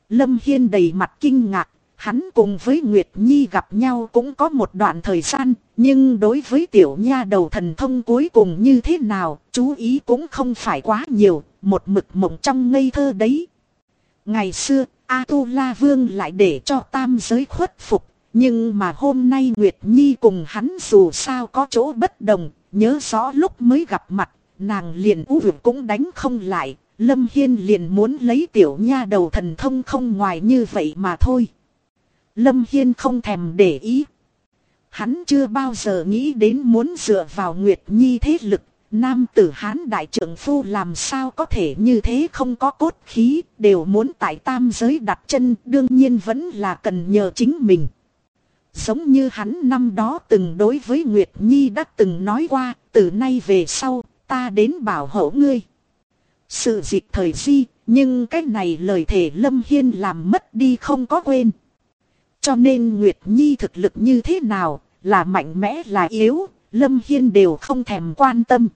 Lâm Hiên đầy mặt kinh ngạc, hắn cùng với Nguyệt Nhi gặp nhau cũng có một đoạn thời gian, nhưng đối với tiểu nha đầu thần thông cuối cùng như thế nào, chú ý cũng không phải quá nhiều, một mực mộng trong ngây thơ đấy. Ngày xưa, A-tu-la Vương lại để cho tam giới khuất phục, nhưng mà hôm nay Nguyệt Nhi cùng hắn dù sao có chỗ bất đồng, nhớ rõ lúc mới gặp mặt, nàng liền cũng đánh không lại, Lâm Hiên liền muốn lấy tiểu nha đầu thần thông không ngoài như vậy mà thôi. Lâm Hiên không thèm để ý. Hắn chưa bao giờ nghĩ đến muốn dựa vào Nguyệt Nhi thế lực. Nam tử Hán đại trưởng phu làm sao có thể như thế, không có cốt khí, đều muốn tại tam giới đặt chân, đương nhiên vẫn là cần nhờ chính mình. Giống như hắn năm đó từng đối với Nguyệt Nhi đã từng nói qua, từ nay về sau, ta đến bảo hộ ngươi. Sự dịch thời di, nhưng cái này lời thề Lâm Hiên làm mất đi không có quên. Cho nên Nguyệt Nhi thực lực như thế nào, là mạnh mẽ là yếu, Lâm Hiên đều không thèm quan tâm.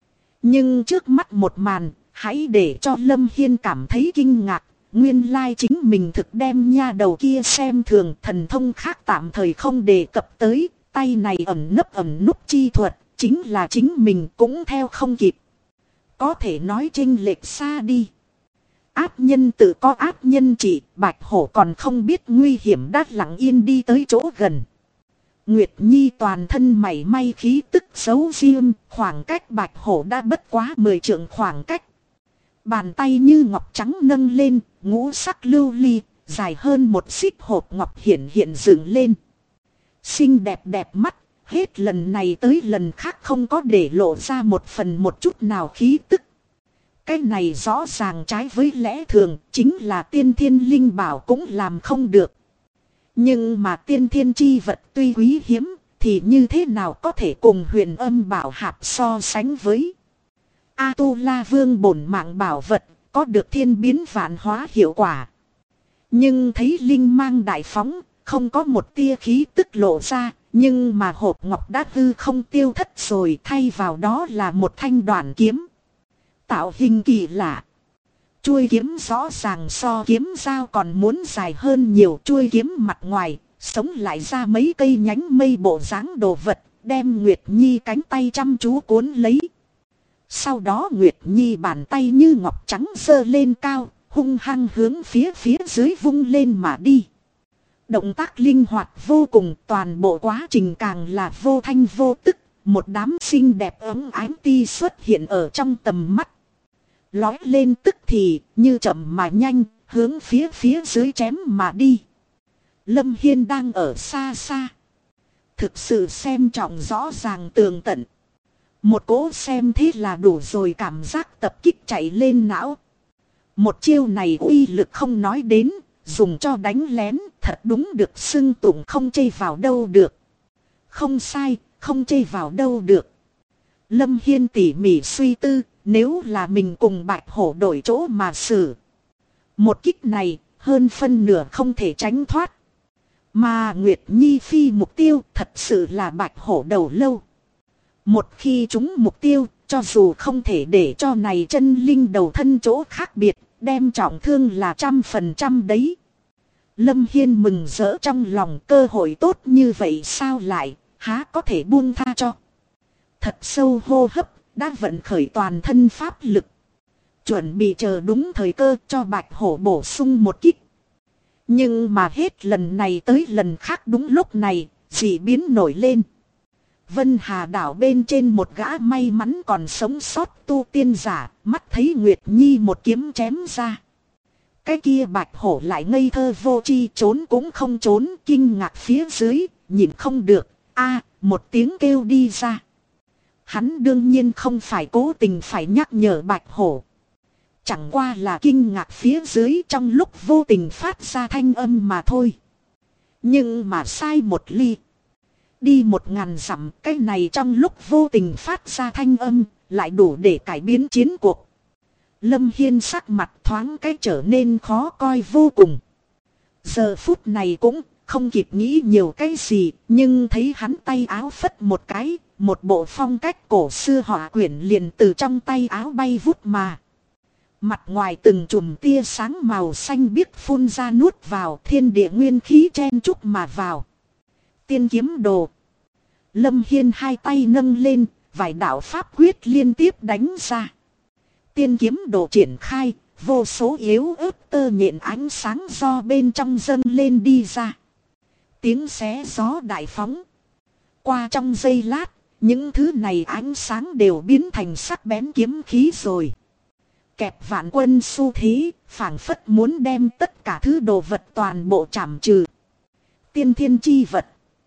Nhưng trước mắt một màn, hãy để cho Lâm Hiên cảm thấy kinh ngạc. Nguyên lai chính mình thực đem nha đầu kia xem thường, thần thông khác tạm thời không đề cập tới. Tay này ẩn núp chi thuật, chính là chính mình cũng theo không kịp. Có thể nói chênh lệch xa đi. Ác nhân tự có ác nhân trị, Bạch Hổ còn không biết nguy hiểm đã lặng yên đi tới chỗ gần. Nguyệt Nhi toàn thân mảy may khí tức xấu riêng, khoảng cách Bạch Hổ đã bất quá 10 trượng khoảng cách. Bàn tay như ngọc trắng nâng lên, ngũ sắc lưu ly, dài hơn một xích hộp ngọc hiện dựng lên. Xinh đẹp đẹp mắt, hết lần này tới lần khác không có để lộ ra một chút nào khí tức. Cái này rõ ràng trái với lẽ thường, chính là tiên thiên linh bảo cũng làm không được. Nhưng mà tiên thiên chi vật tuy quý hiếm, thì như thế nào có thể cùng huyền âm bảo hạp so sánh với. A-tu-la Vương bổn mạng bảo vật, có được thiên biến vạn hóa hiệu quả. Nhưng thấy linh mang đại phóng, không có một tia khí tức lộ ra, nhưng mà hộp ngọc đã hư không tiêu thất rồi, thay vào đó là một thanh đoạn kiếm. Tạo hình kỳ lạ. Chuôi kiếm rõ ràng so kiếm dao còn muốn dài hơn nhiều, chuôi kiếm mặt ngoài, sống lại ra mấy cây nhánh mây bộ dáng đồ vật, đem Nguyệt Nhi cánh tay chăm chú cuốn lấy. Sau đó Nguyệt Nhi bàn tay như ngọc trắng giơ lên cao, hung hăng hướng phía dưới vung lên mà đi. Động tác linh hoạt vô cùng, toàn bộ quá trình càng là vô thanh vô tức, một đám xinh đẹp ấm ánh ti xuất hiện ở trong tầm mắt. Lói lên tức thì, như chậm mà nhanh, hướng phía dưới chém mà đi. Lâm Hiên đang ở xa xa. Thực sự xem trọng rõ ràng tường tận. Một cỗ xem thế là đủ rồi cảm giác tập kích chạy lên não. Một chiêu này uy lực không nói đến, dùng cho đánh lén, thật đúng được xưng tụng không chê vào đâu được. Không sai, không chê vào đâu được. Lâm Hiên tỉ mỉ suy tư, nếu là mình cùng Bạch Hổ đổi chỗ mà xử. Một kích này, hơn phân nửa không thể tránh thoát. Mà Nguyệt Nhi phi mục tiêu thật sự là Bạch Hổ đầu lâu. Một khi chúng mục tiêu, cho dù không thể để cho này chân linh đầu thân chỗ khác biệt, đem trọng thương là 100% đấy. Lâm Hiên mừng rỡ trong lòng, cơ hội tốt như vậy sao lại, há có thể buông tha cho. Thật sâu hô hấp, đã vận khởi toàn thân pháp lực. Chuẩn bị chờ đúng thời cơ cho Bạch Hổ bổ sung một kích. Nhưng mà hết lần này tới lần khác đúng lúc này, dị biến nổi lên. Vân Hà đảo bên trên một gã may mắn còn sống sót tu tiên giả, mắt thấy Nguyệt Nhi một kiếm chém ra. Cái kia Bạch Hổ lại ngây thơ vô tri, trốn cũng không trốn, kinh ngạc phía dưới, nhìn không được, một tiếng kêu đi ra. Hắn đương nhiên không phải cố tình phải nhắc nhở Bạch Hổ. Chẳng qua là kinh ngạc phía dưới trong lúc vô tình phát ra thanh âm mà thôi. Nhưng mà sai một ly. Đi 1000 dặm, cái này trong lúc vô tình phát ra thanh âm, lại đủ để cải biến chiến cuộc. Lâm Hiên sắc mặt thoáng cái trở nên khó coi vô cùng. Giờ phút này cũng không kịp nghĩ nhiều cái gì, nhưng thấy hắn tay áo phất một cái, một bộ phong cách cổ xưa họa quyển liền từ trong tay áo bay vút mà. Mặt ngoài từng chùm tia sáng màu xanh biếc phun ra nuốt vào, thiên địa nguyên khí chen chúc mà vào. Tiên kiếm đồ. Lâm Hiên hai tay nâng lên, vài đạo pháp quyết liên tiếp đánh ra. Tiên kiếm đồ triển khai, vô số yếu ớt tơ nhện ánh sáng do bên trong dâng lên đi ra. Tiếng xé gió đại phóng. Qua trong giây lát, những thứ này ánh sáng đều biến thành sắc bén kiếm khí rồi. Kẹp vạn quân xu thế, phảng phất muốn đem tất cả thứ đồ vật toàn bộ trảm trừ. Tiên thiên chi vật.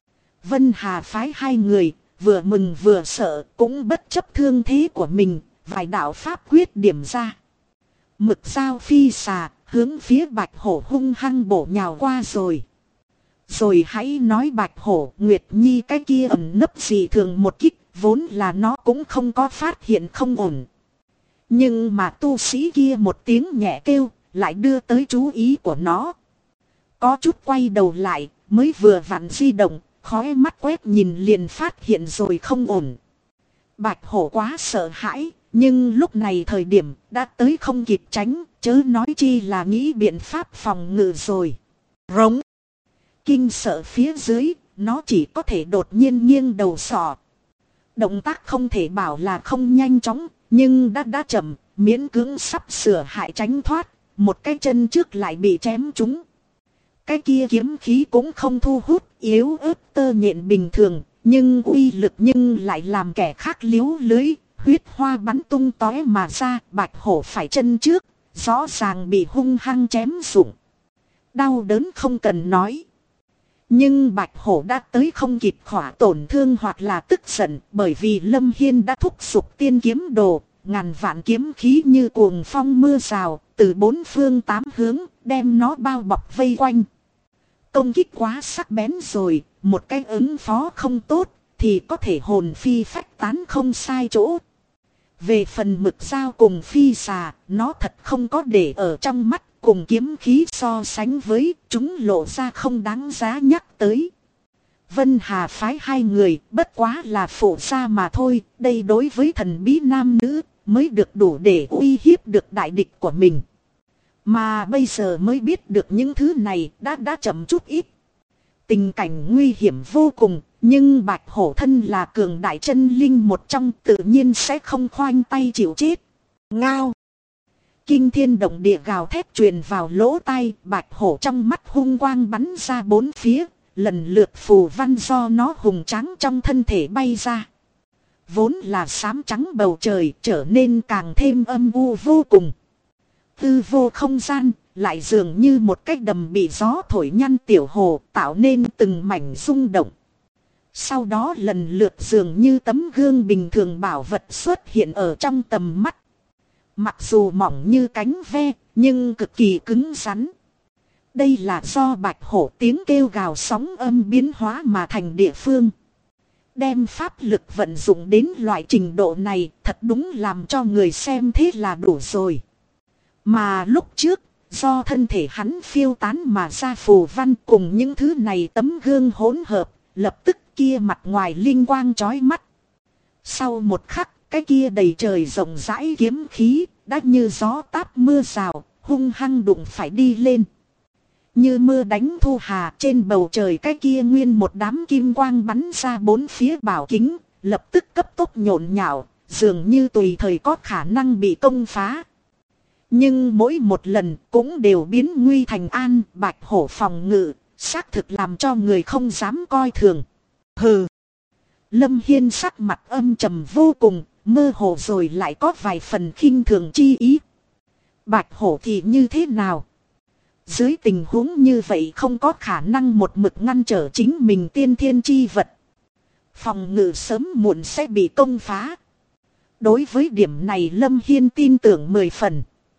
Vân Hà phái hai người, vừa mừng vừa sợ, cũng bất chấp thương thế của mình, vài đạo pháp quyết điểm ra. Mực dao phi xà, hướng phía Bạch Hổ hung hăng bổ nhào qua rồi. Rồi hãy nói Bạch Hổ, Nguyệt Nhi cái kia ẩn nấp gì thường một kích, vốn là nó cũng không có phát hiện không ổn. Nhưng mà tu sĩ kia một tiếng nhẹ kêu, lại đưa tới chú ý của nó. Có chút quay đầu lại, mới vừa vặn di động, khóe mắt quét nhìn liền phát hiện rồi không ổn. Bạch Hổ quá sợ hãi, nhưng lúc này thời điểm đã tới không kịp tránh, chớ nói chi là nghĩ biện pháp phòng ngự rồi. Rống. Kinh sợ phía dưới, nó chỉ có thể đột nhiên nghiêng đầu sọ. Động tác không thể bảo là không nhanh chóng, nhưng đã chậm, miễn cưỡng sắp sửa hại tránh thoát, một cái chân trước lại bị chém trúng. Cái kia kiếm khí cũng không thu hút, yếu ớt tơ nhện bình thường, nhưng uy lực nhưng lại làm kẻ khác liếu lưới, huyết hoa bắn tung tóe mà ra. Bạch Hổ phải chân trước, rõ ràng bị hung hăng chém rụng. Đau đớn không cần nói. Nhưng Bạch Hổ đã tới không kịp khỏa tổn thương hoặc là tức giận, bởi vì Lâm Hiên đã thúc giục tiên kiếm đồ, ngàn vạn kiếm khí như cuồng phong mưa rào, từ bốn phương tám hướng, đem nó bao bọc vây quanh. Công kích quá sắc bén rồi, một cái ứng phó không tốt, thì có thể hồn phi phách tán không sai chỗ. Về phần mực dao cùng phi xà, nó thật không có để ở trong mắt, cùng kiếm khí so sánh với, chúng lộ ra không đáng giá nhắc tới. Vân Hà phái hai người, bất quá là phụ gia mà thôi, đây đối với thần bí nam nữ, mới được đủ để uy hiếp được đại địch của mình. Mà bây giờ mới biết được những thứ này đã chậm chút ít. Tình cảnh nguy hiểm vô cùng, nhưng Bạch Hổ thân là cường đại chân linh một trong, tự nhiên sẽ không khoanh tay chịu chết. Ngao. Kinh thiên động địa gào thét truyền vào lỗ tai, Bạch Hổ trong mắt hung quang bắn ra bốn phía, lần lượt phù văn do nó hùng tráng trong thân thể bay ra. Vốn là xám trắng bầu trời trở nên càng thêm âm u vô cùng. Tư vô không gian, lại dường như một cái đầm bị gió thổi nhăn tiểu hồ, tạo nên từng mảnh rung động. Sau đó lần lượt dường như tấm gương bình thường bảo vật xuất hiện ở trong tầm mắt. Mặc dù mỏng như cánh ve, nhưng cực kỳ cứng rắn. Đây là do Bạch Hổ tiếng kêu gào sóng âm biến hóa mà thành địa phương. Đem pháp lực vận dụng đến loại trình độ này, thật đúng làm cho người xem thế là đủ rồi. Mà lúc trước, do thân thể hắn phiêu tán mà ra phù văn cùng những thứ này tấm gương hỗn hợp, lập tức kia mặt ngoài linh quang chói mắt. Sau một khắc, cái kia đầy trời rộng rãi kiếm khí, đã như gió táp mưa rào, hung hăng đụng phải đi lên. Như mưa đánh thu hà, trên bầu trời cái kia nguyên một đám kim quang bắn ra bốn phía bảo kính, lập tức cấp tốc nhộn nhạo, dường như tùy thời có khả năng bị công phá. Nhưng mỗi một lần cũng đều biến nguy thành an. Bạch Hổ phòng ngự, xác thực làm cho người không dám coi thường. Hừ. Lâm Hiên sắc mặt âm trầm vô cùng, mơ hồ rồi lại có vài phần khinh thường chi ý. Bạch Hổ thì như thế nào? Dưới tình huống như vậy không có khả năng một mực ngăn trở chính mình tiên thiên chi vật. Phòng ngự sớm muộn sẽ bị công phá. Đối với điểm này Lâm Hiên tin tưởng 10 phần.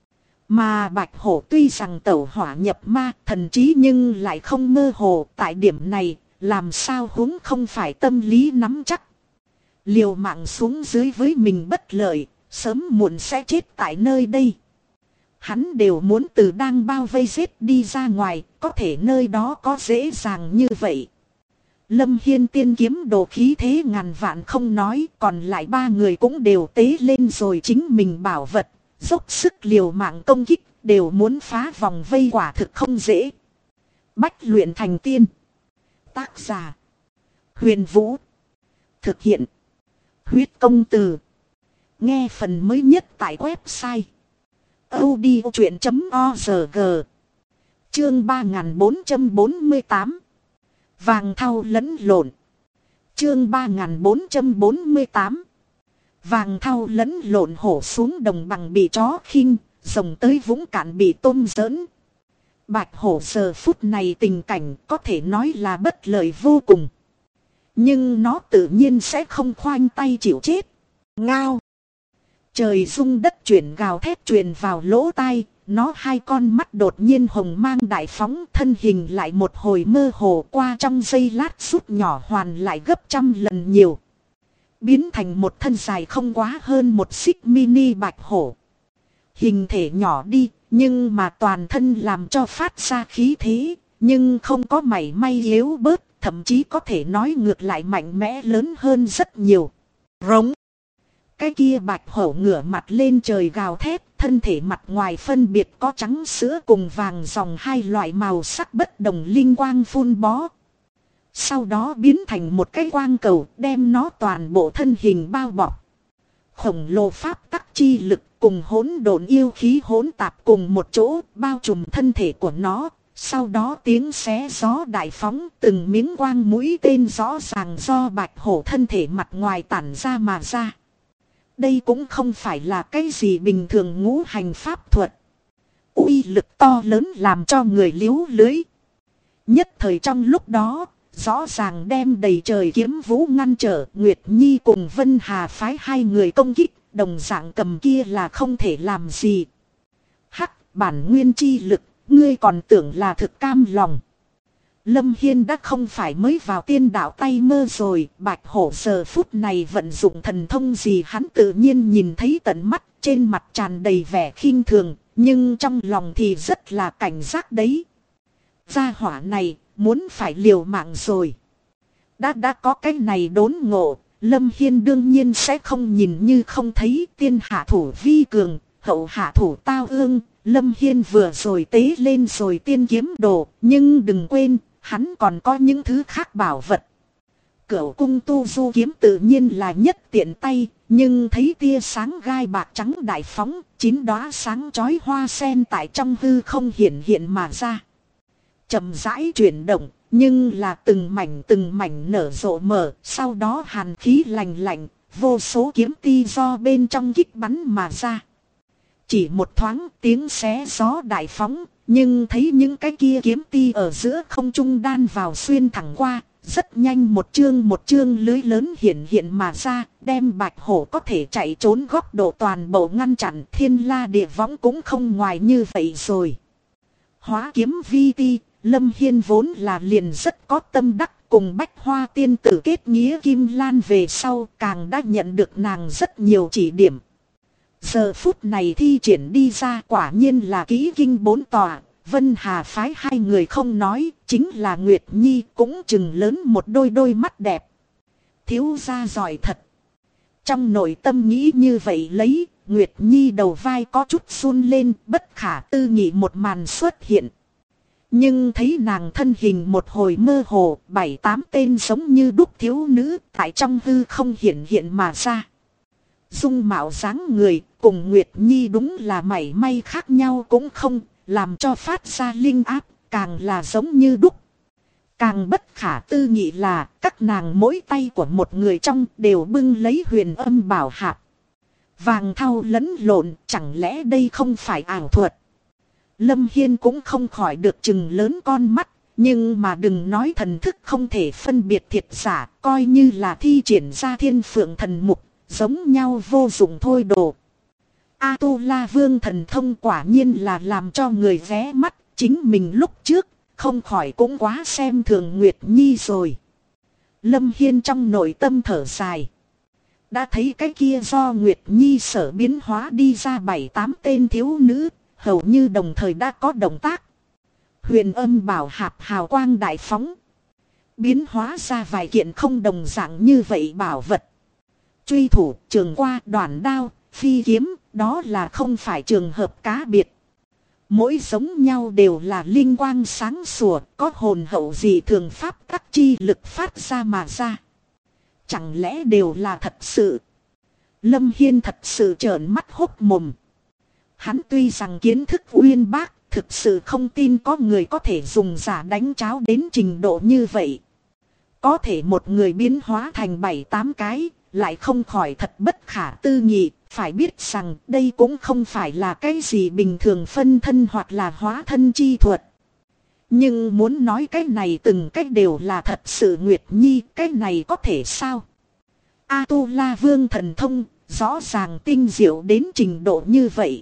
Mà Bạch Hổ tuy rằng tẩu hỏa nhập ma thần trí nhưng lại không mơ hồ. Tại điểm này làm sao huống không phải tâm lý nắm chắc. Liều mạng xuống dưới với mình bất lợi, sớm muộn sẽ chết tại nơi đây. Hắn đều muốn từ đang bao vây giết đi ra ngoài, có thể nơi đó có dễ dàng như vậy. Lâm Hiên tiên kiếm đồ khí thế ngàn vạn không nói, còn lại ba người cũng đều tế lên rồi chính mình bảo vật, dốc sức liều mạng công kích, đều muốn phá vòng vây quả thực không dễ. Bách luyện thành tiên. Tác giả: Huyền Vũ. Thực hiện: Huyết Công Từ. Nghe phần mới nhất tại website audiochuyện.org. Chương 3448. Vàng thau lẫn lộn. Chương 3448. Vàng thau lẫn lộn. Hổ xuống đồng bằng bị chó khinh, rồng tới vũng cạn bị tôm giỡn. Bạch hổ giờ phút này tình cảnh có thể nói là bất lợi vô cùng. Nhưng nó tự nhiên sẽ không khoanh tay chịu chết. Ngao. Trời rung đất chuyển, gào thét truyền vào lỗ tai. Nó hai con mắt đột nhiên hồng mang đại phóng, thân hình lại một hồi mơ hồ, qua trong giây lát rút nhỏ hoàn lại gấp trăm lần nhiều. Biến thành một thân dài không quá hơn một xích mini bạch hổ. Hình thể nhỏ đi, nhưng mà toàn thân làm cho phát ra khí thế, nhưng không có mảy may yếu bớt, thậm chí có thể nói ngược lại mạnh mẽ lớn hơn rất nhiều. Rống. Cái kia bạch hổ ngửa mặt lên trời gào thét, thân thể mặt ngoài phân biệt có trắng sữa cùng vàng dòng hai loại màu sắc bất đồng linh quang phun bó. Sau đó biến thành một cái quang cầu, đem nó toàn bộ thân hình bao bọc. Khổng lồ pháp tắc chi lực cùng hỗn độn yêu khí hỗn tạp cùng một chỗ, bao trùm thân thể của nó. Sau đó tiếng xé gió đại phóng, từng miếng quang mũi tên rõ ràng do bạch hổ thân thể mặt ngoài tản ra mà ra. Đây cũng không phải là cái gì bình thường ngũ hành pháp thuật. Uy lực to lớn làm cho người liếu lưới. Nhất thời trong lúc đó, rõ ràng đem đầy trời kiếm vũ ngăn trở. Nguyệt Nhi cùng Vân Hà phái hai người công kích, đồng dạng cầm kia là không thể làm gì. Hắc, bản nguyên chi lực, ngươi còn tưởng là thực cam lòng. Lâm Hiên đã không phải mới vào tiên đạo tay mơ rồi. Bạch hổ giờ phút này vận dụng thần thông gì hắn tự nhiên nhìn thấy tận mắt, trên mặt tràn đầy vẻ khinh thường, nhưng trong lòng thì rất là cảnh giác đấy. Gia hỏa này muốn phải liều mạng rồi. Đã có cái này đốn ngộ, Lâm Hiên đương nhiên sẽ không nhìn như không thấy. Tiên hạ thủ vi cường, hậu hạ thủ tao ương. Lâm Hiên vừa rồi tế lên rồi tiên kiếm đồ, nhưng đừng quên, hắn còn có những thứ khác bảo vật. Cửu cung tu du kiếm tự nhiên là nhất tiện tay, nhưng thấy tia sáng gai bạc trắng đại phóng, 9 đóa sáng chói hoa sen tại trong hư không hiện hiện mà ra. Chậm rãi chuyển động, nhưng là từng mảnh nở rộ mở, sau đó hàn khí lạnh lạnh, vô số kiếm ti do bên trong kích bắn mà ra. Chỉ một thoáng tiếng xé gió đại phóng, nhưng thấy những cái kia kiếm ti ở giữa không trung đan vào xuyên thẳng qua, rất nhanh một chương lưới lớn hiện mà ra, đem bạch hổ có thể chạy trốn góc độ toàn bộ ngăn chặn. Thiên la địa võng cũng không ngoài như vậy rồi. Hóa kiếm vi ti, Lâm Hiên vốn là liền rất có tâm đắc, cùng Bách Hoa tiên tử kết nghĩa Kim Lan về sau càng đã nhận được nàng rất nhiều chỉ điểm. Giờ phút này thi triển đi ra quả nhiên là kỹ kinh 4 tòa. Vân Hà phái hai người không nói, chính là Nguyệt Nhi cũng chừng lớn một đôi mắt đẹp. Thiếu gia giỏi thật. Trong nội tâm nghĩ như vậy lấy, Nguyệt Nhi đầu vai có chút run lên, bất khả tư nghị một màn xuất hiện. Nhưng thấy nàng thân hình một hồi mơ hồ, 7-8 tên giống như đúc thiếu nữ tại trong hư không hiện mà ra. Dung mạo dáng người cùng Nguyệt Nhi đúng là mảy may khác nhau cũng không, làm cho phát ra linh áp, càng là giống như đúc. Càng bất khả tư nghị là các nàng mỗi tay của một người trong đều bưng lấy huyền âm bảo hạp. Vàng thau lẫn lộn, chẳng lẽ đây không phải ảo thuật? Lâm Hiên cũng không khỏi được chừng lớn con mắt, nhưng mà đừng nói thần thức không thể phân biệt thiệt giả, coi như là thi triển ra thiên phượng thần mục, giống nhau vô dụng thôi đồ. A-tu-la vương thần thông quả nhiên là làm cho người ghé mắt, chính mình lúc trước, không khỏi cũng quá xem thường Nguyệt Nhi rồi. Lâm Hiên trong nội tâm thở dài. Đã thấy cái kia do Nguyệt Nhi sở biến hóa đi ra 7-8 tên thiếu nữ, hầu như đồng thời đã có động tác. Huyền âm bảo hạp hào quang đại phóng. Biến hóa ra vài kiện không đồng dạng như vậy bảo vật. Truy thủ, trường qua, đoạn đao, phi kiếm, đó là không phải trường hợp cá biệt. Mỗi giống nhau đều là linh quang sáng sủa, có hồn hậu dị thường pháp tắc chi lực phát ra mà ra. Chẳng lẽ đều là thật sự? Lâm Hiên thật sự trợn mắt hốc mồm. Hắn tuy rằng kiến thức uyên bác, thực sự không tin có người có thể dùng giả đánh cháo đến trình độ như vậy. Có thể một người biến hóa thành 7-8 cái, lại không khỏi thật bất khả tư nghị. Phải biết rằng đây cũng không phải là cái gì bình thường phân thân hoặc là hóa thân chi thuật. Nhưng muốn nói cái này từng cái đều là thật sự Nguyệt Nhi, cái này có thể sao? A-tu-la vương thần thông, rõ ràng tinh diệu đến trình độ như vậy.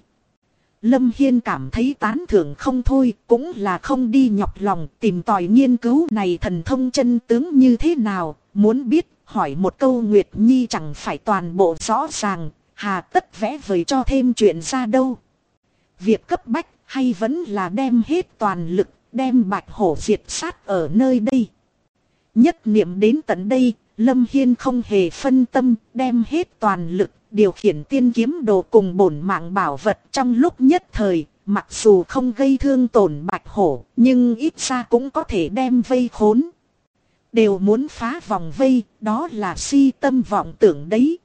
Lâm Hiên cảm thấy tán thưởng không thôi, cũng là không đi nhọc lòng tìm tòi nghiên cứu này thần thông chân tướng như thế nào. Muốn biết, hỏi một câu Nguyệt Nhi chẳng phải toàn bộ rõ ràng, hà tất vẽ vời cho thêm chuyện ra đâu. Việc cấp bách hay vẫn là đem hết toàn lực, đem Bạch Hổ diệt sát ở nơi đây. Nhất niệm đến tận đây, Lâm Hiên không hề phân tâm, đem hết toàn lực, điều khiển tiên kiếm đồ cùng bổn mạng bảo vật trong lúc nhất thời. Mặc dù không gây thương tổn Bạch Hổ, nhưng ít ra cũng có thể đem vây khốn. Đều muốn phá vòng vây, đó là si tâm vọng tưởng đấy.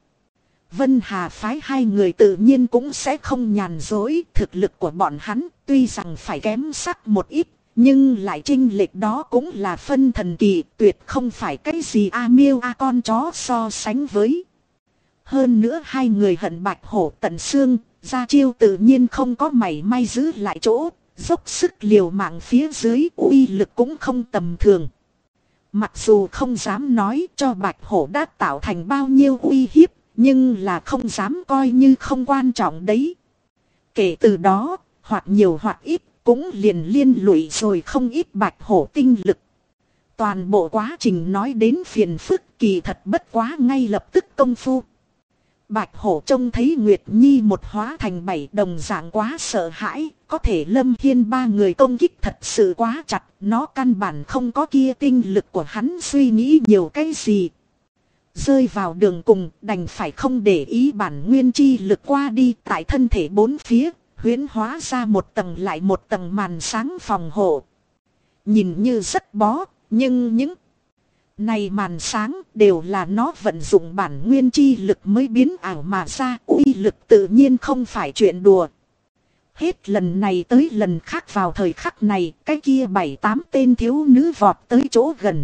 Vân Hà phái hai người tự nhiên cũng sẽ không nhàn dối. Thực lực của bọn hắn tuy rằng phải kém sắc một ít, nhưng lại chênh lệch đó cũng là phân thần kỳ, tuyệt không phải cái gì A Miêu A con chó so sánh với. Hơn nữa hai người hận Bạch Hổ tận xương, ra chiêu tự nhiên không có mảy may giữ lại chỗ, dốc sức liều mạng phía dưới uy lực cũng không tầm thường. Mặc dù không dám nói cho Bạch Hổ đã tạo thành bao nhiêu uy hiếp, nhưng là không dám coi như không quan trọng đấy. Kể từ đó, hoặc nhiều hoặc ít, cũng liền liên lụy rồi không ít Bạch Hổ tinh lực. Toàn bộ quá trình nói đến phiền phức kỳ thật bất quá ngay lập tức công phu. Bạch Hổ trông thấy Nguyệt Nhi một hóa thành 7 đồng dạng quá sợ hãi, có thể Lâm Hiên ba người công kích thật sự quá chặt, nó căn bản không có kia tinh lực của hắn suy nghĩ nhiều cái gì. Rơi vào đường cùng đành phải không để ý bản nguyên chi lực qua đi tại thân thể bốn phía, huyễn hóa ra một tầng lại một tầng màn sáng phòng hộ. Nhìn như rất bó, nhưng những này màn sáng đều là nó vận dụng bản nguyên chi lực mới biến ảo mà ra, uy lực tự nhiên không phải chuyện đùa. Hết lần này tới lần khác vào thời khắc này, cái kia 7-8 tên thiếu nữ vọt tới chỗ gần.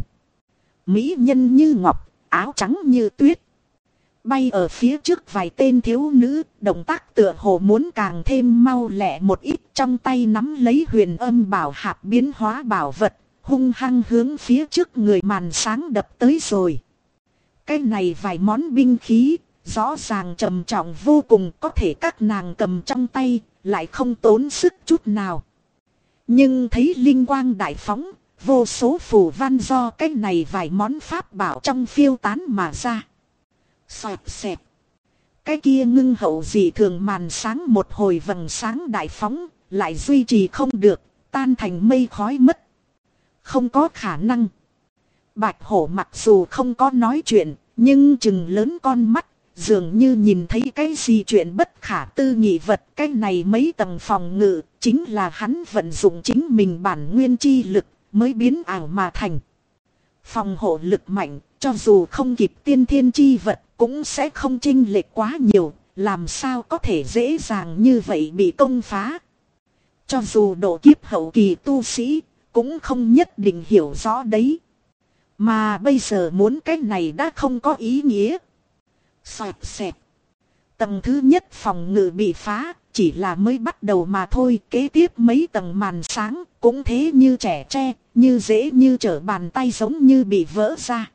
Mỹ nhân như ngọc, áo trắng như tuyết. Bay ở phía trước vài tên thiếu nữ, động tác tựa hồ muốn càng thêm mau lẹ một ít, trong tay nắm lấy huyền âm bảo hạp biến hóa bảo vật, hung hăng hướng phía trước người màn sáng đập tới rồi. Cái này vài món binh khí, rõ ràng trầm trọng vô cùng, có thể các nàng cầm trong tay, lại không tốn sức chút nào. Nhưng thấy linh quang đại phóng, vô số phù văn do cái này vài món pháp bảo trong phiêu tán mà ra. Xoẹt xẹt. Cái kia ngưng hậu dị thường màn sáng một hồi vầng sáng đại phóng, lại duy trì không được, tan thành mây khói mất. Không có khả năng. Bạch Hổ mặc dù không có nói chuyện, nhưng chừng lớn con mắt, dường như nhìn thấy cái gì chuyện bất khả tư nghị vật. Cái này mấy tầng phòng ngự, chính là hắn vận dụng chính mình bản nguyên chi lực, mới biến ảo mà thành. Phòng hộ lực mạnh, cho dù không kịp tiên thiên chi vật, cũng sẽ không chênh lệch quá nhiều, làm sao có thể dễ dàng như vậy bị công phá. Cho dù độ kiếp hậu kỳ tu sĩ, cũng không nhất định hiểu rõ đấy. Mà bây giờ muốn cái này đã không có ý nghĩa. Xoẹt xẹt. Tầng thứ nhất phòng ngự bị phá, chỉ là mới bắt đầu mà thôi. Kế tiếp mấy tầng màn sáng, cũng thế như trẻ tre, như dễ như trở bàn tay giống như bị vỡ ra.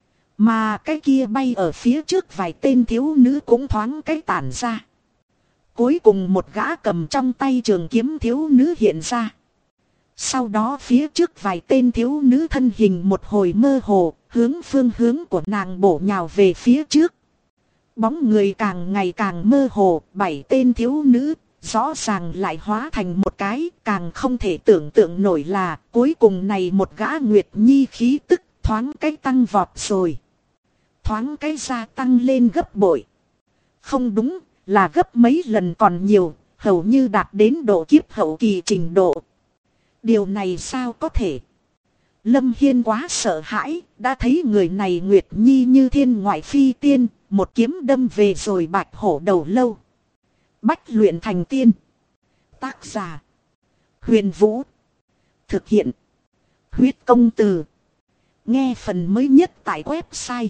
Mà cái kia bay ở phía trước vài tên thiếu nữ cũng thoáng cái tản ra. Cuối cùng một gã cầm trong tay trường kiếm thiếu nữ hiện ra. Sau đó phía trước vài tên thiếu nữ thân hình một hồi mơ hồ, hướng phương hướng của nàng bổ nhào về phía trước. Bóng người càng ngày càng mơ hồ, 7 tên thiếu nữ, rõ ràng lại hóa thành một cái, càng không thể tưởng tượng nổi là cuối cùng này một gã Nguyệt Nhi khí tức thoáng cái tăng vọt rồi. Thoáng cái gia tăng lên gấp bội. Không đúng, là gấp mấy lần còn nhiều, hầu như đạt đến độ kiếp hậu kỳ trình độ. Điều này sao có thể? Lâm Hiên quá sợ hãi, đã thấy người này Nguyệt Nhi như thiên ngoại phi tiên, một kiếm đâm về rồi bạch hổ đầu lâu. Bách luyện thành tiên. Tác giả: Huyền Vũ. Thực hiện: Huyết Công Từ. Nghe phần mới nhất tại website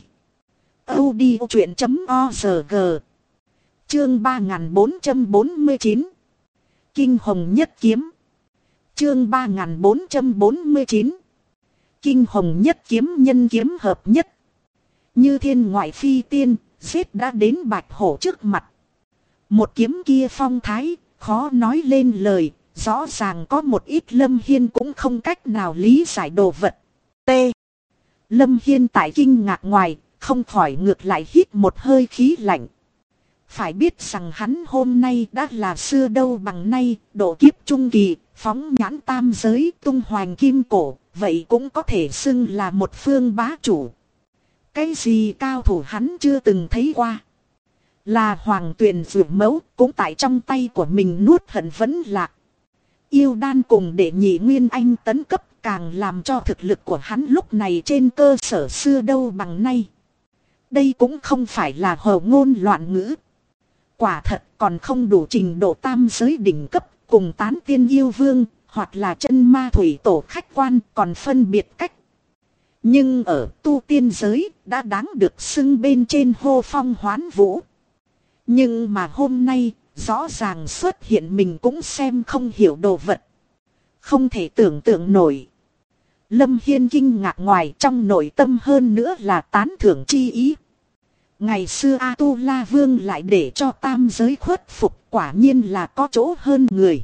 audiochuyện.org. Chương 3449. Kinh Hồng Nhất Kiếm. Chương 3449. Kinh Hồng Nhất Kiếm, nhân kiếm hợp nhất. Như thiên ngoại phi tiên, giết đã đến bạch hổ trước mặt. Một kiếm kia phong thái, khó nói lên lời, rõ ràng có một ít Lâm Hiên cũng không cách nào lý giải đồ vật. T. Lâm Hiên tại kinh ngạc ngoài, không khỏi ngược lại hít một hơi khí lạnh. Phải biết rằng hắn hôm nay đã là xưa đâu bằng nay, độ kiếp trung kỳ, phóng nhãn tam giới, tung hoành kim cổ, vậy cũng có thể xưng là một phương bá chủ. Cái gì cao thủ hắn chưa từng thấy qua. Là Hoàng Tuyền Dược Mẫu, cũng tại trong tay của mình nuốt hận vẫn lạc. Yêu đan cùng đệ nhị nguyên anh tấn cấp, càng làm cho thực lực của hắn lúc này trên cơ sở xưa đâu bằng nay. Đây cũng không phải là hầu ngôn loạn ngữ. Quả thật còn không đủ trình độ tam giới đỉnh cấp, cùng tán tiên yêu vương, hoặc là chân ma thủy tổ khách quan còn phân biệt cách. Nhưng ở tu tiên giới, đã đáng được xưng bên trên hô phong hoán vũ. Nhưng mà hôm nay, rõ ràng xuất hiện mình cũng xem không hiểu đồ vật. Không thể tưởng tượng nổi. Lâm Hiên kinh ngạc ngoài, trong nội tâm hơn nữa là tán thưởng chi ý. Ngày xưa A-tu-la vương lại để cho tam giới khuất phục, quả nhiên là có chỗ hơn người.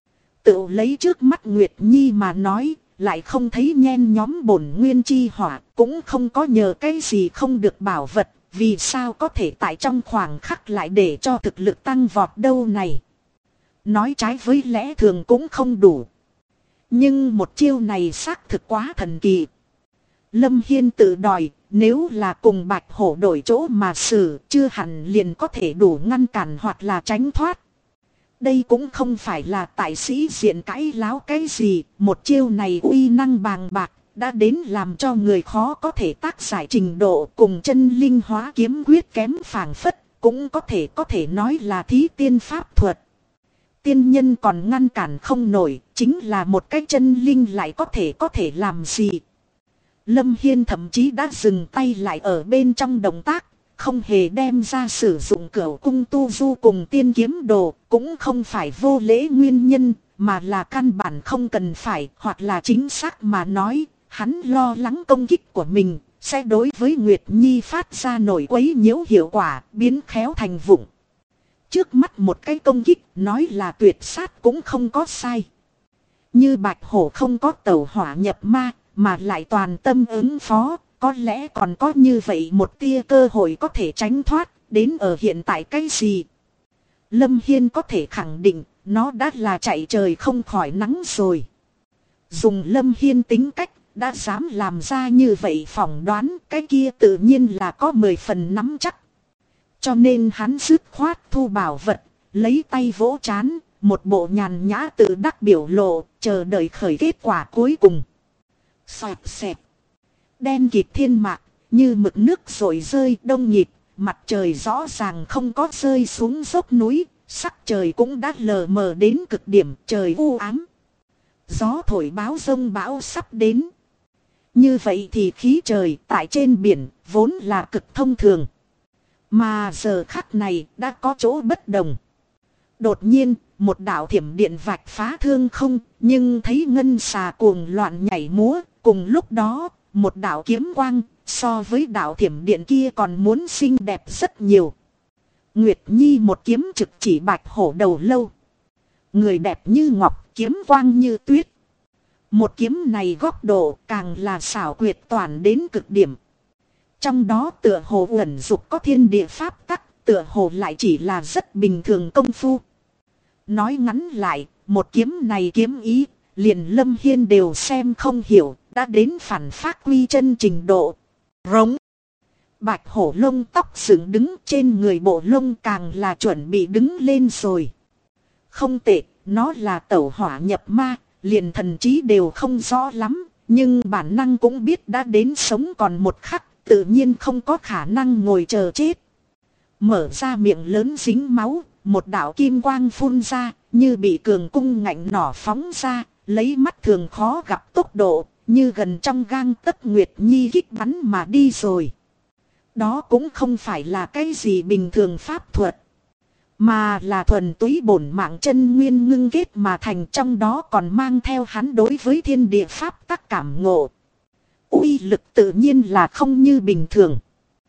Tự lấy trước mắt Nguyệt Nhi mà nói, lại không thấy nhen nhóm bổn nguyên chi hỏa, cũng không có nhờ cái gì không được bảo vật, vì sao có thể tại trong khoảng khắc lại để cho thực lực tăng vọt đâu này. Nói trái với lẽ thường cũng không đủ. Nhưng một chiêu này xác thực quá thần kỳ. Lâm Hiên tự đòi, nếu là cùng bạch hổ đổi chỗ mà xử, chưa hẳn liền có thể đủ ngăn cản hoặc là tránh thoát. Đây cũng không phải là tại sĩ diện cãi láo cái gì, một chiêu này uy năng bàng bạc, đã đến làm cho người khó có thể tác giải trình độ, cùng chân linh hóa kiếm quyết kém phảng phất, cũng có thể nói là thí tiên pháp thuật. Tiên nhân còn ngăn cản không nổi, chính là một cái chân linh lại có thể làm gì. Lâm Hiên thậm chí đã dừng tay lại ở bên trong động tác, không hề đem ra sử dụng cửu cung tu du cùng tiên kiếm đồ, cũng không phải vô lễ nguyên nhân, mà là căn bản không cần phải, hoặc là chính xác mà nói, hắn lo lắng công kích của mình sẽ đối với Nguyệt Nhi phát ra nổi quấy nhiễu hiệu quả, biến khéo thành vụng. Trước mắt một cái công kích nói là tuyệt sát cũng không có sai. Như bạch hổ không có tẩu hỏa nhập ma, mà lại toàn tâm ứng phó, có lẽ còn có như vậy một tia cơ hội có thể tránh thoát, đến ở hiện tại cái gì. Lâm Hiên có thể khẳng định, nó đã là chạy trời không khỏi nắng rồi. Dùng Lâm Hiên tính cách, đã dám làm ra như vậy phỏng đoán, cái kia tự nhiên là có 10 phần nắm chắc. Cho nên hắn dứt khoát thu bảo vật, lấy tay vỗ trán, một bộ nhàn nhã tự đắc biểu lộ, chờ đợi khởi kết quả cuối cùng. Xoẹt xẹt. Đen kịt thiên mạc, như mực nước rồi rơi đông nhịp, mặt trời rõ ràng không có rơi xuống dốc núi, sắc trời cũng đã lờ mờ đến cực điểm, trời u ám. Gió thổi báo giông bão sắp đến. Như vậy thì khí trời tại trên biển vốn là cực thông thường. Mà giờ khắc này đã có chỗ bất đồng. Đột nhiên, một đạo thiểm điện vạch phá thương không, nhưng thấy ngân xà cuồng loạn nhảy múa, cùng lúc đó, một đạo kiếm quang, so với đạo thiểm điện kia còn muốn xinh đẹp rất nhiều. Nguyệt Nhi một kiếm trực chỉ bạch hổ đầu lâu. Người đẹp như ngọc, kiếm quang như tuyết. Một kiếm này góc độ càng là xảo quyệt toàn đến cực điểm. Trong đó tựa hồ ẩn dục có thiên địa pháp tắc, tựa hồ lại chỉ là rất bình thường công phu. Nói ngắn lại, một kiếm này kiếm ý, liền Lâm Hiên đều xem không hiểu, đã đến phản phát quy chân trình độ. Rống. Bạch hổ lông tóc dựng đứng, trên người bộ lông càng là chuẩn bị đứng lên rồi. Không tệ, nó là tẩu hỏa nhập ma, liền thần trí đều không rõ lắm, nhưng bản năng cũng biết đã đến sống còn một khắc, tự nhiên không có khả năng ngồi chờ chết. Mở ra miệng lớn dính máu, một đạo kim quang phun ra, như bị cường cung ngạnh nỏ phóng ra, lấy mắt thường khó gặp tốc độ, như gần trong gang tấc Nguyệt Nhi kích bắn mà đi rồi. Đó cũng không phải là cái gì bình thường pháp thuật, mà là thuần túy bổn mạng chân nguyên ngưng kết mà thành, trong đó còn mang theo hắn đối với thiên địa pháp tắc cảm ngộ. Uy lực tự nhiên là không như bình thường.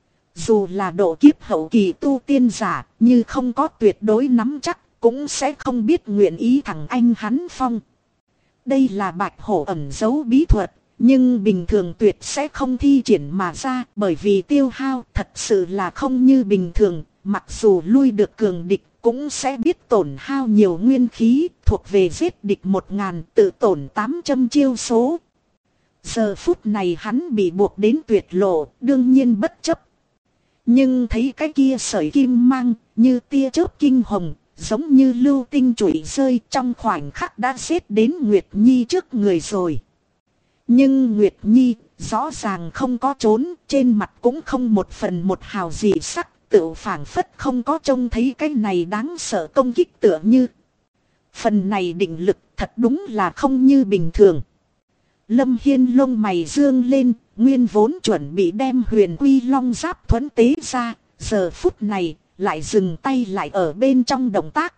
Dù là độ kiếp hậu kỳ tu tiên giả, như không có tuyệt đối nắm chắc, cũng sẽ không biết nguyện ý thằng anh hắn phong. Đây là bạch hổ ẩn giấu bí thuật, nhưng bình thường tuyệt sẽ không thi triển mà ra, bởi vì tiêu hao thật sự là không như bình thường. Mặc dù lui được cường địch, cũng sẽ biết tổn hao nhiều nguyên khí, thuộc về giết địch 1000, tự tổn 800 chiêu số. Giờ phút này hắn bị buộc đến tuyệt lộ, đương nhiên bất chấp. Nhưng thấy cái kia sợi kim mang, như tia chớp kinh hồng, giống như lưu tinh chủy rơi, trong khoảnh khắc đã giết đến Nguyệt Nhi trước người rồi. Nhưng Nguyệt Nhi rõ ràng không có trốn, trên mặt cũng không một phần một hào gì sắc, tự phảng phất không có trông thấy cái này đáng sợ công kích tựa như. Phần này định lực thật đúng là không như bình thường. Lâm Hiên lông mày dương lên, nguyên vốn chuẩn bị đem Huyền Quy Long Giáp thuẫn tế ra, giờ phút này lại dừng tay lại ở bên trong động tác.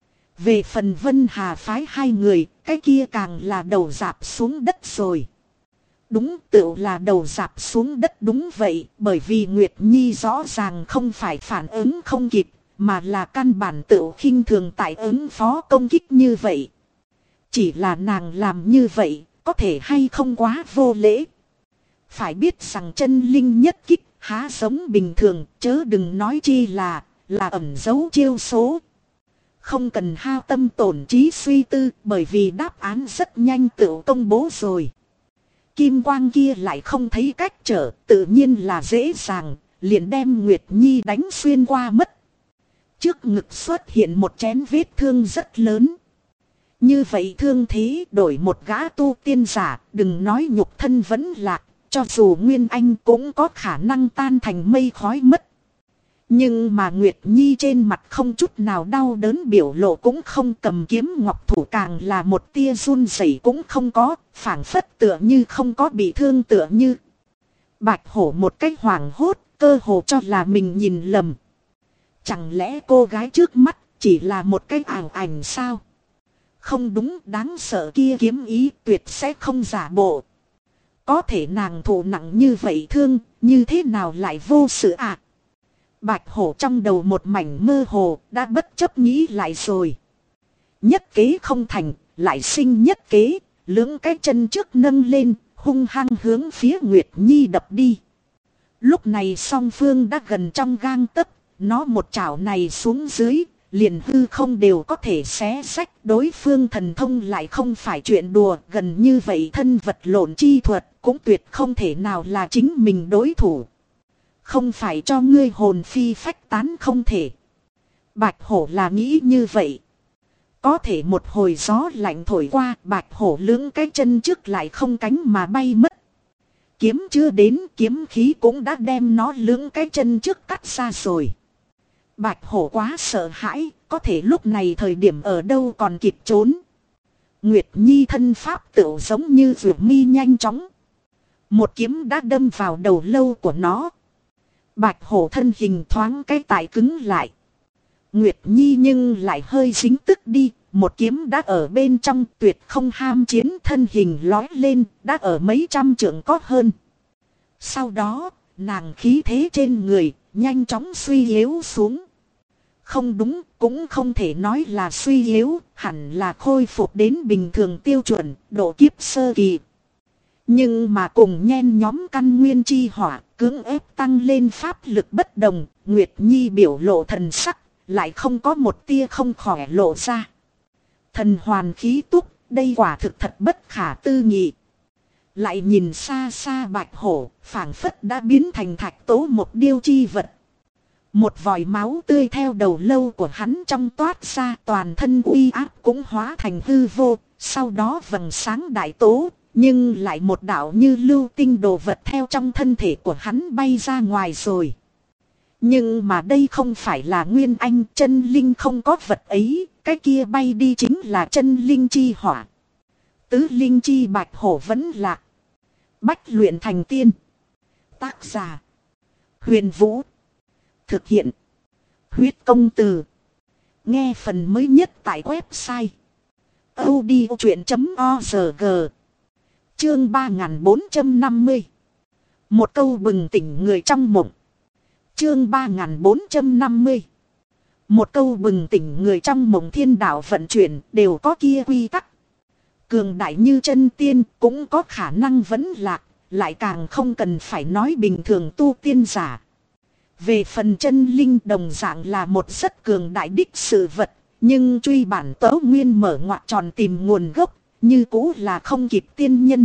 Về phần Vân Hà phái hai người, cái kia càng là đầu rạp xuống đất rồi. Đúng, tựu là đầu rạp xuống đất, đúng vậy, bởi vì Nguyệt Nhi rõ ràng không phải phản ứng không kịp, mà là căn bản tựu khinh thường tại ứng phó công kích như vậy. Chỉ là nàng làm như vậy, có thể hay không quá vô lễ. Phải biết rằng chân linh nhất kích há giống bình thường, chớ đừng nói chi là ẩn giấu chiêu số. Không cần hao tâm tổn trí suy tư, bởi vì đáp án rất nhanh tự công bố rồi. Kim quang kia lại không thấy cách trở, tự nhiên là dễ dàng, liền đem Nguyệt Nhi đánh xuyên qua mất. Trước ngực xuất hiện một chén vết thương rất lớn. Như vậy thương thế đổi một gã tu tiên giả, đừng nói nhục thân vẫn lạc, cho dù Nguyên Anh cũng có khả năng tan thành mây khói mất. Nhưng mà Nguyệt Nhi trên mặt không chút nào đau đớn biểu lộ cũng không, cầm kiếm ngọc thủ càng là một tia run rẩy cũng không có, phảng phất tựa như không có bị thương tựa như. Bạch hổ một cách hoảng hốt, cơ hồ cho là mình nhìn lầm. Chẳng lẽ cô gái trước mắt chỉ là một cái ảo ảnh sao? Không đúng, đáng sợ kia kiếm ý tuyệt sẽ không giả bộ. Có thể nàng thụ nặng như vậy thương, như thế nào lại vô sự ạ? Bạch hổ trong đầu một mảnh mơ hồ, đã bất chấp nghĩ lại rồi. Nhất kế không thành, lại sinh nhất kế, lưỡng cái chân trước nâng lên, hung hăng hướng phía Nguyệt Nhi đập đi. Lúc này song phương đã gần trong gang tấc, nó một chảo này xuống dưới, liền hư không đều có thể xé rách. Đối phương thần thông lại không phải chuyện đùa, gần như vậy thân vật lộn chi thuật cũng tuyệt không thể nào là chính mình đối thủ. Không phải cho ngươi hồn phi phách tán không thể. Bạch hổ là nghĩ như vậy. Có thể một hồi gió lạnh thổi qua, bạch hổ lưỡng cái chân trước lại không cánh mà bay mất. Kiếm chưa đến, kiếm khí cũng đã đem nó lưỡng cái chân trước cắt ra rồi. Bạch hổ quá sợ hãi, có thể lúc này thời điểm ở đâu còn kịp trốn. Nguyệt Nhi thân pháp tựu giống như rượu mi nhanh chóng. Một kiếm đã đâm vào đầu lâu của nó. Bạch hổ thân hình thoáng cái tại cứng lại. Nguyệt Nhi nhưng lại hơi dính tức đi, một kiếm đã ở bên trong, tuyệt không ham chiến, thân hình lói lên, đã ở mấy trăm trượng có hơn. Sau đó, nàng khí thế trên người, nhanh chóng suy yếu xuống. Không đúng, cũng không thể nói là suy yếu, hẳn là khôi phục đến bình thường tiêu chuẩn, độ kiếp sơ kỳ. Nhưng mà cùng nhen nhóm căn nguyên chi hỏa, cưỡng ép tăng lên pháp lực bất đồng, Nguyệt Nhi biểu lộ thần sắc, lại không có một tia không khỏe lộ ra. Thần hoàn khí túc, đây quả thực thật bất khả tư nghị. Lại nhìn xa xa bạch hổ, phảng phất đã biến thành thạch tố một điêu chi vật. Một vòi máu tươi theo đầu lâu của hắn trong toát ra, toàn thân uy áp cũng hóa thành hư vô. Sau đó vầng sáng đại tố, nhưng lại một đạo như lưu tinh đồ vật theo trong thân thể của hắn bay ra ngoài rồi. Nhưng mà đây không phải là nguyên anh, chân linh không có vật ấy, cái kia bay đi chính là chân linh chi hỏa. Tứ linh chi bạch hổ vẫn lạc. Bách luyện thành tiên. Tác giả: Huyền Vũ. Thực hiện: Huyết Công Từ. Nghe phần mới nhất tại website audiochuyện.org. Chương 3450. Một câu bừng tỉnh người trong mộng. Chương 3450. Một câu bừng tỉnh người trong mộng. Thiên đạo vận chuyển đều có kia quy tắc. Cường đại như chân tiên cũng có khả năng vẫn lạc, lại càng không cần phải nói bình thường tu tiên giả. Về phần chân linh đồng dạng là một rất cường đại đích sự vật, nhưng truy bản tấu nguyên mở ngoặc tròn tìm nguồn gốc, như cũ là không kịp tiên nhân.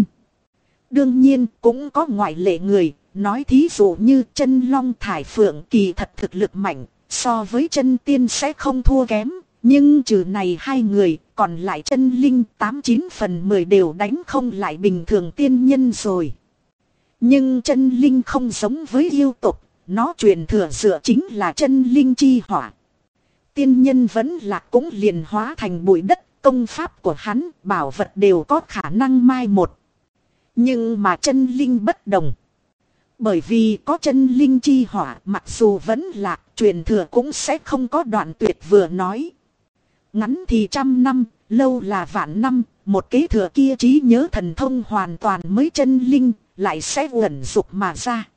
Đương nhiên cũng có ngoại lệ người, nói thí dụ như chân long thải phượng kỳ thật thực lực mạnh, so với chân tiên sẽ không thua kém. Nhưng trừ này hai người, còn lại chân linh 89 phần 10 đều đánh không lại bình thường tiên nhân rồi. Nhưng chân linh không giống với yêu tục, nó truyền thừa dựa chính là chân linh chi hỏa. Tiên nhân vẫn lạc cũng liền hóa thành bụi đất, công pháp của hắn, bảo vật đều có khả năng mai một. Nhưng mà chân linh bất đồng. Bởi vì có chân linh chi hỏa, mặc dù vẫn lạc, truyền thừa cũng sẽ không có đoạn tuyệt vừa nói. Ngắn thì 100 năm, lâu là vạn năm, một kế thừa kia trí nhớ thần thông hoàn toàn mới chân linh, lại sẽ uẩn dục mà ra.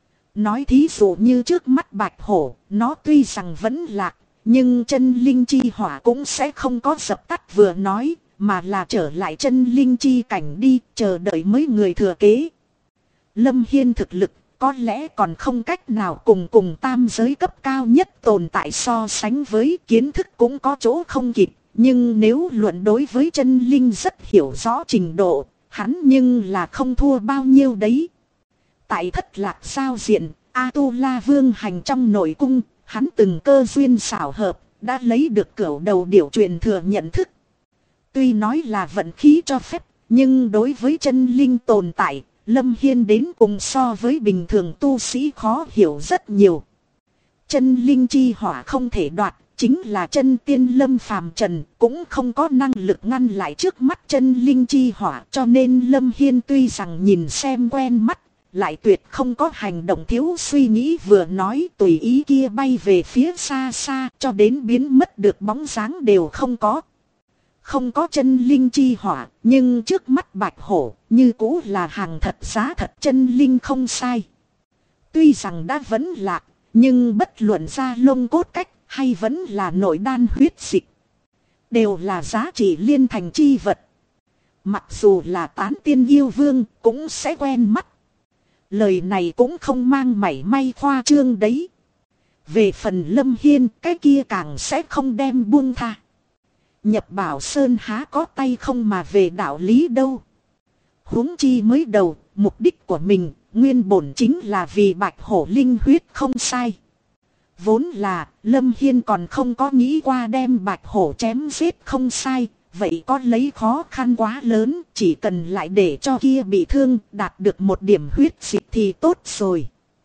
Nói thí dụ như trước mắt bạch hổ, nó tuy rằng vẫn lạc, nhưng chân linh chi hỏa cũng sẽ không có dập tắt vừa nói, mà là trở lại chân linh chi cảnh đi, chờ đợi mấy người thừa kế. Lâm Hiên thực lực có lẽ còn không cách nào cùng tam giới cấp cao nhất tồn tại so sánh với, kiến thức cũng có chỗ không kịp. Nhưng nếu luận đối với chân linh rất hiểu rõ trình độ, hắn nhưng là không thua bao nhiêu đấy. Tại Thất Lạc Giao diện, A-tu-la vương hành trong nội cung, hắn từng cơ duyên xảo hợp, đã lấy được cửu đầu điểu truyền thừa nhận thức. Tuy nói là vận khí cho phép, nhưng đối với chân linh tồn tại, Lâm Hiên đến cùng so với bình thường tu sĩ khó hiểu rất nhiều. Chân linh chi hỏa không thể đoạt, chính là chân tiên Lâm phàm trần cũng không có năng lực ngăn lại trước mắt chân linh chi hỏa, cho nên Lâm Hiên tuy rằng nhìn xem quen mắt, lại tuyệt không có hành động thiếu suy nghĩ vừa nói tùy ý kia bay về phía xa xa cho đến biến mất được bóng dáng đều không có. Không có chân linh chi hỏa, nhưng trước mắt bạch hổ như cũ là hàng thật giá thật chân linh không sai. Tuy rằng đã vẫn lạc, nhưng bất luận ra lông cốt cách hay vẫn là nội đan huyết dịch, đều là giá trị liên thành chi vật. Mặc dù là tán tiên yêu vương cũng sẽ quen mắt. Lời này cũng không mang mảy may khoa trương đấy. Về phần Lâm Hiên, cái kia càng sẽ không đem buông tha. Nhập Bảo Sơn há có tay không mà về đạo lý đâu. Huống chi mới đầu, mục đích của mình, nguyên bổn chính là vì bạch hổ linh huyết không sai. Vốn là, Lâm Hiên còn không có nghĩ qua đem bạch hổ chém giết không sai, vậy có lấy khó khăn quá lớn, chỉ cần lại để cho kia bị thương, đạt được một điểm huyết dịch thì tốt rồi.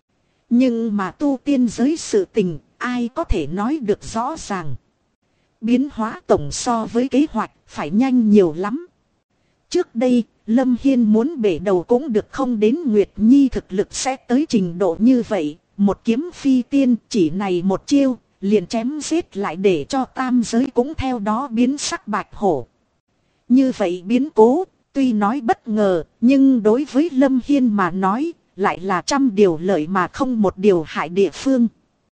Nhưng mà tu tiên giới sự tình, ai có thể nói được rõ ràng. Biến hóa tổng so với kế hoạch, phải nhanh nhiều lắm. Trước đây, Lâm Hiên muốn bể đầu cũng được không đến Nguyệt Nhi thực lực sẽ tới trình độ như vậy. Một kiếm phi tiên chỉ này một chiêu, liền chém giết lại để cho tam giới cũng theo đó biến sắc bạch hổ. Như vậy biến cố, tuy nói bất ngờ, nhưng đối với Lâm Hiên mà nói, lại là trăm điều lợi mà không một điều hại địa phương.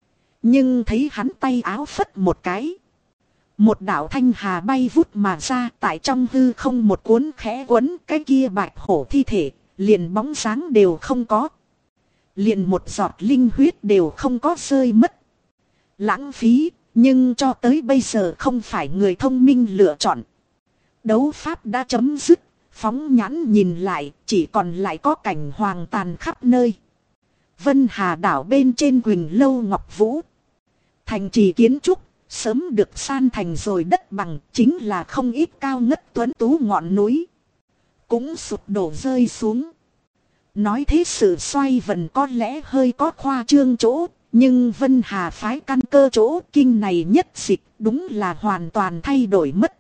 Nhưng thấy hắn tay áo phất một cái. Một đạo thanh hà bay vút mà ra, tại trong hư không một cuốn khẽ quấn, cái kia bạch hổ thi thể, liền bóng dáng đều không có. Liền một giọt linh huyết đều không có rơi mất. Lãng phí, nhưng cho tới bây giờ không phải người thông minh lựa chọn. Đấu pháp đã chấm dứt, Phóng nhãn nhìn lại, chỉ còn lại có cảnh hoang tàn khắp nơi. Vân Hà đảo bên trên Quỳnh Lâu Ngọc Vũ. Thành trì kiến trúc, sớm được san thành rồi đất bằng, chính là không ít cao ngất tuấn tú ngọn núi. Cũng sụp đổ rơi xuống. Nói thế sự xoay vần có lẽ hơi có khoa trương chỗ, nhưng Vân Hà phái căn cơ chỗ kinh này nhất dịch đúng là hoàn toàn thay đổi mất.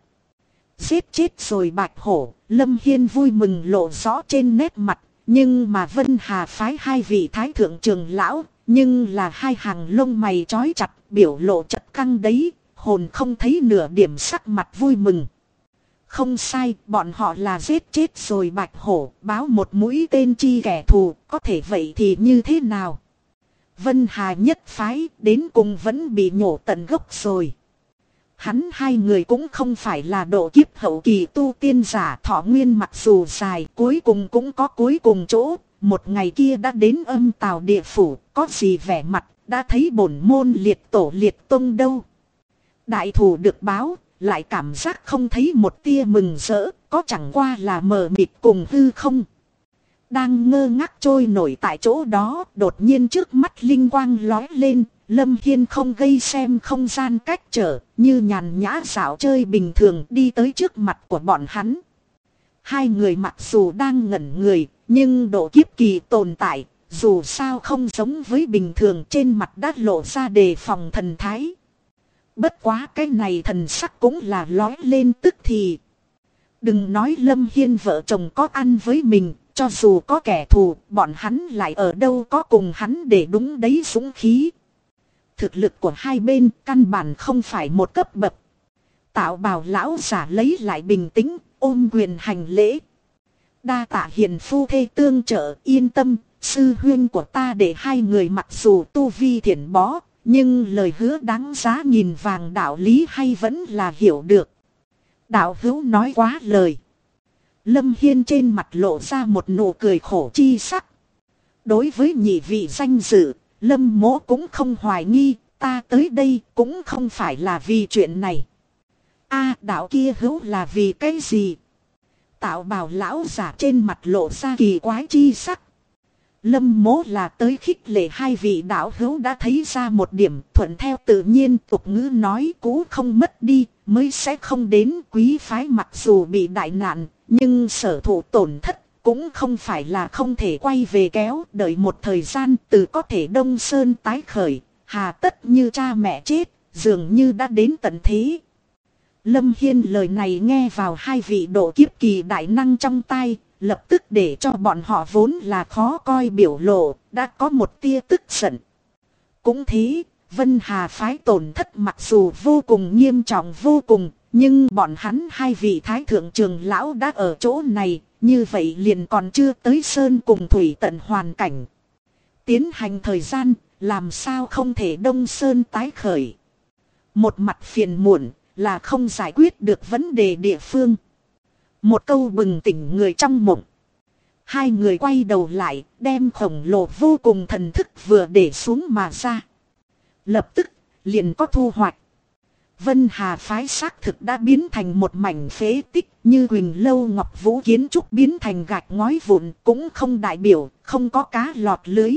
Giết chết rồi Bạch Hổ, Lâm Hiên vui mừng lộ rõ trên nét mặt, nhưng mà Vân Hà phái hai vị thái thượng trưởng lão, nhưng là hai hàng lông mày trói chặt, biểu lộ chật căng đấy, hồn không thấy nửa điểm sắc mặt vui mừng. Không sai, bọn họ là giết chết rồi Bạch Hổ, báo một mũi tên chi kẻ thù, có thể vậy thì như thế nào? Vân Hà nhất phái đến cùng vẫn bị nhổ tận gốc rồi. Hắn hai người cũng không phải là độ kiếp hậu kỳ tu tiên giả, thọ nguyên mặc dù dài, cuối cùng cũng có cuối cùng chỗ. Một ngày kia đã đến âm tào địa phủ, có gì vẻ mặt, đã thấy bổn môn liệt tổ liệt tông đâu. Đại thù được báo, lại cảm giác không thấy một tia mừng rỡ, có chẳng qua là mờ mịt cùng hư không. Đang ngơ ngác trôi nổi tại chỗ đó, đột nhiên trước mắt linh quang lói lên, Lâm Hiên không gây xem không gian cách trở, như nhàn nhã dạo chơi bình thường đi tới trước mặt của bọn hắn. Hai người mặc dù đang ngẩn người, nhưng độ kiếp kỳ tồn tại, dù sao không giống với bình thường, trên mặt đã lộ ra đề phòng thần thái. Bất quá cái này thần sắc cũng là lói lên tức thì. Đừng nói Lâm Hiên vợ chồng có ăn với mình, cho dù có kẻ thù, bọn hắn lại ở đâu có cùng hắn để đúng đấy dũng khí. Thực lực của hai bên căn bản không phải một cấp bậc. Tạo bào lão giả lấy lại bình tĩnh, ôm quyền hành lễ. Đa tạ hiền phu thê tương trợ, yên tâm, sư huynh của ta để hai người mặc dù tu vi thiển bó, nhưng lời hứa đáng giá nghìn vàng đạo lý hay vẫn là hiểu được. Đạo hữu nói quá lời. Lâm Hiên trên mặt lộ ra một nụ cười khổ chi sắc. Đối với nhị vị danh dự, Lâm mỗ cũng không hoài nghi, ta tới đây cũng không phải là vì chuyện này. Đạo kia hữu là vì cái gì? Tạo bào lão giả trên mặt lộ ra kỳ quái chi sắc. Lâm mỗ là tới khích lệ hai vị đạo hữu đã thấy ra một điểm, thuận theo tự nhiên, tục ngữ nói cũ không mất đi, mới sẽ không đến. Quý phái mặc dù bị đại nạn, nhưng sở thụ tổn thất cũng không phải là không thể quay về kéo, đợi một thời gian từ có thể đông sơn tái khởi, hà tất như cha mẹ chết, dường như đã đến tận thế. Lâm Hiên lời này nghe vào hai vị độ kiếp kỳ đại năng trong tai, lập tức để cho bọn họ vốn là khó coi biểu lộ, đã có một tia tức giận. Cũng thế, Vân Hà phái tổn thất mặc dù vô cùng nghiêm trọng vô cùng, nhưng bọn hắn hai vị thái thượng trưởng lão đã ở chỗ này, như vậy liền còn chưa tới sơn cùng thủy tận hoàn cảnh. Tiến hành thời gian, làm sao không thể đông sơn tái khởi. Một mặt phiền muộn là không giải quyết được vấn đề địa phương. Một câu bừng tỉnh người trong mộng. Hai người quay đầu lại, đem khổng lồ vô cùng thần thức vừa để xuống mà ra. Lập tức, liền có thu hoạch. Vân Hà phái xác thực đã biến thành một mảnh phế tích, như Quỳnh Lâu Ngọc Vũ kiến trúc biến thành gạch ngói vụn, cũng không đại biểu, không có cá lọt lưới.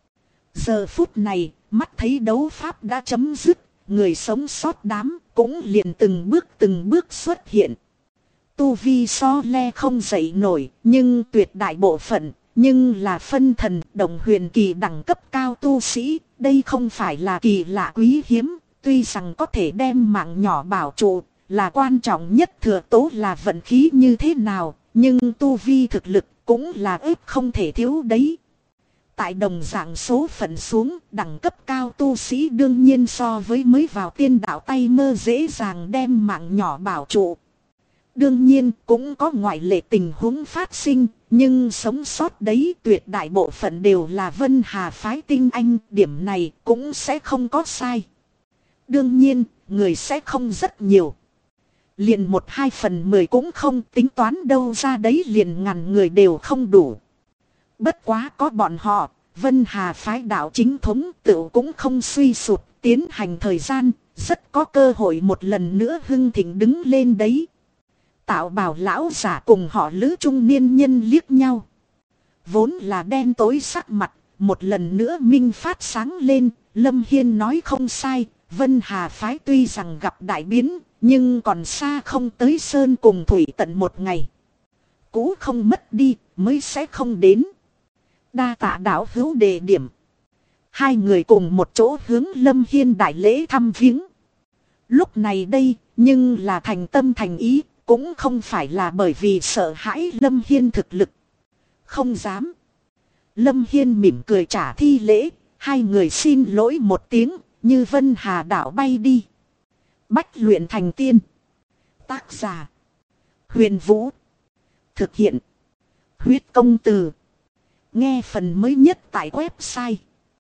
Giờ phút này, mắt thấy đấu pháp đã chấm dứt, người sống sót đám cũng liền từng bước xuất hiện. Tu vi so le không dậy nổi, nhưng tuyệt đại bộ phận, nhưng là phân thần đồng huyền kỳ đẳng cấp cao tu sĩ, đây không phải là kỳ lạ quý hiếm, tuy rằng có thể đem mạng nhỏ bảo trụ, là quan trọng nhất, thừa tố là vận khí như thế nào, nhưng tu vi thực lực cũng là ếp không thể thiếu đấy. Tại đồng dạng số phận xuống, đẳng cấp cao tu sĩ đương nhiên so với mới vào tiên đạo tay mơ dễ dàng đem mạng nhỏ bảo trụ. Đương nhiên cũng có ngoại lệ tình huống phát sinh, nhưng sống sót đấy tuyệt đại bộ phận đều là Vân Hà phái tinh anh, điểm này cũng sẽ không có sai. Đương nhiên, người sẽ không rất nhiều. Liền 1/2/10 cũng không, tính toán đâu ra đấy liền ngàn người đều không đủ. Bất quá có bọn họ, Vân Hà phái đạo chính thống tự cũng không suy sụp, tiến hành thời gian, rất có cơ hội một lần nữa hưng thịnh đứng lên đấy. Tạo bảo lão giả cùng họ Lữ trung niên nhân liếc nhau. Vốn là đen tối sắc mặt, một lần nữa minh phát sáng lên. Lâm Hiên nói không sai, Vân Hà phái tuy rằng gặp đại biến, nhưng còn xa không tới sơn cùng thủy tận một ngày. Cũ không mất đi, mới sẽ không đến. Đa tạ đạo hữu đề điểm. Hai người cùng một chỗ hướng Lâm Hiên đại lễ thăm viếng. Lúc này đây, nhưng là thành tâm thành ý, cũng không phải là bởi vì sợ hãi Lâm Hiên thực lực. Không dám. Lâm Hiên mỉm cười trả thi lễ, hai người xin lỗi một tiếng, như Vân Hà đảo bay đi. Bách luyện thành tiên. Tác giả: Huyền Vũ. Thực hiện: Huyết Công Từ. Nghe phần mới nhất tại website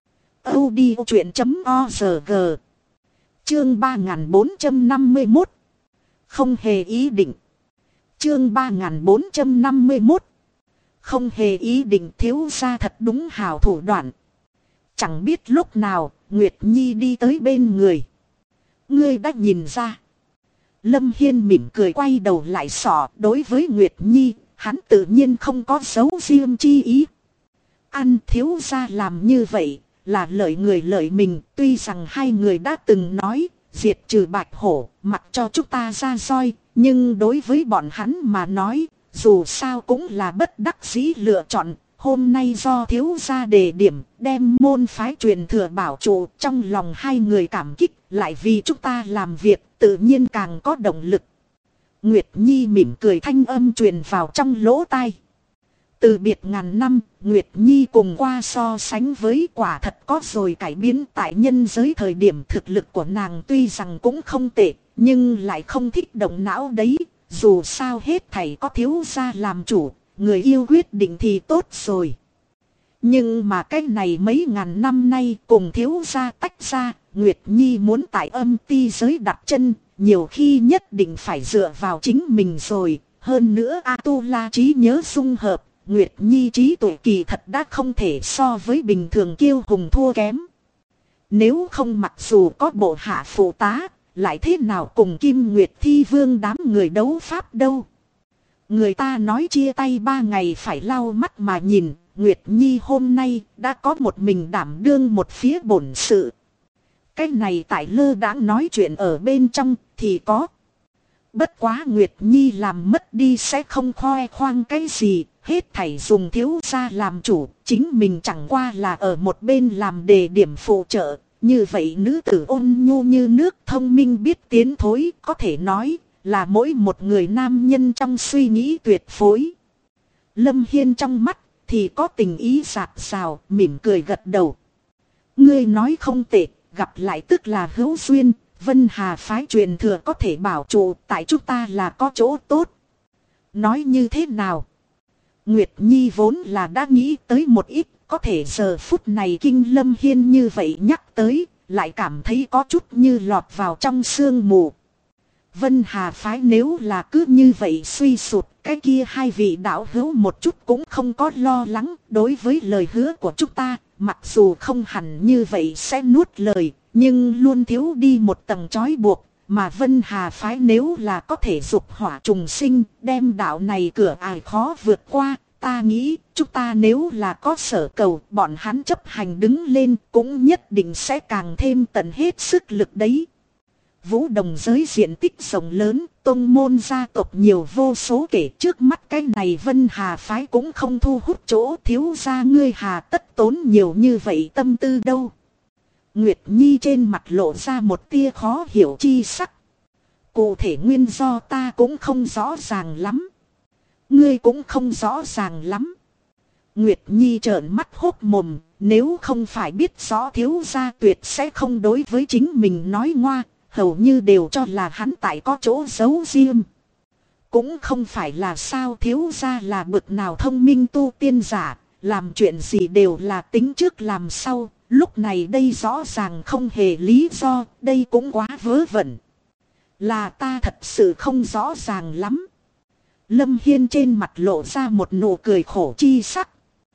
audiochuyện.org. Chương 3451. Không hề ý định. Chương 3451. Không hề ý định. Thiếu gia thật đúng hào thủ đoạn. Chẳng biết lúc nào Nguyệt Nhi đi tới bên người. Ngươi đã nhìn ra. Lâm Hiên mỉm cười quay đầu lại sỏ. Đối với Nguyệt Nhi, hắn tự nhiên không có giấu riêng chi ý. Ăn thiếu gia làm như vậy là lợi người lợi mình. Tuy rằng hai người đã từng nói diệt trừ bạch hổ, mặc cho chúng ta ra roi, nhưng đối với bọn hắn mà nói, dù sao cũng là bất đắc dĩ lựa chọn. Hôm nay do thiếu gia đề điểm, đem môn phái truyền thừa bảo trụ, trong lòng hai người cảm kích, lại vì chúng ta làm việc, tự nhiên càng có động lực. Nguyệt Nhi mỉm cười, thanh âm truyền vào trong lỗ tai. Từ biệt ngàn năm, Nguyệt Nhi cùng qua so sánh với quả thật có rồi cải biến. Tại nhân giới thời điểm thực lực của nàng tuy rằng cũng không tệ, nhưng lại không thích động não đấy. Dù sao hết thảy có thiếu gia làm chủ, người yêu quyết định thì tốt rồi. Nhưng mà cái này mấy ngàn năm nay cùng thiếu gia tách ra, Nguyệt Nhi muốn tại âm ti giới đặt chân, nhiều khi nhất định phải dựa vào chính mình rồi. Hơn nữa A-tu-la trí nhớ dung hợp, Nguyệt Nhi trí tuệ kỳ thật đã không thể so với bình thường kiêu hùng thua kém. Nếu không, mặc dù có bộ hạ phụ tá, lại thế nào cùng Kim Nguyệt Thi Vương đám người đấu pháp đâu. Người ta nói chia tay 3 ngày phải lau mắt mà nhìn, Nguyệt Nhi hôm nay đã có một mình đảm đương một phía bổn sự. Cái này tại lơ đãng nói chuyện ở bên trong thì có. Bất quá Nguyệt Nhi làm mất đi sẽ không khoe khoang cái gì, hết thảy dùng thiếu gia làm chủ, chính mình chẳng qua là ở một bên làm đề điểm phụ trợ. Như vậy nữ tử ôn nhu như nước, thông minh biết tiến thối, có thể nói là mỗi một người nam nhân trong suy nghĩ tuyệt phối. Lâm Hiên trong mắt thì có tình ý rạc rào, mỉm cười gật đầu. Ngươi nói không tệ, gặp lại tức là hữu duyên. Vân Hà phái truyền thừa có thể bảo trụ, tại chúng ta là có chỗ tốt. Nói như thế nào? Nguyệt Nhi vốn là đã nghĩ tới một ít, có thể giờ phút này kinh Lâm Hiên như vậy nhắc tới, lại cảm thấy có chút như lọt vào trong sương mù. Vân Hà phái nếu là cứ như vậy suy sụt, cái kia hai vị đạo hữu một chút cũng không có lo lắng. Đối với lời hứa của chúng ta, mặc dù không hẳn như vậy sẽ nuốt lời, nhưng luôn thiếu đi một tầng trói buộc. Mà Vân Hà phái nếu là có thể dục hỏa trùng sinh, đem đạo này cửa ải khó vượt qua, ta nghĩ chúng ta nếu là có sở cầu, bọn hắn chấp hành đứng lên cũng nhất định sẽ càng thêm tận hết sức lực đấy. Vũ Đồng giới diện tích rộng lớn, tông môn gia tộc nhiều vô số kể, trước mắt cái này Vân Hà phái cũng không thu hút chỗ, thiếu gia ngươi hà tất tốn nhiều như vậy tâm tư đâu. Nguyệt Nhi trên mặt lộ ra một tia khó hiểu chi sắc. Cụ thể nguyên do ta cũng không rõ ràng lắm. Ngươi cũng không rõ ràng lắm. Nguyệt Nhi trợn mắt hốt mồm, nếu không phải biết rõ thiếu gia tuyệt sẽ không đối với chính mình nói ngoa, hầu như đều cho là hắn tại có chỗ giấu riêng. Cũng không phải là sao, thiếu gia là bực nào thông minh tu tiên giả, làm chuyện gì đều là tính trước làm sau, lúc này đây rõ ràng không hề lý do, đây cũng quá vớ vẩn. Là ta thật sự không rõ ràng lắm. Lâm Hiên trên mặt lộ ra một nụ cười khổ chi sắc.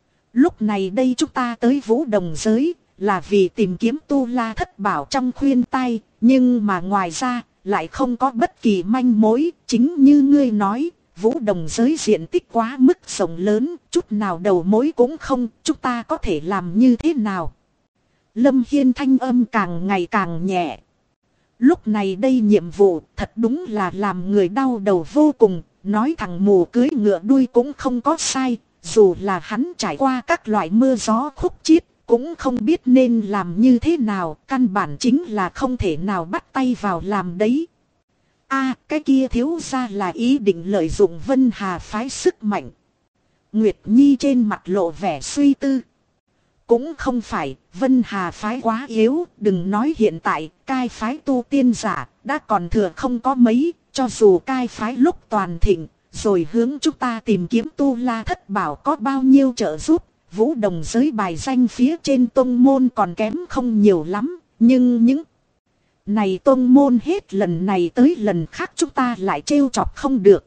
Lúc này đây chúng ta tới Vũ Đồng giới là vì tìm kiếm tu la thất bảo trong khuyên tai, nhưng mà ngoài ra lại không có bất kỳ manh mối. Chính như ngươi nói, Vũ Đồng giới diện tích quá mức rộng lớn, chút nào đầu mối cũng không, chúng ta có thể làm như thế nào? Lâm Hiên thanh âm càng ngày càng nhẹ. Lúc này đây nhiệm vụ thật đúng là làm người đau đầu vô cùng, nói thằng mù cưới ngựa đuôi cũng không có sai, dù là hắn trải qua các loại mưa gió khúc chiết, cũng không biết nên làm như thế nào, căn bản chính là không thể nào bắt tay vào làm đấy. Cái kia thiếu ra là ý định lợi dụng Vân Hà phái sức mạnh. Nguyệt Nhi trên mặt lộ vẻ suy tư. Cũng không phải, Vân Hà phái quá yếu, đừng nói hiện tại, cai phái tu tiên giả, đã còn thừa không có mấy, cho dù cai phái lúc toàn thịnh, rồi hướng chúng ta tìm kiếm tu la thất bảo có bao nhiêu trợ giúp, Vũ Đồng giới bài danh phía trên tông môn còn kém không nhiều lắm, nhưng những này tông môn hết lần này tới lần khác chúng ta lại trêu chọc không được.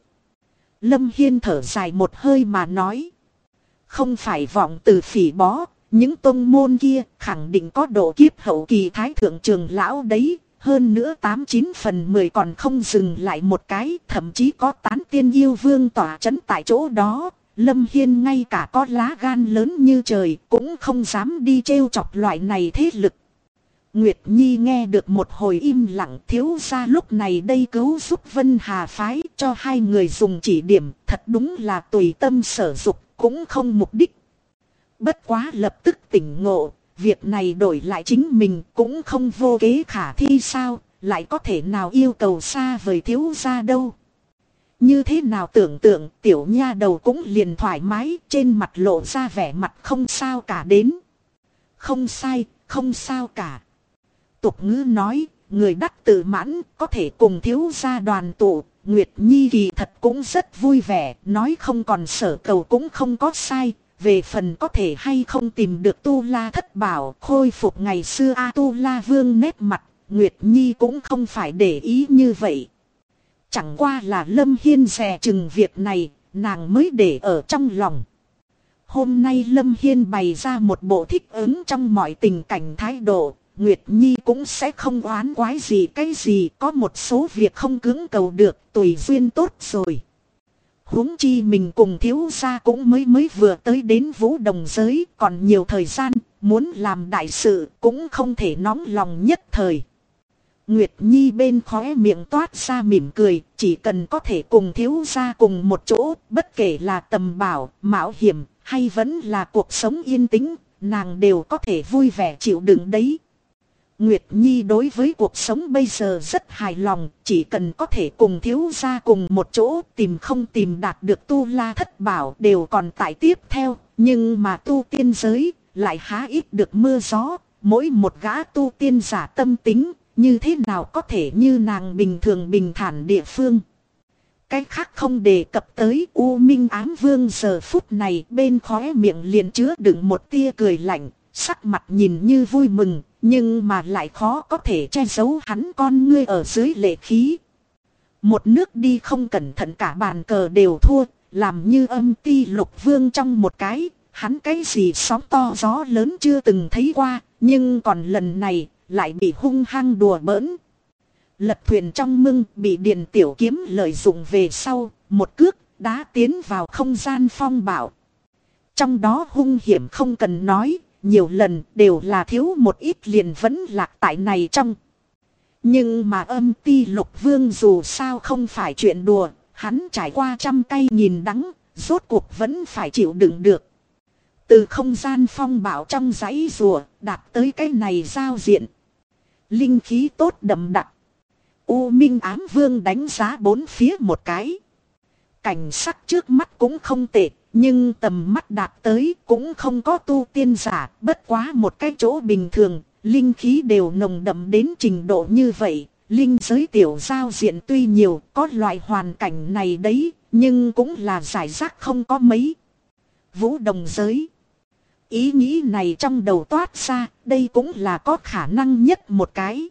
Lâm Hiên thở dài một hơi mà nói. Không phải vọng từ phỉ bó, những tông môn kia khẳng định có độ kiếp hậu kỳ thái thượng trường lão đấy. Hơn nữa 89/10 còn không dừng lại một cái, thậm chí có tán tiên yêu vương tỏa chấn tại chỗ đó. Lâm Hiên ngay cả có lá gan lớn như trời cũng không dám đi trêu chọc loại này thế lực. Nguyệt Nhi nghe được một hồi im lặng, thiếu gia lúc này đây cứu giúp Vân Hà phái cho hai người dùng chỉ điểm, thật đúng là tùy tâm sở dục, cũng không mục đích. Bất quá lập tức tỉnh ngộ, việc này đổi lại chính mình cũng không vô kế khả thi sao, lại có thể nào yêu cầu xa vời thiếu gia đâu. Như thế nào tưởng tượng tiểu nha đầu cũng liền thoải mái, trên mặt lộ ra vẻ mặt không sao cả đến. Không sai, không sao cả. Tục ngữ nói, người đắc tự mãn có thể cùng thiếu gia đoàn tụ. Nguyệt Nhi kỳ thật cũng rất vui vẻ, nói không còn sở cầu cũng không có sai. Về phần có thể hay không tìm được tu la thất bảo khôi phục ngày xưa tu la vương nét mặt, Nguyệt Nhi cũng không phải để ý như vậy. Chẳng qua là Lâm Hiên dè chừng việc này, nàng mới để ở trong lòng. Hôm nay Lâm Hiên bày ra một bộ thích ứng trong mọi tình cảnh thái độ, Nguyệt Nhi cũng sẽ không oán quái gì cái gì, có một số việc không cưỡng cầu được, tùy duyên tốt rồi. Huống chi mình cùng thiếu gia cũng mới vừa tới đến Vũ Đồng giới, còn nhiều thời gian, muốn làm đại sự cũng không thể nóng lòng nhất thời. Nguyệt Nhi bên khóe miệng toát ra mỉm cười, chỉ cần có thể cùng thiếu gia cùng một chỗ, bất kể là tầm bảo, mạo hiểm, hay vẫn là cuộc sống yên tĩnh, nàng đều có thể vui vẻ chịu đựng đấy. Nguyệt Nhi đối với cuộc sống bây giờ rất hài lòng, chỉ cần có thể cùng thiếu gia cùng một chỗ, tìm không tìm đạt được tu la thất bảo đều còn tại tiếp theo, nhưng mà tu tiên giới lại há ít được mưa gió, mỗi một gã tu tiên giả tâm tính, như thế nào có thể như nàng bình thường bình thản địa phương. Cái khác không đề cập tới, U Minh Ám Vương giờ phút này bên khóe miệng liền chứa đựng một tia cười lạnh, sắc mặt nhìn như vui mừng, nhưng mà lại khó có thể che giấu hắn con ngươi ở dưới lệ khí. Một nước đi không cẩn thận cả bàn cờ đều thua, làm như Âm Ti Lục Vương trong một cái, hắn cái gì sóng to gió lớn chưa từng thấy qua, nhưng còn lần này lại bị hung hăng đùa bỡn. Lật thuyền trong mưng bị Điền Tiểu Kiếm lợi dụng về sau, một cước đá tiến vào không gian phong bạo. Trong đó hung hiểm không cần nói, nhiều lần đều là thiếu một ít liền vẫn lạc tại này trong. Nhưng mà Âm Ti Lục Vương dù sao không phải chuyện đùa, hắn trải qua trăm cay nghìn đắng, rốt cuộc vẫn phải chịu đựng được. Từ không gian phong bạo trong dãy rùa, đạt tới cái này giao diện. Linh khí tốt đậm đặc. U Minh Ám Vương đánh giá bốn phía một cái. Cảnh sắc trước mắt cũng không tệ, nhưng tầm mắt đạt tới cũng không có tu tiên giả, bất quá một cái chỗ bình thường, linh khí đều nồng đậm đến trình độ như vậy. Linh giới tiểu giao diện tuy nhiều, có loại hoàn cảnh này đấy, nhưng cũng là giải rác không có mấy. Vũ Đồng giới. Ý nghĩ này trong đầu toát ra, đây cũng là có khả năng nhất một cái.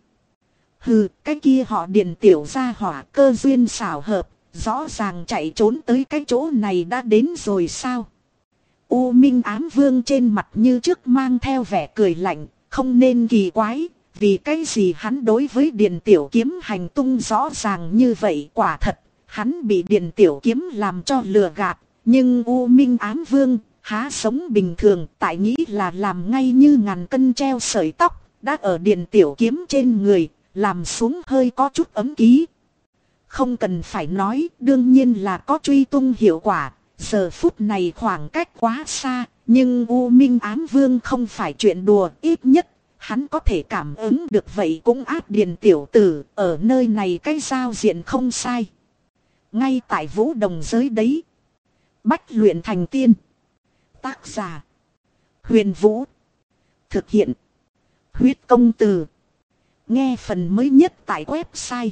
Hừ, cái kia họ Điền tiểu gia hỏa cơ duyên xảo hợp, rõ ràng chạy trốn tới cái chỗ này đã đến rồi sao? U Minh Ám Vương trên mặt như trước mang theo vẻ cười lạnh, không nên kỳ quái, Vì cái gì hắn đối với Điền Tiểu Kiếm hành tung rõ ràng như vậy? Quả thật, hắn bị Điền Tiểu Kiếm làm cho lừa gạt. Nhưng U Minh Ám Vương há sống bình thường, tại nghĩ là làm ngay như ngàn cân treo sợi tóc, đã ở Điền Tiểu Kiếm trên người, làm xuống hơi có chút ấm ký. Không cần phải nói, đương nhiên là có truy tung hiệu quả. Giờ phút này khoảng cách quá xa, nhưng U Minh Ám Vương không phải chuyện đùa, ít nhất hắn có thể cảm ứng được vậy cũng áp Điền tiểu tử, ở nơi này cái giao diện không sai. Ngay tại Vũ Đồng giới đấy. Bách luyện thành tiên. Tác giả Huyền Vũ. Thực hiện Huyết Công Từ. Nghe phần mới nhất tại website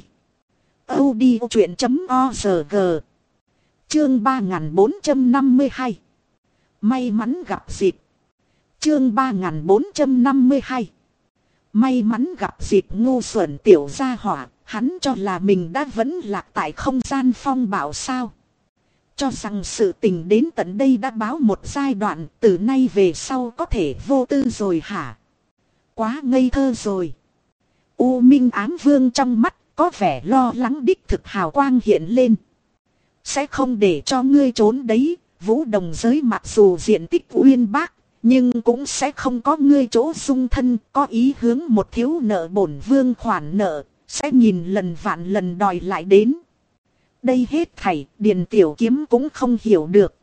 audiochuyện.org. Chương 3452. May mắn gặp dịp. Chương 3452. May mắn gặp dịp. Ngu xuẩn tiểu gia hỏa, hắn cho là mình đã vẫn lạc tại không gian phong bạo sao? Cho rằng sự tình đến tận đây đã báo một giai đoạn, từ nay về sau có thể vô tư rồi hả? Quá ngây thơ rồi. U Minh Ám Vương trong mắt có vẻ lo lắng đích thực hào quang hiện lên. Sẽ không để cho ngươi trốn đấy. Vũ Đồng giới mặc dù diện tích uyên bác, nhưng cũng sẽ không có ngươi chỗ dung thân. Có ý hướng một thiếu nợ bổn vương khoản nợ, sẽ nhìn lần vạn lần đòi lại đến. Đây hết thảy Điền Tiểu Kiếm cũng không hiểu được.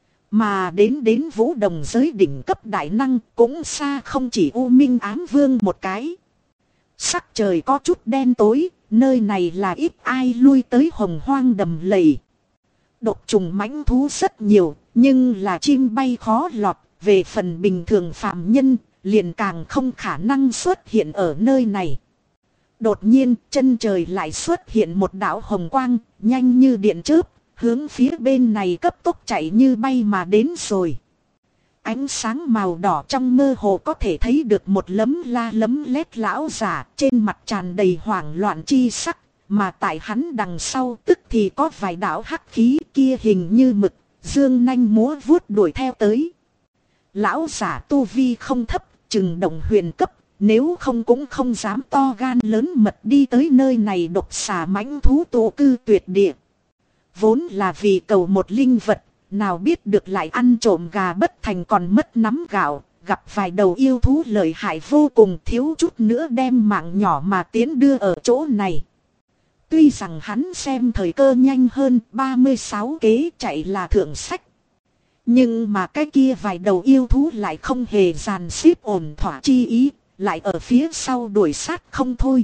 Mà đến Vũ Đồng giới đỉnh cấp đại năng cũng xa không chỉ U Minh Ám Vương một cái. Sắc trời có chút đen tối, nơi này là ít ai lui tới hồng hoang đầm lầy. Độc trùng mãnh thú rất nhiều, nhưng là chim bay khó lọt. Về phần bình thường phàm nhân, liền càng không khả năng xuất hiện ở nơi này. Đột nhiên, chân trời lại xuất hiện một đạo hồng quang, nhanh như điện chớp, hướng phía bên này cấp tốc chạy như bay mà đến rồi. Ánh sáng màu đỏ trong mơ hồ có thể thấy được một lấm la lấm lét lão giả, trên mặt tràn đầy hoảng loạn chi sắc. Mà tại hắn đằng sau tức thì có vài đạo hắc khí kia hình như mực, dương nanh múa vuốt đuổi theo tới. Lão giả tu vi không thấp, chừng động huyền cấp, nếu không cũng không dám to gan lớn mật đi tới nơi này độc xà mãnh thú tụ cư tuyệt địa. Vốn là vì cầu một linh vật, nào biết được lại ăn trộm gà bất thành còn mất nắm gạo, gặp vài đầu yêu thú lợi hại vô cùng, thiếu chút nữa đem mạng nhỏ mà tiến đưa ở chỗ này. Tuy rằng hắn xem thời cơ nhanh hơn, 36 kế chạy là thượng sách. Nhưng mà cái kia vài đầu yêu thú lại không hề dàn xếp ổn thỏa chi ý, lại ở phía sau đuổi sát không thôi.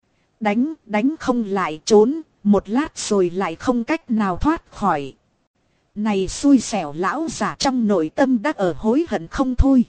Đánh không lại trốn, một lát rồi lại không cách nào thoát khỏi. Này xui xẻo lão giả trong nội tâm đã ở hối hận không thôi.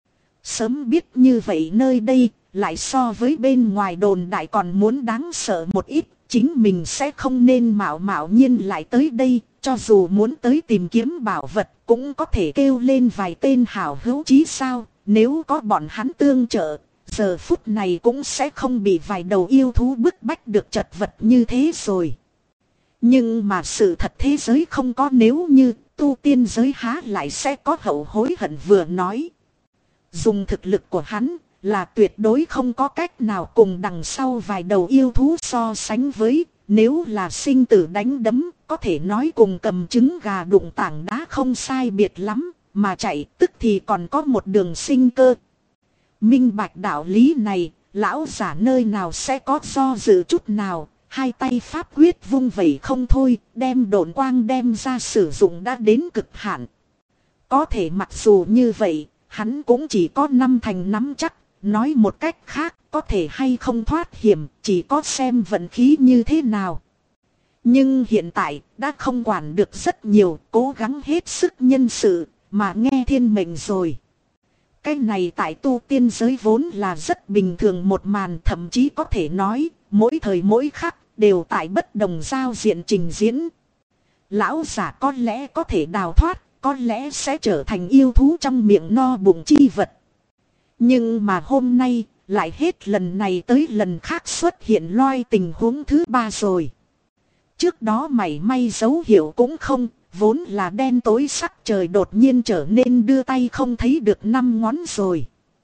Sớm biết như vậy nơi đây, lại so với bên ngoài đồn đại còn muốn đáng sợ một ít. Chính mình sẽ không nên mạo nhiên lại tới đây, cho dù muốn tới tìm kiếm bảo vật cũng có thể kêu lên vài tên hảo hữu chí sao. Nếu có bọn hắn tương trợ, giờ phút này cũng sẽ không bị vài đầu yêu thú bức bách được chật vật như thế rồi. Nhưng mà sự thật thế giới không có nếu như, tu tiên giới há lại sẽ có hậu hối hận vừa nói. Dùng thực lực của hắn là tuyệt đối không có cách nào cùng đằng sau vài đầu yêu thú so sánh với. Nếu là sinh tử đánh đấm, có thể nói cùng cầm trứng gà đụng tảng đá không sai biệt lắm, mà chạy tức thì còn có một đường sinh cơ. Minh bạch đạo lý này, lão giả nơi nào sẽ có do dự chút nào, hai tay pháp quyết vung vẩy không thôi, đem độn quang đem ra sử dụng đã đến cực hạn. Có thể mặc dù như vậy, hắn cũng chỉ có 5 thành nắm chắc. Nói một cách khác, có thể hay không thoát hiểm, chỉ có xem vận khí như thế nào. Nhưng hiện tại, đã không quản được rất nhiều, cố gắng hết sức nhân sự, mà nghe thiên mệnh rồi. Cái này tại tu tiên giới vốn là rất bình thường một màn, thậm chí có thể nói, mỗi thời mỗi khắc, đều tại bất đồng giao diện trình diễn. Lão giả có lẽ có thể đào thoát, có lẽ sẽ trở thành yêu thú trong miệng no bụng chi vật. Nhưng mà hôm nay, lại hết lần này tới lần khác xuất hiện loi tình huống thứ 3 rồi. Trước đó mảy may dấu hiệu cũng không, vốn là đen tối sắc trời đột nhiên trở nên đưa tay không thấy được 5 ngón rồi.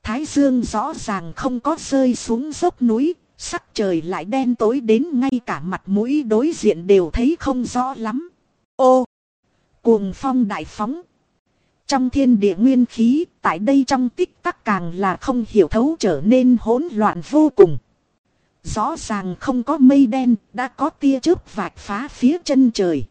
Thái dương rõ ràng không có rơi xuống dốc núi, sắc trời lại đen tối đến ngay cả mặt mũi đối diện đều thấy không rõ lắm. Ô! Cuồng phong đại phóng. Trong thiên địa nguyên khí, tại đây trong tích tắc càng là không hiểu thấu trở nên hỗn loạn vô cùng. Rõ ràng không có mây đen, đã có tia chớp vạch phá phía chân trời.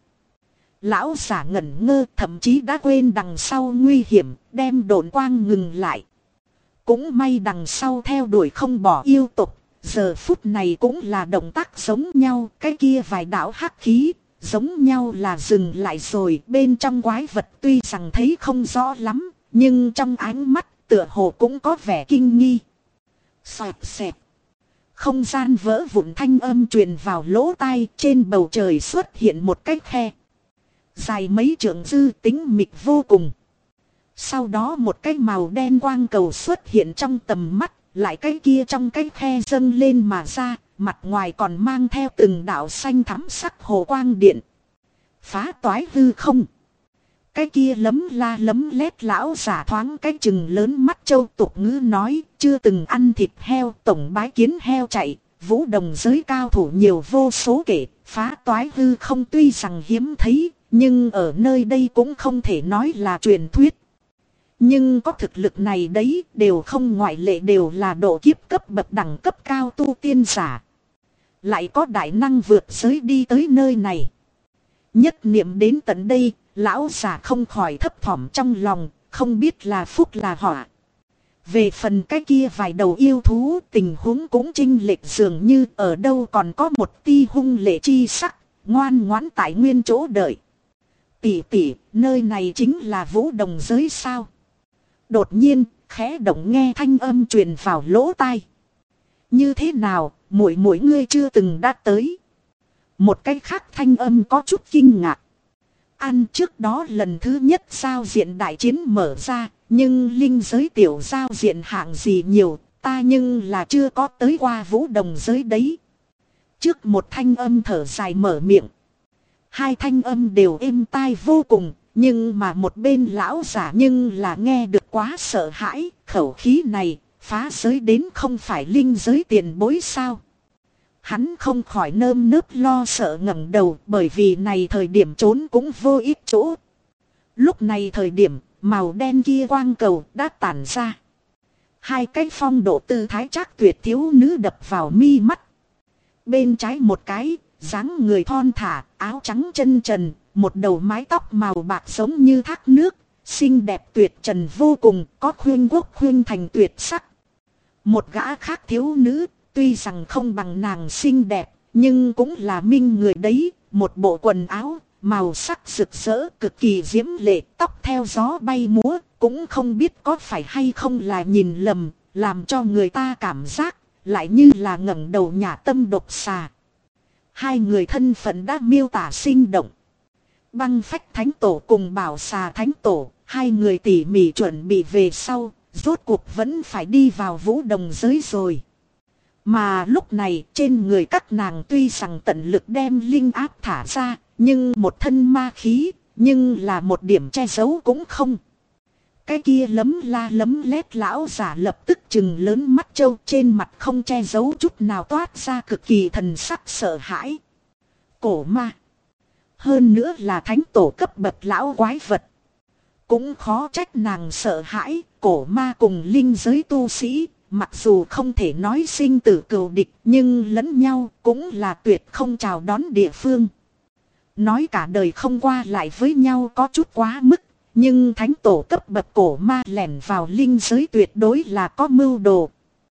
Lão giả ngẩn ngơ, thậm chí đã quên đằng sau nguy hiểm, đem độn quang ngừng lại. Cũng may đằng sau theo đuổi không bỏ yêu tục, giờ phút này cũng là động tác giống nhau, cái kia vài đạo hắc khí, giống nhau là dừng lại rồi. Bên trong quái vật tuy rằng thấy không rõ lắm, nhưng trong ánh mắt tựa hồ cũng có vẻ kinh nghi. Xoẹt xẹt. Không gian vỡ vụn thanh âm truyền vào lỗ tai, trên bầu trời xuất hiện một cái khe. Dài mấy trượng dư tính mịt vô cùng. Sau đó một cái màu đen quang cầu xuất hiện trong tầm mắt, lại cái kia trong cái khe dâng lên mà ra, mặt ngoài còn mang theo từng đạo xanh thắm sắc hồ quang điện. Phá toái hư không. Cái kia lấm la lấm lét lão giả thoáng cái chừng lớn mắt châu tục ngữ nói, chưa từng ăn thịt heo, tổng bái kiến heo chạy, vũ đồng giới cao thủ nhiều vô số kể, phá toái hư không tuy rằng hiếm thấy, nhưng ở nơi đây cũng không thể nói là truyền thuyết. Nhưng có thực lực này đấy, đều không ngoại lệ đều là độ kiếp cấp bậc đẳng cấp cao tu tiên giả. Lại có đại năng vượt giới đi tới nơi này. Nhất niệm đến tận đây, lão giả không khỏi thấp thỏm trong lòng, không biết là phúc là họa. Về phần cái kia vài đầu yêu thú, tình huống cũng chênh lệch dường như ở đâu còn có một ti hung lệ chi sắc, ngoan ngoãn tại nguyên chỗ đợi. Tỷ tỷ, nơi này chính là vũ đồng giới sao? Đột nhiên, khẽ động nghe thanh âm truyền vào lỗ tai. Như thế nào, muội muội ngươi chưa từng đã tới? Một cái khác thanh âm có chút kinh ngạc. Ăn trước đó lần thứ nhất giao diện đại chiến mở ra, nhưng linh giới tiểu giao diện hạng gì nhiều, ta nhưng là chưa có tới qua vũ đồng giới đấy. Trước một thanh âm thở dài mở miệng. Hai thanh âm đều êm tai vô cùng, nhưng mà một bên lão giả nhưng là nghe được quá sợ hãi, khẩu khí này, phá giới đến không phải linh giới tiền bối sao. Hắn không khỏi nơm nớp lo sợ ngẩng đầu, bởi vì này thời điểm trốn cũng vô ích chỗ. Lúc này thời điểm, màu đen kia quang cầu đã tản ra. Hai cái phong độ tư thái trác tuyệt thiếu nữ đập vào mi mắt. Bên trái một cái, dáng người thon thả, áo trắng chân trần, một đầu mái tóc màu bạc giống như thác nước, xinh đẹp tuyệt trần vô cùng, có khuyên quốc khuyên thành tuyệt sắc. Một gã khác thiếu nữ, tuy rằng không bằng nàng xinh đẹp, nhưng cũng là minh người đấy, một bộ quần áo, màu sắc rực rỡ, cực kỳ diễm lệ, tóc theo gió bay múa, cũng không biết có phải hay không là nhìn lầm, làm cho người ta cảm giác, lại như là ngẩng đầu nhả tâm độc xà. Hai người thân phận đã miêu tả sinh động. Băng phách thánh tổ cùng bảo xà thánh tổ, hai người tỉ mỉ chuẩn bị về sau, rốt cuộc vẫn phải đi vào vũ đồng giới rồi. Mà lúc này trên người các nàng tuy rằng tận lực đem linh áp thả ra, nhưng một thân ma khí, nhưng là một điểm che giấu cũng không. Cái kia lấm la lấm lét lão giả lập tức chừng lớn mắt trâu, trên mặt không che giấu chút nào toát ra cực kỳ thần sắc sợ hãi. Cổ ma. Hơn nữa là thánh tổ cấp bậc lão quái vật. Cũng khó trách nàng sợ hãi, cổ ma cùng linh giới tu sĩ, mặc dù không thể nói sinh tử cừu địch, nhưng lẫn nhau cũng là tuyệt không chào đón địa phương. Nói cả đời không qua lại với nhau có chút quá mức, nhưng thánh tổ cấp bậc cổ ma lẻn vào linh giới tuyệt đối là có mưu đồ.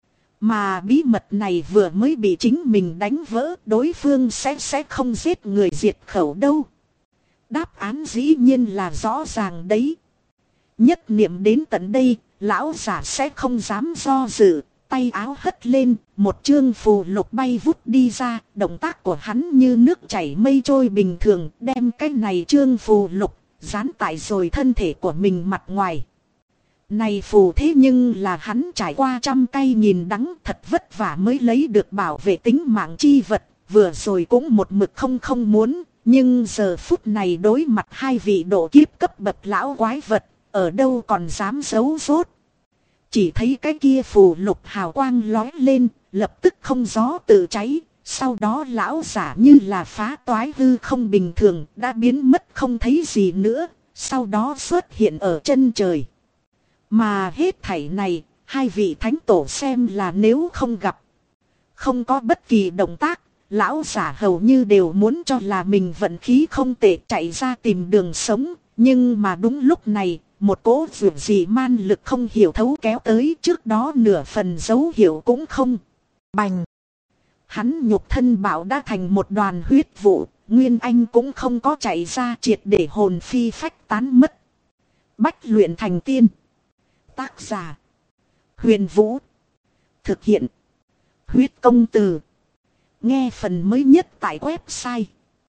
Mà bí mật này vừa mới bị chính mình đánh vỡ, đối phương sẽ không giết người diệt khẩu đâu. Đáp án dĩ nhiên là rõ ràng đấy. Nhất niệm đến tận đây, lão giả sẽ không dám do dự, tay áo hất lên, một chương phù lục bay vút đi ra, động tác của hắn như nước chảy mây trôi bình thường, đem cái này chương phù lục dán tại rồi thân thể của mình mặt ngoài. Này phù thế nhưng là hắn trải qua trăm cay nghìn đắng, thật vất vả mới lấy được bảo vệ tính mạng chi vật, vừa rồi cũng một mực không muốn, nhưng giờ phút này đối mặt hai vị độ kiếp cấp bậc lão quái vật, ở đâu còn dám giấu rốt. Chỉ thấy cái kia phù lục hào quang lói lên, lập tức không gió tự cháy. Sau đó lão giả như là phá toái hư không bình thường đã biến mất không thấy gì nữa. Sau đó xuất hiện ở chân trời. Mà hết thảy này, hai vị thánh tổ xem là nếu không gặp. Không có bất kỳ động tác, lão giả hầu như đều muốn cho là mình vận khí không tệ chạy ra tìm đường sống. Nhưng mà đúng lúc này, một cỗ vượt gì man lực không hiểu thấu kéo tới, trước đó nửa phần dấu hiệu cũng không. Bành! Hắn nhục thân bảo đã thành một đoàn huyết vụ, Nguyên Anh cũng không có chạy ra, triệt để hồn phi phách tán mất. Bách luyện thành tiên. Tác giả: Huyền Vũ. Thực hiện: Huyết Công Từ. Nghe phần mới nhất tại website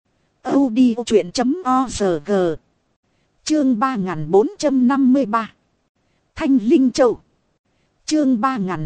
audiochuyện.org. Chương 3453. Thanh Linh Châu. Chương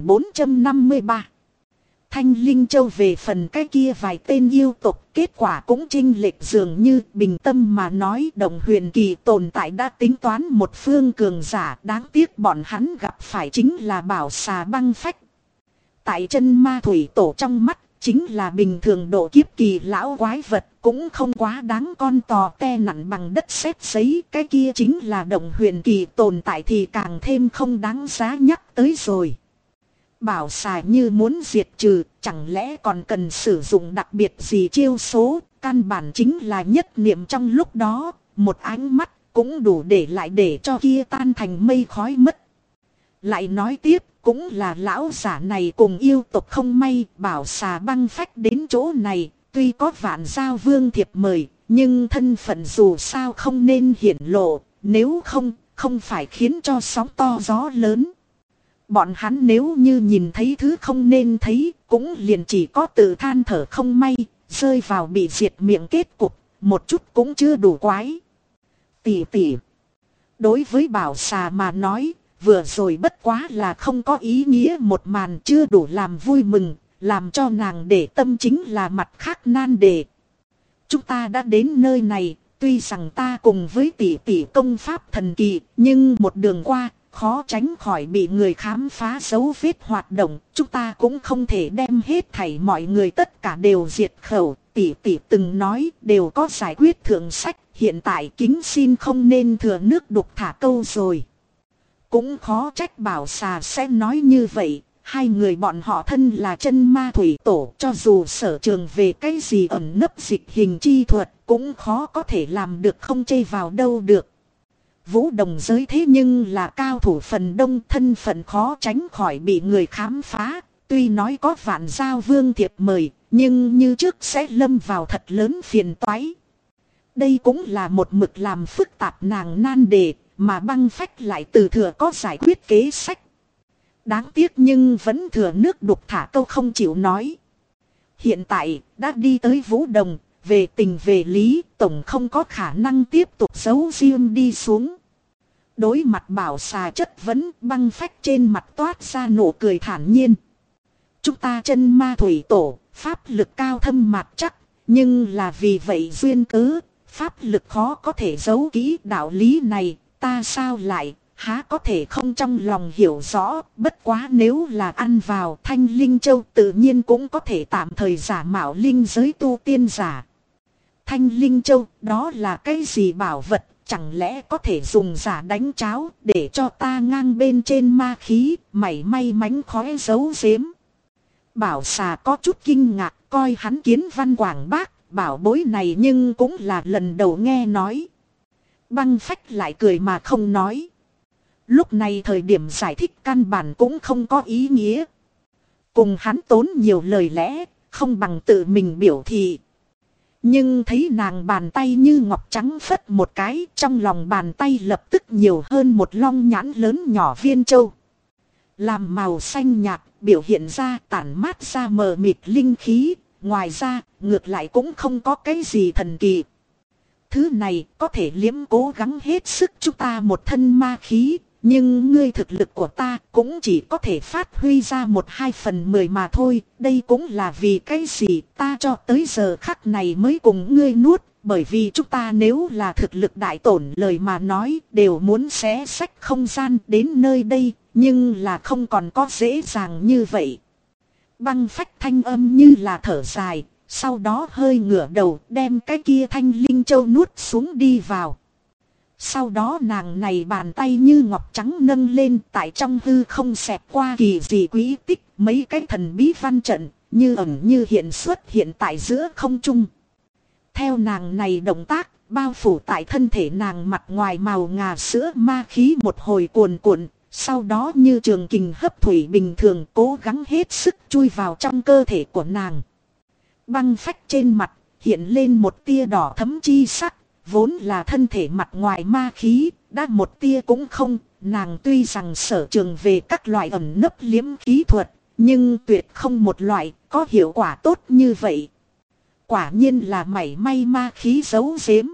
3453. Thanh Linh Châu. Về phần cái kia vài tên yêu tộc, kết quả cũng chênh lệch, dường như bình tâm mà nói Đồng Huyền Kỳ tồn tại đã tính toán một phương cường giả, đáng tiếc bọn hắn gặp phải chính là Bảo Xà Băng Phách. Tại chân ma thủy tổ trong mắt, chính là bình thường độ kiếp kỳ lão quái vật, cũng không quá đáng con tò te nặn bằng đất sét giấy. Cái kia chính là Đồng Huyền Kỳ tồn tại thì càng thêm không đáng giá nhắc tới rồi. Bảo xà như muốn diệt trừ, chẳng lẽ còn cần sử dụng đặc biệt gì chiêu số, căn bản chính là nhất niệm trong lúc đó, một ánh mắt cũng đủ để lại để cho kia tan thành mây khói mất. Lại nói tiếp, cũng là lão giả này cùng yêu tộc không may, Bảo Xà Băng Phách đến chỗ này, tuy có Vạn Giao Vương thiệp mời, nhưng thân phận dù sao không nên hiển lộ, nếu không phải khiến cho sóng to gió lớn. Bọn hắn nếu như nhìn thấy thứ không nên thấy, cũng liền chỉ có tự than thở không may, rơi vào bị diệt miệng kết cục, một chút cũng chưa đủ quái. Tỷ. Đối với Bảo Xà mà nói, vừa rồi bất quá là không có ý nghĩa một màn, chưa đủ làm vui mừng, làm cho nàng để tâm chính là mặt khác nan đề. Chúng ta đã đến nơi này, tuy rằng ta cùng với tỷ công pháp thần kỳ, nhưng một đường qua, khó tránh khỏi bị người khám phá dấu vết hoạt động, chúng ta cũng không thể đem hết thảy mọi người tất cả đều diệt khẩu. Tỷ từng nói đều có giải quyết thượng sách, hiện tại kính xin không nên thừa nước đục thả câu rồi. Cũng khó trách Bảo Xà sẽ nói như vậy, hai người bọn họ thân là chân ma thủy tổ, cho dù sở trường về cái gì ẩn nấp dịch hình chi thuật, cũng khó có thể làm được không chê vào đâu được. Vũ Đồng giới thế nhưng là cao thủ phần đông, thân phận khó tránh khỏi bị người khám phá, tuy nói có Vạn Giao Vương thiệp mời, nhưng như trước sẽ lâm vào thật lớn phiền toái. Đây cũng là một mực làm phức tạp nàng nan đề, mà Băng Phách lại từ thừa có giải quyết kế sách. Đáng tiếc nhưng vẫn thừa nước đục thả câu không chịu nói. Hiện tại đã đi tới Vũ Đồng, về tình về lý, tổng không có khả năng tiếp tục giấu riêng đi xuống. Đối mặt Bảo Xà chất vấn, Băng Phách trên mặt toát ra nụ cười thản nhiên. Chúng ta chân ma thủy tổ, pháp lực cao thâm mạt chắc, nhưng là vì vậy duyên cớ, pháp lực khó có thể giấu kỹ, đạo lý này, ta sao lại, há có thể không trong lòng hiểu rõ, bất quá nếu là ăn vào Thanh Linh Châu tự nhiên cũng có thể tạm thời giả mạo linh giới tu tiên giả. Thanh Linh Châu, đó là cái gì bảo vật, chẳng lẽ có thể dùng giả đánh cháo để cho ta ngang bên trên ma khí, mảy may mánh khóe giấu giếm. Bảo Xà có chút kinh ngạc, coi hắn Kiến Văn quảng bác, bảo bối này nhưng cũng là lần đầu nghe nói. Băng Phách lại cười mà không nói. Lúc này thời điểm giải thích căn bản cũng không có ý nghĩa. Cùng hắn tốn nhiều lời lẽ, không bằng tự mình biểu thị. Nhưng thấy nàng bàn tay như ngọc trắng phất một cái, trong lòng bàn tay lập tức nhiều hơn một long nhãn lớn nhỏ viên châu. Làm màu xanh nhạt, biểu hiện ra tản mát ra mờ mịt linh khí, ngoài ra ngược lại cũng không có cái gì thần kỳ. Thứ này có thể liếm cố gắng hết sức chúng ta một thân ma khí, nhưng ngươi thực lực của ta cũng chỉ có thể phát huy ra 1/2/10 mà thôi. Đây cũng là vì cái gì ta cho tới giờ khắc này mới cùng ngươi nuốt, Bởi vì chúng ta nếu là thực lực đại tổn lời mà nói đều muốn xé xách không gian đến nơi đây, nhưng là không còn có dễ dàng như vậy. Băng phách thanh âm như là thở dài, sau đó hơi ngửa đầu đem cái kia thanh linh châu nuốt xuống đi vào. Sau đó nàng này bàn tay như ngọc trắng nâng lên, tại trong hư không xẹt qua kỳ dị quý tích, mấy cái thần bí văn trận như ẩn như hiện xuất hiện tại giữa không trung. Theo nàng này động tác, bao phủ tại thân thể nàng mặt ngoài màu ngà sữa ma khí một hồi cuồn cuộn, sau đó như trường kình hấp thủy bình thường cố gắng hết sức chui vào trong cơ thể của nàng. Băng phách trên mặt hiện lên một tia đỏ thấm chi sắc, vốn là thân thể mặt ngoài ma khí, đã một tia cũng không. Nàng tuy rằng sở trường về các loại ẩn nấp liếm khí thuật, nhưng tuyệt không một loại có hiệu quả tốt như vậy. Quả nhiên là mảy may ma khí giấu giếm.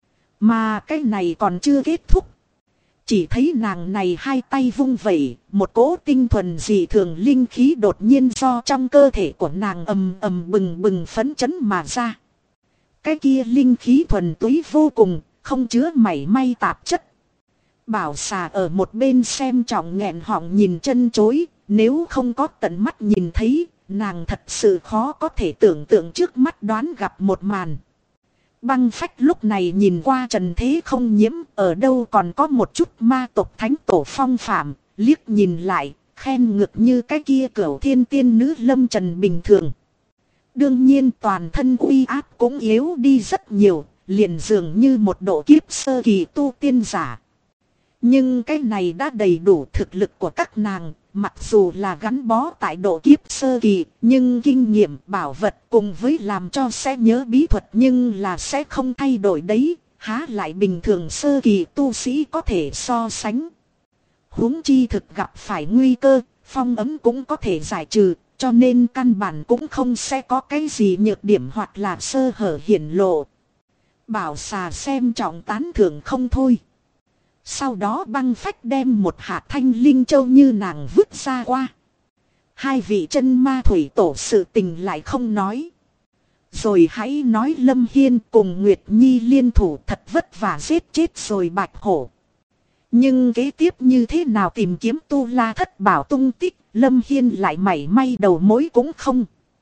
Mà cái này còn chưa kết thúc. Chỉ thấy nàng này hai tay vung vẩy, một cỗ tinh thuần dị thường linh khí đột nhiên do trong cơ thể của nàng ầm ầm bừng bừng phấn chấn mà ra. Cái kia linh khí thuần túy vô cùng, không chứa mảy may tạp chất. Bảo xà ở một bên xem trọng nghẹn họng nhìn chân chối, nếu không có tận mắt nhìn thấy, nàng thật sự khó có thể tưởng tượng trước mắt đoán gặp một màn. Băng phách lúc này nhìn qua trần thế không nhiễm, ở đâu còn có một chút ma tộc thánh tổ phong phạm, liếc nhìn lại, khen ngược như cái kia cửu thiên tiên nữ lâm trần bình thường. Đương nhiên toàn thân uy áp cũng yếu đi rất nhiều, liền dường như một độ kiếp sơ kỳ tu tiên giả. Nhưng cái này đã đầy đủ thực lực của các nàng, mặc dù là gắn bó tại độ kiếp sơ kỳ, nhưng kinh nghiệm bảo vật cùng với làm cho sẽ nhớ bí thuật nhưng là sẽ không thay đổi đấy, há lại bình thường sơ kỳ tu sĩ có thể so sánh. Huống chi thực gặp phải nguy cơ, phong ấm cũng có thể giải trừ, cho nên căn bản cũng không sẽ có cái gì nhược điểm hoặc là sơ hở hiển lộ. Bảo xà xem trọng tán thưởng không thôi. Sau đó băng phách đem một hạt thanh linh châu như nàng vứt ra qua. Hai vị chân ma thủy tổ sự tình lại không nói. Rồi hãy nói Lâm Hiên cùng Nguyệt Nhi liên thủ thật vất vả giết chết rồi Bạch Hổ. Nhưng kế tiếp như thế nào tìm kiếm Tu La Thất Bảo tung tích, Lâm Hiên lại mảy may đầu mối cũng không.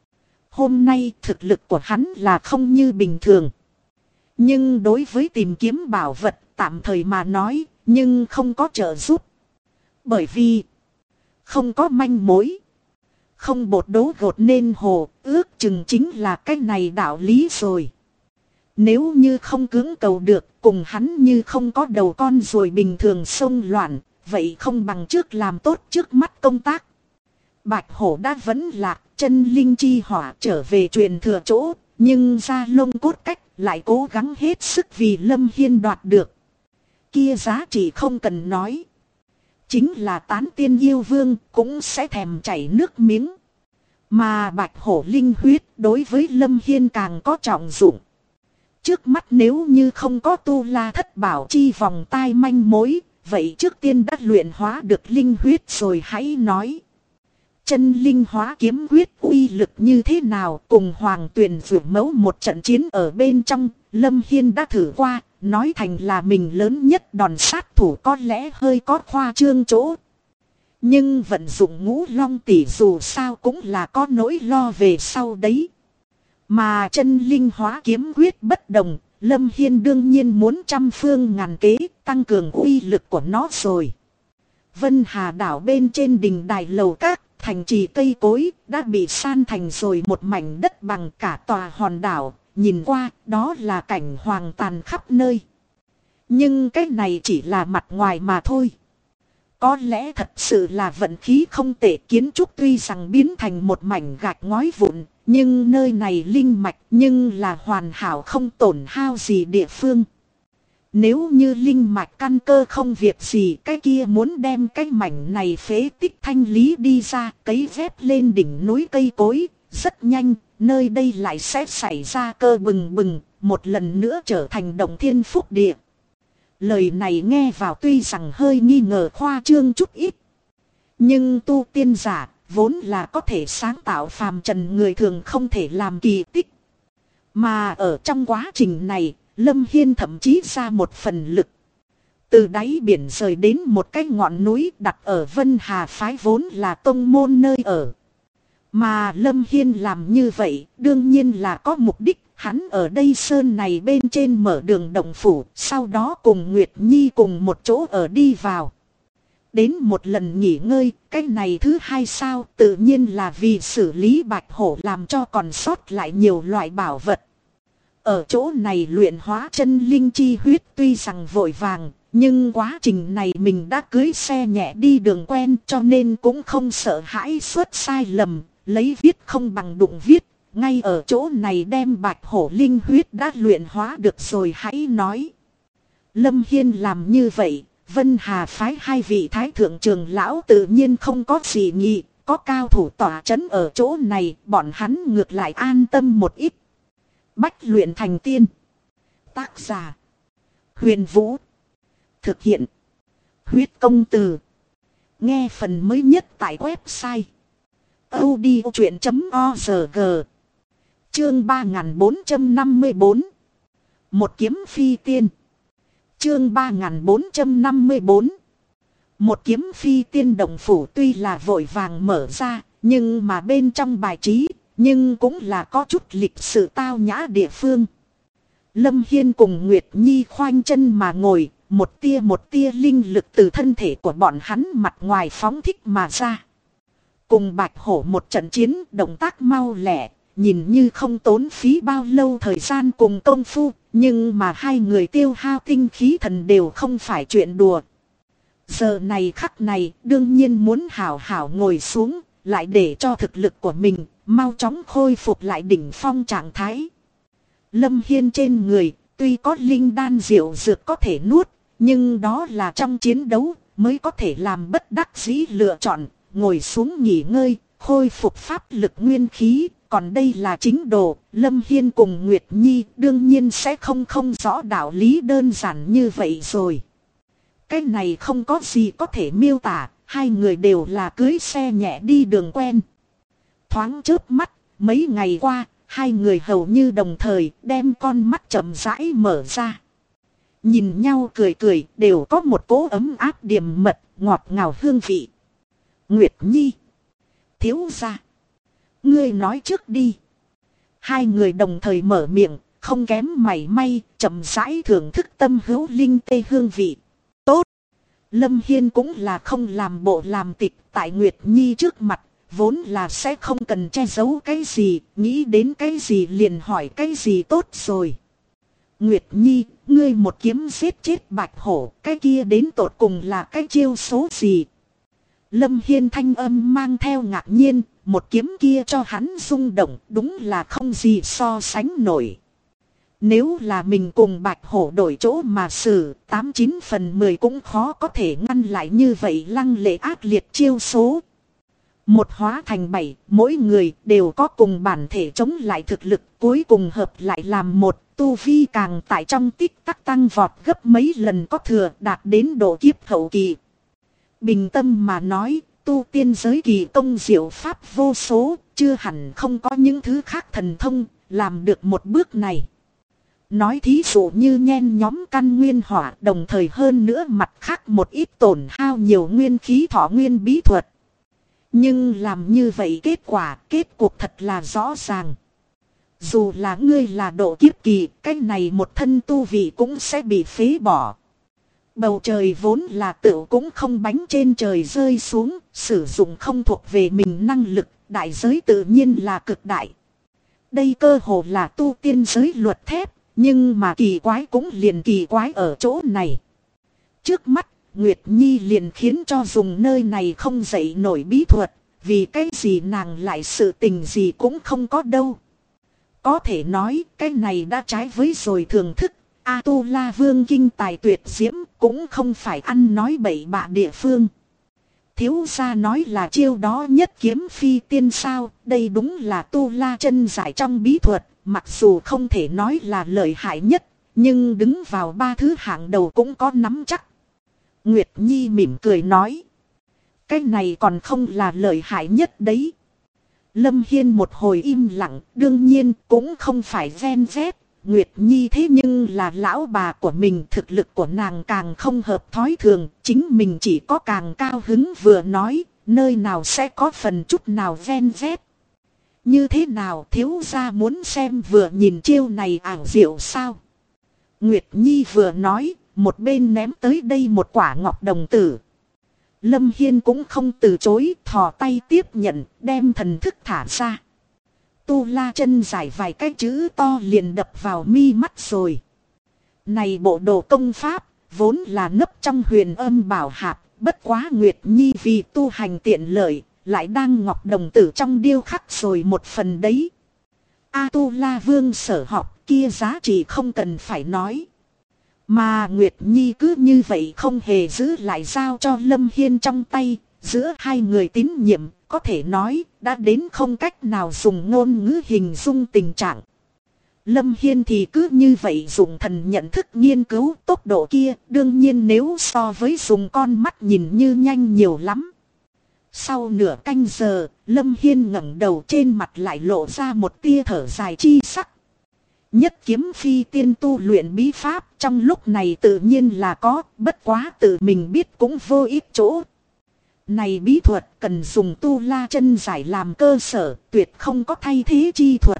Hôm nay thực lực của hắn là không như bình thường. Nhưng đối với tìm kiếm bảo vật tạm thời mà nói, nhưng không có trợ giúp. Bởi vì không có manh mối. Không bột đố gột nên hồ, ước chừng chính là cái này đạo lý rồi. Nếu như không cưỡng cầu được, cùng hắn như không có đầu con rồi bình thường xông loạn, vậy không bằng trước làm tốt trước mắt công tác. Bạch Hổ đã vẫn lạc, chân linh chi hỏa trở về truyền thừa chỗ, nhưng da lông cốt cách lại cố gắng hết sức vì Lâm Hiên đoạt được. Kia giá trị không cần nói. Chính là tán tiên yêu vương cũng sẽ thèm chảy nước miếng. Mà Bạch Hổ linh huyết đối với Lâm Hiên càng có trọng dụng. Trước mắt nếu như không có Tu La Thất Bảo chi vòng tai manh mối, vậy trước tiên đã luyện hóa được linh huyết rồi hãy nói. Chân linh hóa kiếm quyết uy lực như thế nào, cùng Hoàng Tuyền Vượt Mẫu một trận chiến ở bên trong, Lâm Hiên đã thử qua, nói thành là mình lớn nhất đòn sát thủ có lẽ hơi có khoa trương chỗ. Nhưng vận dụng Ngũ Long tỷ dù sao cũng là có nỗi lo về sau đấy. Mà chân linh hóa kiếm quyết bất đồng, Lâm Hiên đương nhiên muốn trăm phương ngàn kế tăng cường uy lực của nó rồi. Vân Hà đảo bên trên đỉnh đài lầu các, thành trì cây cối đã bị san thành rồi một mảnh đất bằng cả tòa hòn đảo, nhìn qua đó là cảnh hoang tàn khắp nơi. Nhưng cái này chỉ là mặt ngoài mà thôi. Có lẽ thật sự là vận khí không tệ, kiến trúc tuy rằng biến thành một mảnh gạch ngói vụn, nhưng nơi này linh mạch nhưng là hoàn hảo không tổn hao gì địa phương. Nếu như linh mạch căn cơ không việc gì, cái kia muốn đem cái mảnh này phế tích thanh lý đi ra, cấy ghép lên đỉnh núi cây cối, rất nhanh, nơi đây lại sẽ xảy ra cơ bừng bừng, một lần nữa trở thành động thiên phúc địa. Lời này nghe vào tuy rằng hơi nghi ngờ khoa trương chút ít. Nhưng tu tiên giả vốn là có thể sáng tạo phàm trần người thường không thể làm kỳ tích. Mà ở trong quá trình này Lâm Hiên thậm chí ra một phần lực. Từ đáy biển rời đến một cái ngọn núi đặt ở Vân Hà phái vốn là tông môn nơi ở. Mà Lâm Hiên làm như vậy đương nhiên là có mục đích. Hắn ở đây sơn này bên trên mở đường động phủ, sau đó cùng Nguyệt Nhi cùng một chỗ ở đi vào. Đến một lần nghỉ ngơi, cái này thứ hai sao, tự nhiên là vì xử lý bạch hổ làm cho còn sót lại nhiều loại bảo vật. Ở chỗ này luyện hóa chân linh chi huyết tuy rằng vội vàng, nhưng quá trình này mình đã cưới xe nhẹ đi đường quen cho nên cũng không sợ hãi xuất sai lầm, lấy viết không bằng đụng viết. Ngay ở chỗ này đem bạch hổ linh huyết đã luyện hóa được rồi hãy nói. Lâm Hiên làm như vậy, Vân Hà phái hai vị thái thượng trưởng lão tự nhiên không có gì nghị, có cao thủ tỏa chấn ở chỗ này, bọn hắn ngược lại an tâm một ít. Bách luyện thành tiên. Tác giả: Huyền Vũ. Thực hiện: Huyết Công Từ. Nghe phần mới nhất tại website audiochuyện.org. Chương 3454. Một kiếm phi tiên. Chương 3454. Một kiếm phi tiên động phủ tuy là vội vàng mở ra, nhưng mà bên trong bài trí, nhưng cũng là có chút lịch sự tao nhã địa phương. Lâm Hiên cùng Nguyệt Nhi khoanh chân mà ngồi, một tia linh lực từ thân thể của bọn hắn mặt ngoài phóng thích mà ra. Cùng bạch hổ một trận chiến, động tác mau lẹ, nhìn như không tốn phí bao lâu thời gian cùng công phu, nhưng mà hai người tiêu hao tinh khí thần đều không phải chuyện đùa. Giờ này khắc này đương nhiên muốn hảo hảo ngồi xuống, lại để cho thực lực của mình mau chóng khôi phục lại đỉnh phong trạng thái. Lâm Hiên trên người tuy có linh đan diệu dược có thể nuốt, nhưng đó là trong chiến đấu mới có thể làm bất đắc dĩ lựa chọn, ngồi xuống nghỉ ngơi, khôi phục pháp lực nguyên khí. Còn đây là chính đồ, Lâm Hiên cùng Nguyệt Nhi đương nhiên sẽ không rõ đạo lý đơn giản như vậy rồi. Cái này không có gì có thể miêu tả, hai người đều là cưới xe nhẹ đi đường quen. Thoáng chớp mắt, mấy ngày qua, hai người hầu như đồng thời đem con mắt chậm rãi mở ra. Nhìn nhau cười cười, đều có một cỗ ấm áp điềm mật, ngọt ngào hương vị. Nguyệt Nhi: Thiếu gia, ngươi nói trước đi. Hai người đồng thời mở miệng, không kém mảy may, chậm rãi thưởng thức tâm hữu linh tê hương vị. Tốt. Lâm Hiên cũng là không làm bộ làm tịch tại Nguyệt Nhi trước mặt, vốn là sẽ không cần che giấu cái gì, nghĩ đến cái gì liền hỏi cái gì tốt rồi. Nguyệt Nhi, ngươi một kiếm giết chết bạch hổ, cái kia đến tột cùng là cái chiêu số gì? Lâm Hiên thanh âm mang theo ngạc nhiên, một kiếm kia cho hắn rung động, đúng là không gì so sánh nổi. Nếu là mình cùng bạch hổ đổi chỗ mà xử, 89 phần 10 cũng khó có thể ngăn lại như vậy lăng lệ ác liệt chiêu số. Một hóa thành 7, mỗi người đều có cùng bản thể chống lại thực lực, cuối cùng hợp lại làm một, tu vi càng tại trong tích tắc tăng vọt gấp mấy lần có thừa, đạt đến độ kiếp hậu kỳ. Bình tâm mà nói, tu tiên giới kỳ công diệu pháp vô số, chưa hẳn không có những thứ khác thần thông, làm được một bước này. Nói thí dụ như nhen nhóm căn nguyên hỏa, đồng thời hơn nữa mặt khác một ít tổn hao nhiều nguyên khí thọ nguyên bí thuật. Nhưng làm như vậy kết cuộc thật là rõ ràng. Dù là ngươi là độ kiếp kỳ, cái này một thân tu vị cũng sẽ bị phế bỏ. Bầu trời vốn là tựu cũng không bánh trên trời rơi xuống, sử dụng không thuộc về mình năng lực, đại giới tự nhiên là cực đại. Đây cơ hồ là tu tiên giới luật thép, nhưng mà kỳ quái cũng liền kỳ quái ở chỗ này. Trước mắt, Nguyệt Nhi liền khiến cho dùng nơi này không dậy nổi bí thuật, vì cái gì nàng lại sự tình gì cũng không có đâu. Có thể nói cái này đã trái với rồi thường thức. A-tu-la vương kinh tài tuyệt diễm cũng không phải ăn nói bậy bạ địa phương. Thiếu gia nói là chiêu đó nhất kiếm phi tiên sao, đây đúng là tu-la chân giải trong bí thuật, mặc dù không thể nói là lợi hại nhất, nhưng đứng vào ba thứ hạng đầu cũng có nắm chắc. Nguyệt Nhi mỉm cười nói, cái này còn không là lợi hại nhất đấy. Lâm Hiên một hồi im lặng, đương nhiên cũng không phải ven vét. Nguyệt Nhi thế nhưng là lão bà của mình, thực lực của nàng càng không hợp thói thường, chính mình chỉ có càng cao hứng vừa nói, nơi nào sẽ có phần chút nào ven vét. Như thế nào thiếu gia muốn xem vừa nhìn chiêu này ảo diệu sao? Nguyệt Nhi vừa nói, một bên ném tới đây một quả ngọc đồng tử. Lâm Hiên cũng không từ chối, thò tay tiếp nhận, đem thần thức thả ra. Tu La Chân Giải vài cái chữ to liền đập vào mi mắt rồi. Này bộ đồ công pháp, vốn là nấp trong huyền âm bảo hạp, bất quá Nguyệt Nhi vì tu hành tiện lợi, lại đang ngọc đồng tử trong điêu khắc rồi một phần đấy. A Tu La Vương sở học kia giá trị không cần phải nói. Mà Nguyệt Nhi cứ như vậy không hề giữ lại giao cho Lâm Hiên trong tay, giữa hai người tín nhiệm, có thể nói đã đến không cách nào dùng ngôn ngữ hình dung tình trạng. Lâm Hiên thì cứ như vậy dùng thần nhận thức nghiên cứu tốc độ kia, đương nhiên nếu so với dùng con mắt nhìn như nhanh nhiều lắm. Sau nửa canh giờ, Lâm Hiên ngẩng đầu, trên mặt lại lộ ra một tia thở dài chi sắc. Nhất kiếm phi tiên tu luyện bí pháp trong lúc này tự nhiên là có, bất quá tự mình biết cũng vô ích chỗ. Này bí thuật cần dùng Tu La Chân Giải làm cơ sở, tuyệt không có thay thế chi thuật.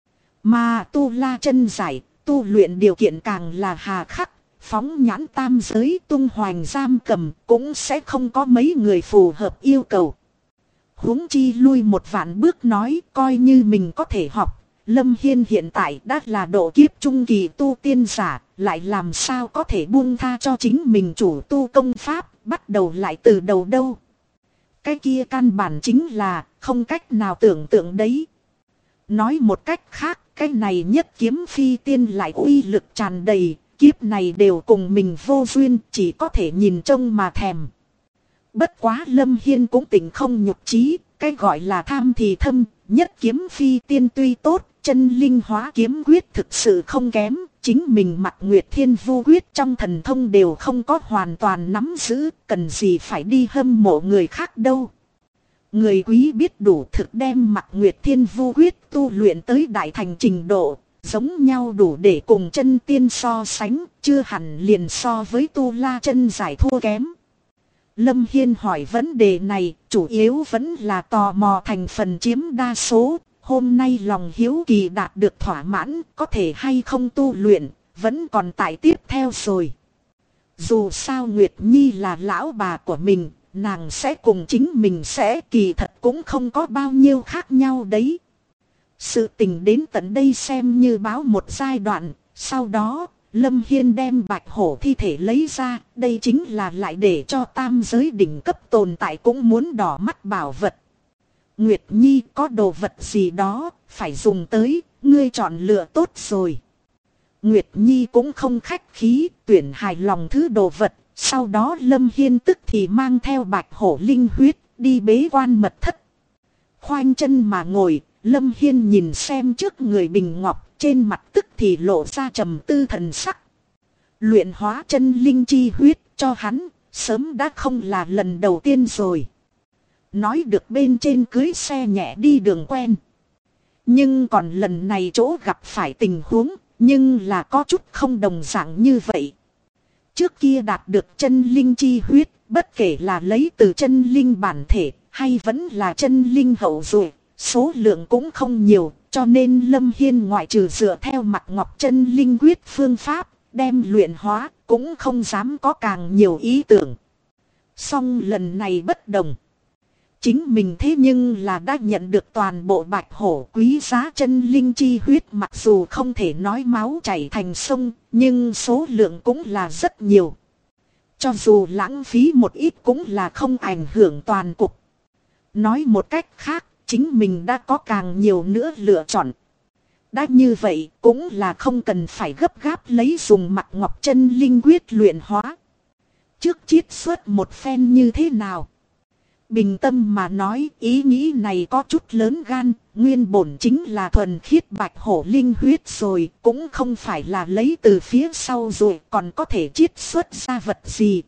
Mà Tu La Chân Giải, tu luyện điều kiện càng là hà khắc, phóng nhãn tam giới tung hoành giam cầm, cũng sẽ không có mấy người phù hợp yêu cầu. Huống chi lui một vạn bước nói, coi như mình có thể học. Lâm Hiên hiện tại đã là độ kiếp trung kỳ tu tiên giả, lại làm sao có thể buông tha cho chính mình chủ tu công pháp, bắt đầu lại từ đầu đâu. Cái kia căn bản chính là không cách nào tưởng tượng đấy. Nói một cách khác, cái này nhất kiếm phi tiên lại uy lực tràn đầy, kiếp này đều cùng mình vô duyên, chỉ có thể nhìn trông mà thèm. Bất quá Lâm Hiên cũng tỉnh không nhục trí, cái gọi là tham thì thâm, nhất kiếm phi tiên tuy tốt, chân linh hóa kiếm quyết thực sự không kém, chính mình mặc Nguyệt Thiên Vu quyết trong thần thông đều không có hoàn toàn nắm giữ, cần gì phải đi hâm mộ người khác đâu. Người quý biết đủ thực đem mặc Nguyệt Thiên Vu quyết tu luyện tới đại thành trình độ, giống nhau đủ để cùng chân tiên so sánh, chưa hẳn liền so với Tu La Chân Giải thua kém. Lâm Hiên hỏi vấn đề này, chủ yếu vẫn là tò mò thành phần chiếm đa số. Hôm nay lòng hiếu kỳ đạt được thỏa mãn, có thể hay không tu luyện, vẫn còn tại tiếp theo rồi. Dù sao Nguyệt Nhi là lão bà của mình, nàng sẽ cùng chính mình sẽ kỳ thật cũng không có bao nhiêu khác nhau đấy. Sự tình đến tận đây xem như báo một giai đoạn, sau đó Lâm Hiên đem bạch hổ thi thể lấy ra, đây chính là lại để cho tam giới đỉnh cấp tồn tại cũng muốn đỏ mắt bảo vật. Nguyệt Nhi có đồ vật gì đó, phải dùng tới, ngươi chọn lựa tốt rồi. Nguyệt Nhi cũng không khách khí, tuyển hài lòng thứ đồ vật, sau đó Lâm Hiên tức thì mang theo bạch hổ linh huyết, đi bế quan mật thất. Khoanh chân mà ngồi, Lâm Hiên nhìn xem trước người bình ngọc, trên mặt tức thì lộ ra trầm tư thần sắc. Luyện hóa chân linh chi huyết cho hắn, sớm đã không là lần đầu tiên rồi. Nói được bên trên cưới xe nhẹ đi đường quen. Nhưng còn lần này chỗ gặp phải tình huống, nhưng là có chút không đồng dạng như vậy. Trước kia đạt được chân linh chi huyết, bất kể là lấy từ chân linh bản thể, hay vẫn là chân linh hậu duệ, số lượng cũng không nhiều, cho nên Lâm Hiên ngoại trừ dựa theo mặt ngọc chân linh quyết phương pháp, đem luyện hóa, cũng không dám có càng nhiều ý tưởng. Song lần này bất đồng. Chính mình thế nhưng là đã nhận được toàn bộ bạch hổ quý giá chân linh chi huyết, mặc dù không thể nói máu chảy thành sông, nhưng số lượng cũng là rất nhiều. Cho dù lãng phí một ít cũng là không ảnh hưởng toàn cục. Nói một cách khác, chính mình đã có càng nhiều nữa lựa chọn. Đã như vậy cũng là không cần phải gấp gáp lấy dùng mặt ngọc chân linh quyết luyện hóa. Trước chiết xuất một phen như thế nào? Bình tâm mà nói, ý nghĩ này có chút lớn gan, nguyên bổn chính là thuần khiết bạch hổ linh huyết rồi, cũng không phải là lấy từ phía sau rồi còn có thể chiết xuất ra vật gì.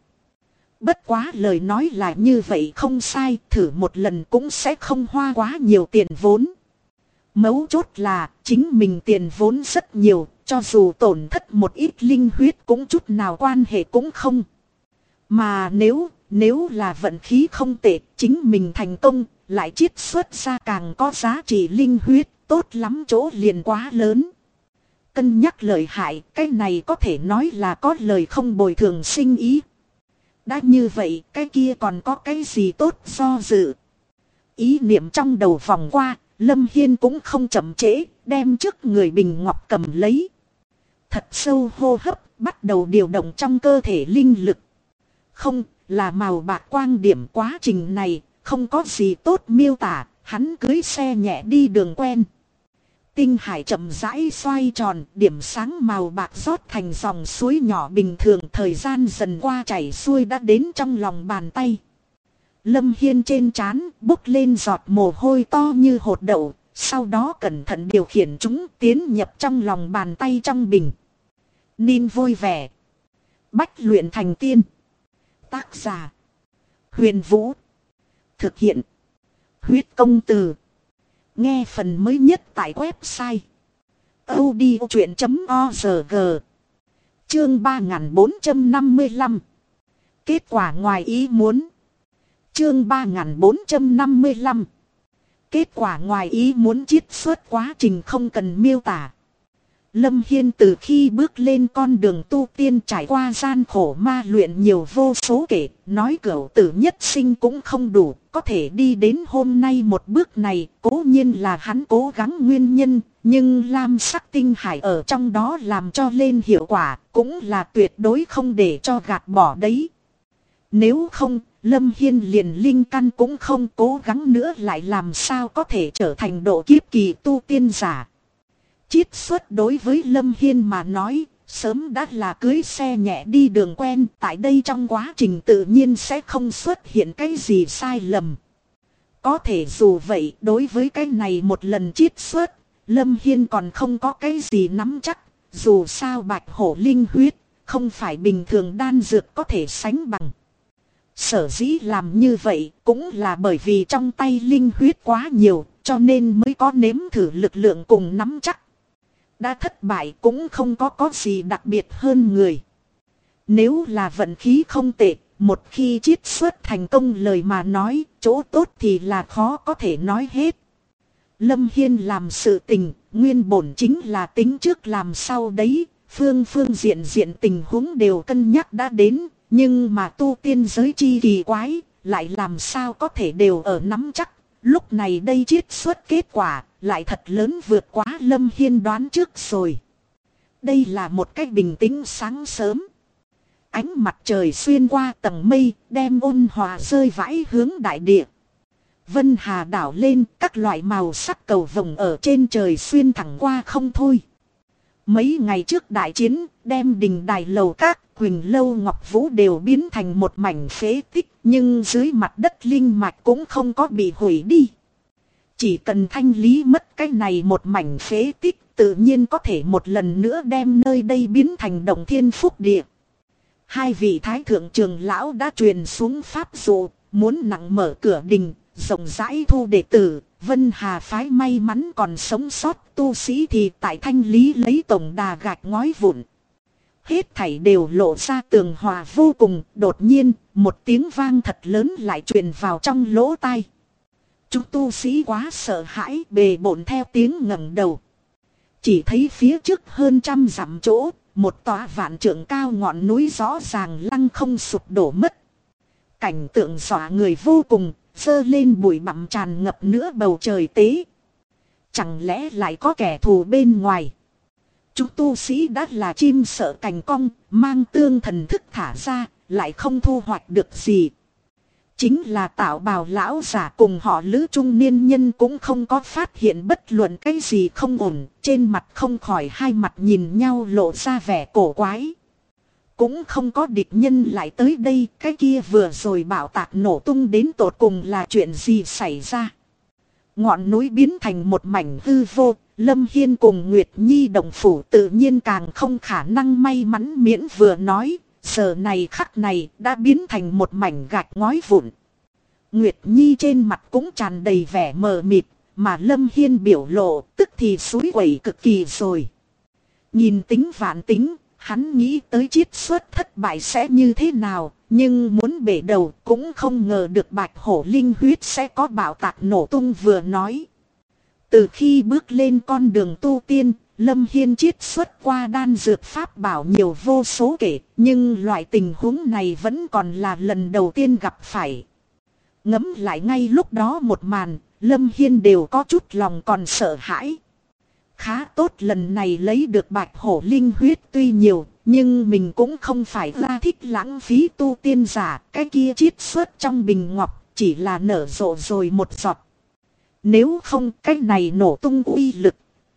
Bất quá lời nói là như vậy không sai, thử một lần cũng sẽ không hoa quá nhiều tiền vốn. Mấu chốt là chính mình tiền vốn rất nhiều, cho dù tổn thất một ít linh huyết cũng chút nào quan hệ cũng không. Mà nếu là vận khí không tệ, chính mình thành công, lại chiết xuất ra càng có giá trị linh huyết, tốt lắm chỗ liền quá lớn. Cân nhắc lợi hại, cái này có thể nói là có lời không bồi thường sinh ý. Đã như vậy, cái kia còn có cái gì tốt do dự. Ý niệm trong đầu vòng qua, Lâm Hiên cũng không chậm trễ, đem trước người bình ngọc cầm lấy. Thật sâu hô hấp, bắt đầu điều động trong cơ thể linh lực. Không, là màu bạc quang điểm, quá trình này, không có gì tốt miêu tả, hắn cưới xe nhẹ đi đường quen. Tinh hải chậm rãi xoay tròn, điểm sáng màu bạc rót thành dòng suối nhỏ bình thường, thời gian dần qua chảy xuôi đã đến trong lòng bàn tay. Lâm Hiên trên trán bốc lên giọt mồ hôi to như hột đậu, sau đó cẩn thận điều khiển chúng tiến nhập trong lòng bàn tay trong bình. Ninh vui vẻ. Bách luyện thành tiên. Tác giả: Huyền Vũ. Thực hiện: Huyết Công Từ. Nghe phần mới nhất tại website audiochuyện.org. Chương 3455. Kết quả ngoài ý muốn. Chương 3455. Kết quả ngoài ý muốn, chiết xuất quá trình không cần miêu tả. Lâm Hiên từ khi bước lên con đường tu tiên trải qua gian khổ ma luyện nhiều vô số kể, nói cửu tử nhất sinh cũng không đủ, có thể đi đến hôm nay một bước này, cố nhiên là hắn cố gắng nguyên nhân, nhưng lam sắc tinh hải ở trong đó làm cho lên hiệu quả, cũng là tuyệt đối không để cho gạt bỏ đấy. Nếu không, Lâm Hiên liền linh căn cũng không cố gắng nữa, lại làm sao có thể trở thành độ kiếp kỳ tu tiên giả. Chiết xuất đối với Lâm Hiên mà nói, sớm đã là cưới xe nhẹ đi đường quen, tại đây trong quá trình tự nhiên sẽ không xuất hiện cái gì sai lầm. Có thể dù vậy, đối với cái này một lần chiết xuất, Lâm Hiên còn không có cái gì nắm chắc, dù sao bạch hổ linh huyết, không phải bình thường đan dược có thể sánh bằng. Sở dĩ làm như vậy cũng là bởi vì trong tay linh huyết quá nhiều, cho nên mới có nếm thử lực lượng cùng nắm chắc. Đã thất bại cũng không có gì đặc biệt hơn người. Nếu là vận khí không tệ, một khi chiết xuất thành công lời mà nói, chỗ tốt thì là khó có thể nói hết. Lâm Hiên làm sự tình, nguyên bổn chính là tính trước làm sau đấy, phương diện tình huống đều cân nhắc đã đến, nhưng mà tu tiên giới chi kỳ quái, lại làm sao có thể đều ở nắm chắc. Lúc này đây chiết xuất kết quả, lại thật lớn vượt quá Lâm Hiên đoán trước rồi. Đây là một cách bình tĩnh sáng sớm. Ánh mặt trời xuyên qua tầng mây, đem ôn hòa rơi vãi hướng đại địa. Vân hà đảo lên, các loại màu sắc cầu vồng ở trên trời xuyên thẳng qua không thôi. Mấy ngày trước đại chiến, đem đình đài lầu các, Quỳnh Lâu Ngọc Vũ đều biến thành một mảnh phế tích, nhưng dưới mặt đất linh mạch cũng không có bị hủy đi. Chỉ cần thanh lý mất cái này một mảnh phế tích, tự nhiên có thể một lần nữa đem nơi đây biến thành động thiên phúc địa. Hai vị thái thượng trưởng lão đã truyền xuống pháp dụ, muốn nặng mở cửa đình, rộng rãi thu đệ tử. Vân Hà phái may mắn còn sống sót tu sĩ thì tại thanh lý lấy tổng đà gạch ngói vụn. Hết thảy đều lộ ra tường hòa vô cùng, đột nhiên, một tiếng vang thật lớn lại truyền vào trong lỗ tai. Chúng tu sĩ quá sợ hãi, bề bộn theo tiếng ngẩng đầu. Chỉ thấy phía trước hơn 100 dặm chỗ, một tòa vạn trượng cao ngọn núi rõ ràng lăng không sụp đổ mất. Cảnh tượng dọa người vô cùng, dơ lên bụi bặm tràn ngập nửa bầu trời tế. Chẳng lẽ lại có kẻ thù bên ngoài? Chúng tu sĩ đã là chim sợ cành cong, mang tương thần thức thả ra, lại không thu hoạch được gì. Chính là Tạo Bào lão giả cùng họ Lữ trung niên nhân cũng không có phát hiện bất luận cái gì không ổn, trên mặt không khỏi hai mặt nhìn nhau lộ ra vẻ cổ quái. Cũng không có địch nhân lại tới đây, cái kia vừa rồi bạo tạc nổ tung đến tột cùng là chuyện gì xảy ra. Ngọn núi biến thành một mảnh hư vô, Lâm Hiên cùng Nguyệt Nhi đồng phủ tự nhiên càng không khả năng may mắn miễn vừa nói, giờ này khắc này đã biến thành một mảnh gạch ngói vụn. Nguyệt Nhi trên mặt cũng tràn đầy vẻ mờ mịt, mà Lâm Hiên biểu lộ tức thì xúi quẩy cực kỳ rồi. Nhìn tính vạn tính, hắn nghĩ tới chiết xuất thất bại sẽ như thế nào, nhưng muốn bể đầu cũng không ngờ được bạch hổ linh huyết sẽ có bạo tạc nổ tung vừa nói. Từ khi bước lên con đường tu tiên, Lâm Hiên chiết xuất qua đan dược pháp bảo nhiều vô số kể, nhưng loại tình huống này vẫn còn là lần đầu tiên gặp phải. Ngẫm lại ngay lúc đó một màn, Lâm Hiên đều có chút lòng còn sợ hãi. Khá tốt lần này lấy được bạch hổ linh huyết tuy nhiều, nhưng mình cũng không phải ra thích lãng phí tu tiên giả, cái kia chiết xuất trong bình ngọc chỉ là nở rộ rồi một giọt. Nếu không cái này nổ tung uy lực.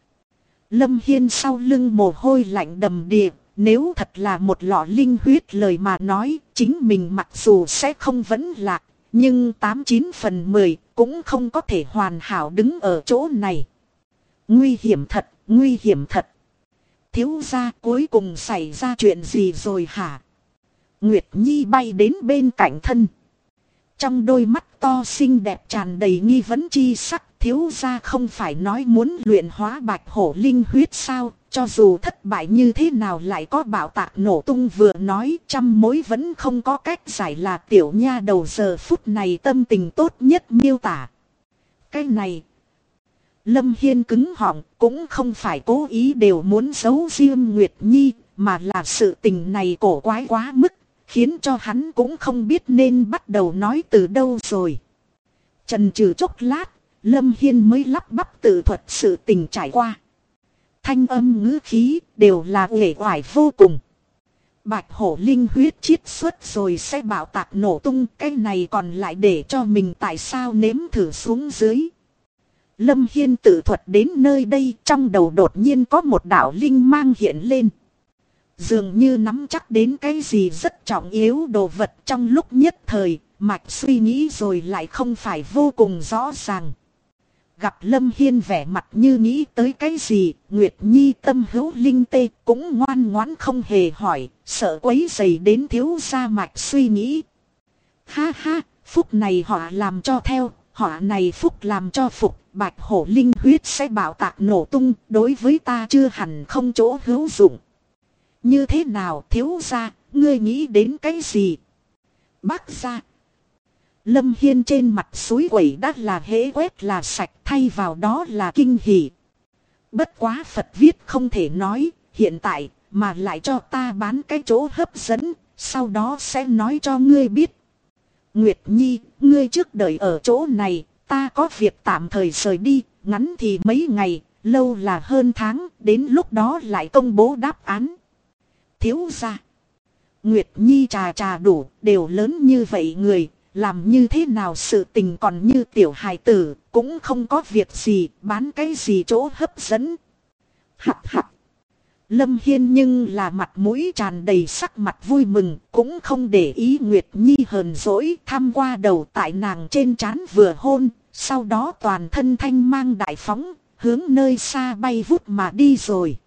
Lâm Hiên sau lưng mồ hôi lạnh đầm đìa, nếu thật là một lọ linh huyết lời mà nói, chính mình mặc dù sẽ không vấn lạc, nhưng 89 phần 10 cũng không có thể hoàn hảo đứng ở chỗ này. Nguy hiểm thật, nguy hiểm thật. Thiếu gia cuối cùng xảy ra chuyện gì rồi hả? Nguyệt Nhi bay đến bên cạnh thân. Trong đôi mắt to xinh đẹp tràn đầy nghi vấn chi sắc, thiếu gia không phải nói muốn luyện hóa bạch hổ linh huyết sao, cho dù thất bại như thế nào lại có bạo tạc nổ tung vừa nói trăm mối vẫn không có cách giải là tiểu nha đầu giờ phút này tâm tình tốt nhất miêu tả. Cái này, Lâm Hiên cứng họng cũng không phải cố ý đều muốn giấu riêng Nguyệt Nhi, mà là sự tình này cổ quái quá mức. Khiến cho hắn cũng không biết nên bắt đầu nói từ đâu rồi. Chần chừ chốc lát, Lâm Hiên mới lắp bắp tự thuật sự tình trải qua. Thanh âm ngữ khí đều là uể oải vô cùng. Bạch hổ linh huyết chiết xuất rồi sẽ bạo tạc nổ tung, cái này còn lại để cho mình tại sao nếm thử xuống dưới. Lâm Hiên tự thuật đến nơi đây, trong đầu đột nhiên có một đạo linh mang hiện lên. Dường như nắm chắc đến cái gì rất trọng yếu đồ vật, trong lúc nhất thời, mạch suy nghĩ rồi lại không phải vô cùng rõ ràng. Gặp Lâm Hiên vẻ mặt như nghĩ tới cái gì, Nguyệt Nhi tâm hữu linh tê cũng ngoan ngoãn không hề hỏi, sợ quấy rầy đến thiếu gia mạch suy nghĩ. Ha ha, phúc này họ làm cho theo, họ này phúc làm cho phục, bạch hổ linh huyết sẽ bạo tạc nổ tung, đối với ta chưa hẳn không chỗ hữu dụng. Như thế nào thiếu gia, ngươi nghĩ đến cái gì? Bác gia. Lâm Hiên trên mặt suối quẩy đã là hễ quét là sạch, thay vào đó là kinh hỉ. Bất quá Phật viết không thể nói, hiện tại mà lại cho ta bán cái chỗ hấp dẫn, sau đó sẽ nói cho ngươi biết. Nguyệt Nhi, ngươi trước đợi ở chỗ này, ta có việc tạm thời rời đi, ngắn thì mấy ngày, lâu là hơn tháng, đến lúc đó lại công bố đáp án. Thiếu gia. Nguyệt Nhi trà đủ, đều lớn như vậy người, làm như thế nào sự tình còn như tiểu hài tử, cũng không có việc gì, bán cái gì chỗ hấp dẫn. Hắc hắc. Lâm Hiên nhưng là mặt mũi tràn đầy sắc mặt vui mừng, cũng không để ý Nguyệt Nhi hờn dỗi, tham qua đầu tại nàng trên trán vừa hôn, sau đó toàn thân thanh mang đại phóng, hướng nơi xa bay vút mà đi rồi.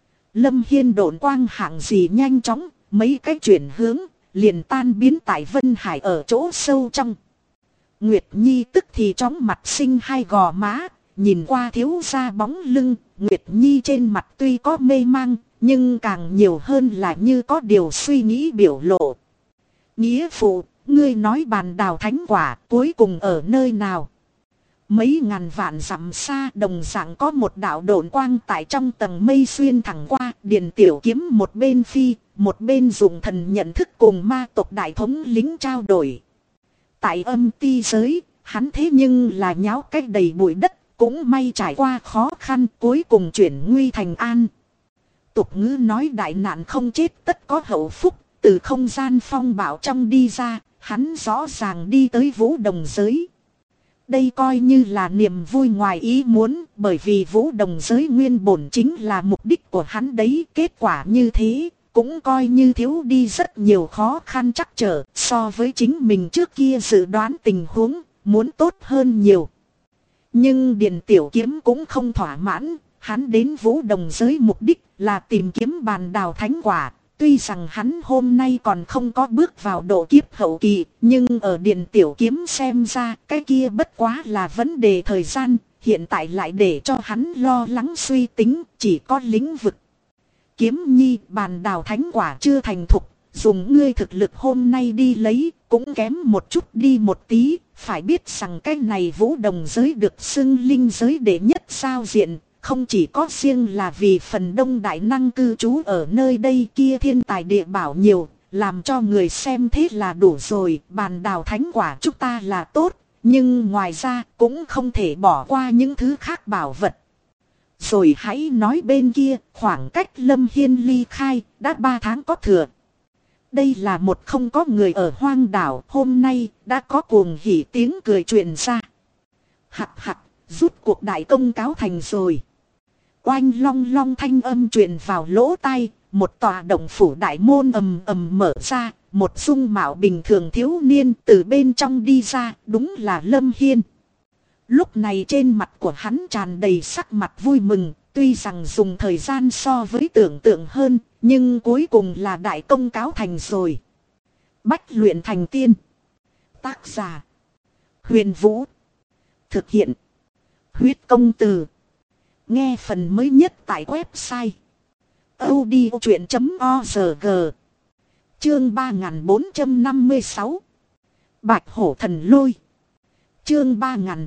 Lâm Hiên độn quang hạng gì nhanh chóng, mấy cái chuyển hướng, liền tan biến tại Vân Hải ở chỗ sâu trong. Nguyệt Nhi tức thì chóng mặt sinh hai gò má, nhìn qua thiếu gia bóng lưng, Nguyệt Nhi trên mặt tuy có mê mang, nhưng càng nhiều hơn là như có điều suy nghĩ biểu lộ. Nghĩa phụ, ngươi nói bàn đào thánh quả cuối cùng ở nơi nào? Mấy ngàn vạn dặm xa đồng dạng có một đạo độn quang tại trong tầng mây xuyên thẳng qua, Điền Tiểu Kiếm một bên phi, một bên dùng thần nhận thức cùng ma tộc đại thống lính trao đổi. Tại âm ti giới, hắn thế nhưng là nháo cách đầy bụi đất, cũng may trải qua khó khăn cuối cùng chuyển nguy thành an. Tục ngữ nói đại nạn không chết tất có hậu phúc, từ không gian phong bạo trong đi ra, hắn rõ ràng đi tới Vũ Đồng giới. Đây coi như là niềm vui ngoài ý muốn, bởi vì Vũ Đồng giới nguyên bổn chính là mục đích của hắn đấy. Kết quả như thế, cũng coi như thiếu đi rất nhiều khó khăn trắc trở, so với chính mình trước kia dự đoán tình huống, muốn tốt hơn nhiều. Nhưng Điền Tiểu Kiếm cũng không thỏa mãn, hắn đến Vũ Đồng giới mục đích là tìm kiếm bàn đào thánh quả. Tuy rằng hắn hôm nay còn không có bước vào độ kiếp hậu kỳ, nhưng ở Điền Tiểu Kiếm xem ra cái kia bất quá là vấn đề thời gian, hiện tại lại để cho hắn lo lắng suy tính, chỉ có lĩnh vực. Kiếm nhi, bàn đào thánh quả chưa thành thục, dùng ngươi thực lực hôm nay đi lấy, cũng kém một chút đi một tí. Phải biết rằng cái này vũ đồng giới được xưng linh giới đệ nhất giao diện, không chỉ có riêng là vì phần đông đại năng cư trú ở nơi đây kia thiên tài địa bảo nhiều, làm cho người xem thế là đủ rồi. Bàn đào thánh quả chúng ta là tốt, nhưng ngoài ra cũng không thể bỏ qua những thứ khác bảo vật. Rồi hãy nói bên kia, khoảng cách Lâm Hiên ly khai, đã 3 tháng có thừa. Đây là một không có người ở hoang đảo, hôm nay đã có cuồng hỉ tiếng cười truyền ra. Hặc hặc, rút cuộc đại công cáo thành rồi. Oanh long long thanh âm truyền vào lỗ tai, một tòa động phủ đại môn ầm ầm mở ra, một dung mạo bình thường thiếu niên từ bên trong đi ra, đúng là Lâm Hiên. Lúc này trên mặt của hắn tràn đầy sắc mặt vui mừng, tuy rằng dùng thời gian so với tưởng tượng hơn, nhưng cuối cùng là đại công cáo thành rồi. Bách luyện thành tiên. Tác giả: Huyền Vũ. Thực hiện: Huyết Công Từ. Nghe phần mới nhất tại website audiochuyện.org. Chương 3456. Bạch hổ thần lôi. Chương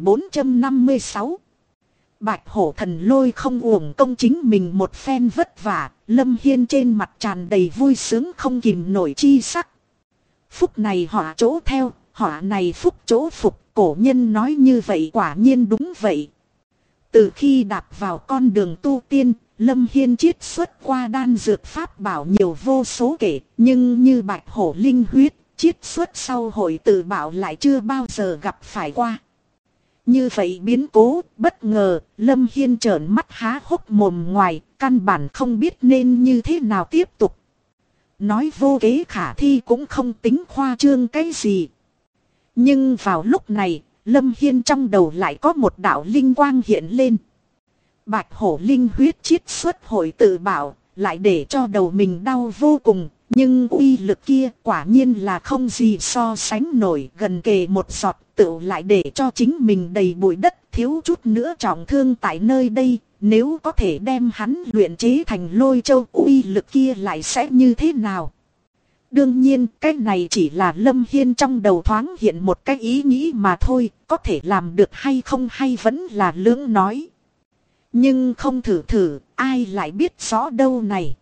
3456. Bạch hổ thần lôi không uổng công chính mình một phen vất vả, Lâm Hiên trên mặt tràn đầy vui sướng không kìm nổi chi sắc. Phúc này họa chỗ theo, họa này phúc chỗ phục, cổ nhân nói như vậy quả nhiên đúng vậy. Từ khi đạp vào con đường tu tiên, Lâm Hiên chiết xuất qua đan dược pháp bảo nhiều vô số kể, nhưng như bạch hổ linh huyết, chiết xuất sau hội tự bảo lại chưa bao giờ gặp phải qua. Như vậy biến cố, bất ngờ, Lâm Hiên trợn mắt há hốc mồm ngoài, căn bản không biết nên như thế nào tiếp tục. Nói vô kế khả thi cũng không tính khoa trương cái gì. Nhưng vào lúc này, Lâm Hiên trong đầu lại có một đạo linh quang hiện lên. Bạch hổ linh huyết chiết xuất hội tự bảo, lại để cho đầu mình đau vô cùng. Nhưng uy lực kia quả nhiên là không gì so sánh nổi, gần kề một giọt tựu lại để cho chính mình đầy bụi đất, thiếu chút nữa trọng thương tại nơi đây. Nếu có thể đem hắn luyện chế thành lôi châu, uy lực kia lại sẽ như thế nào? Đương nhiên cái này chỉ là Lâm Hiên trong đầu thoáng hiện một cái ý nghĩ mà thôi, có thể làm được hay không hay vẫn là lưỡng nói. Nhưng không thử thử, ai lại biết rõ đâu này.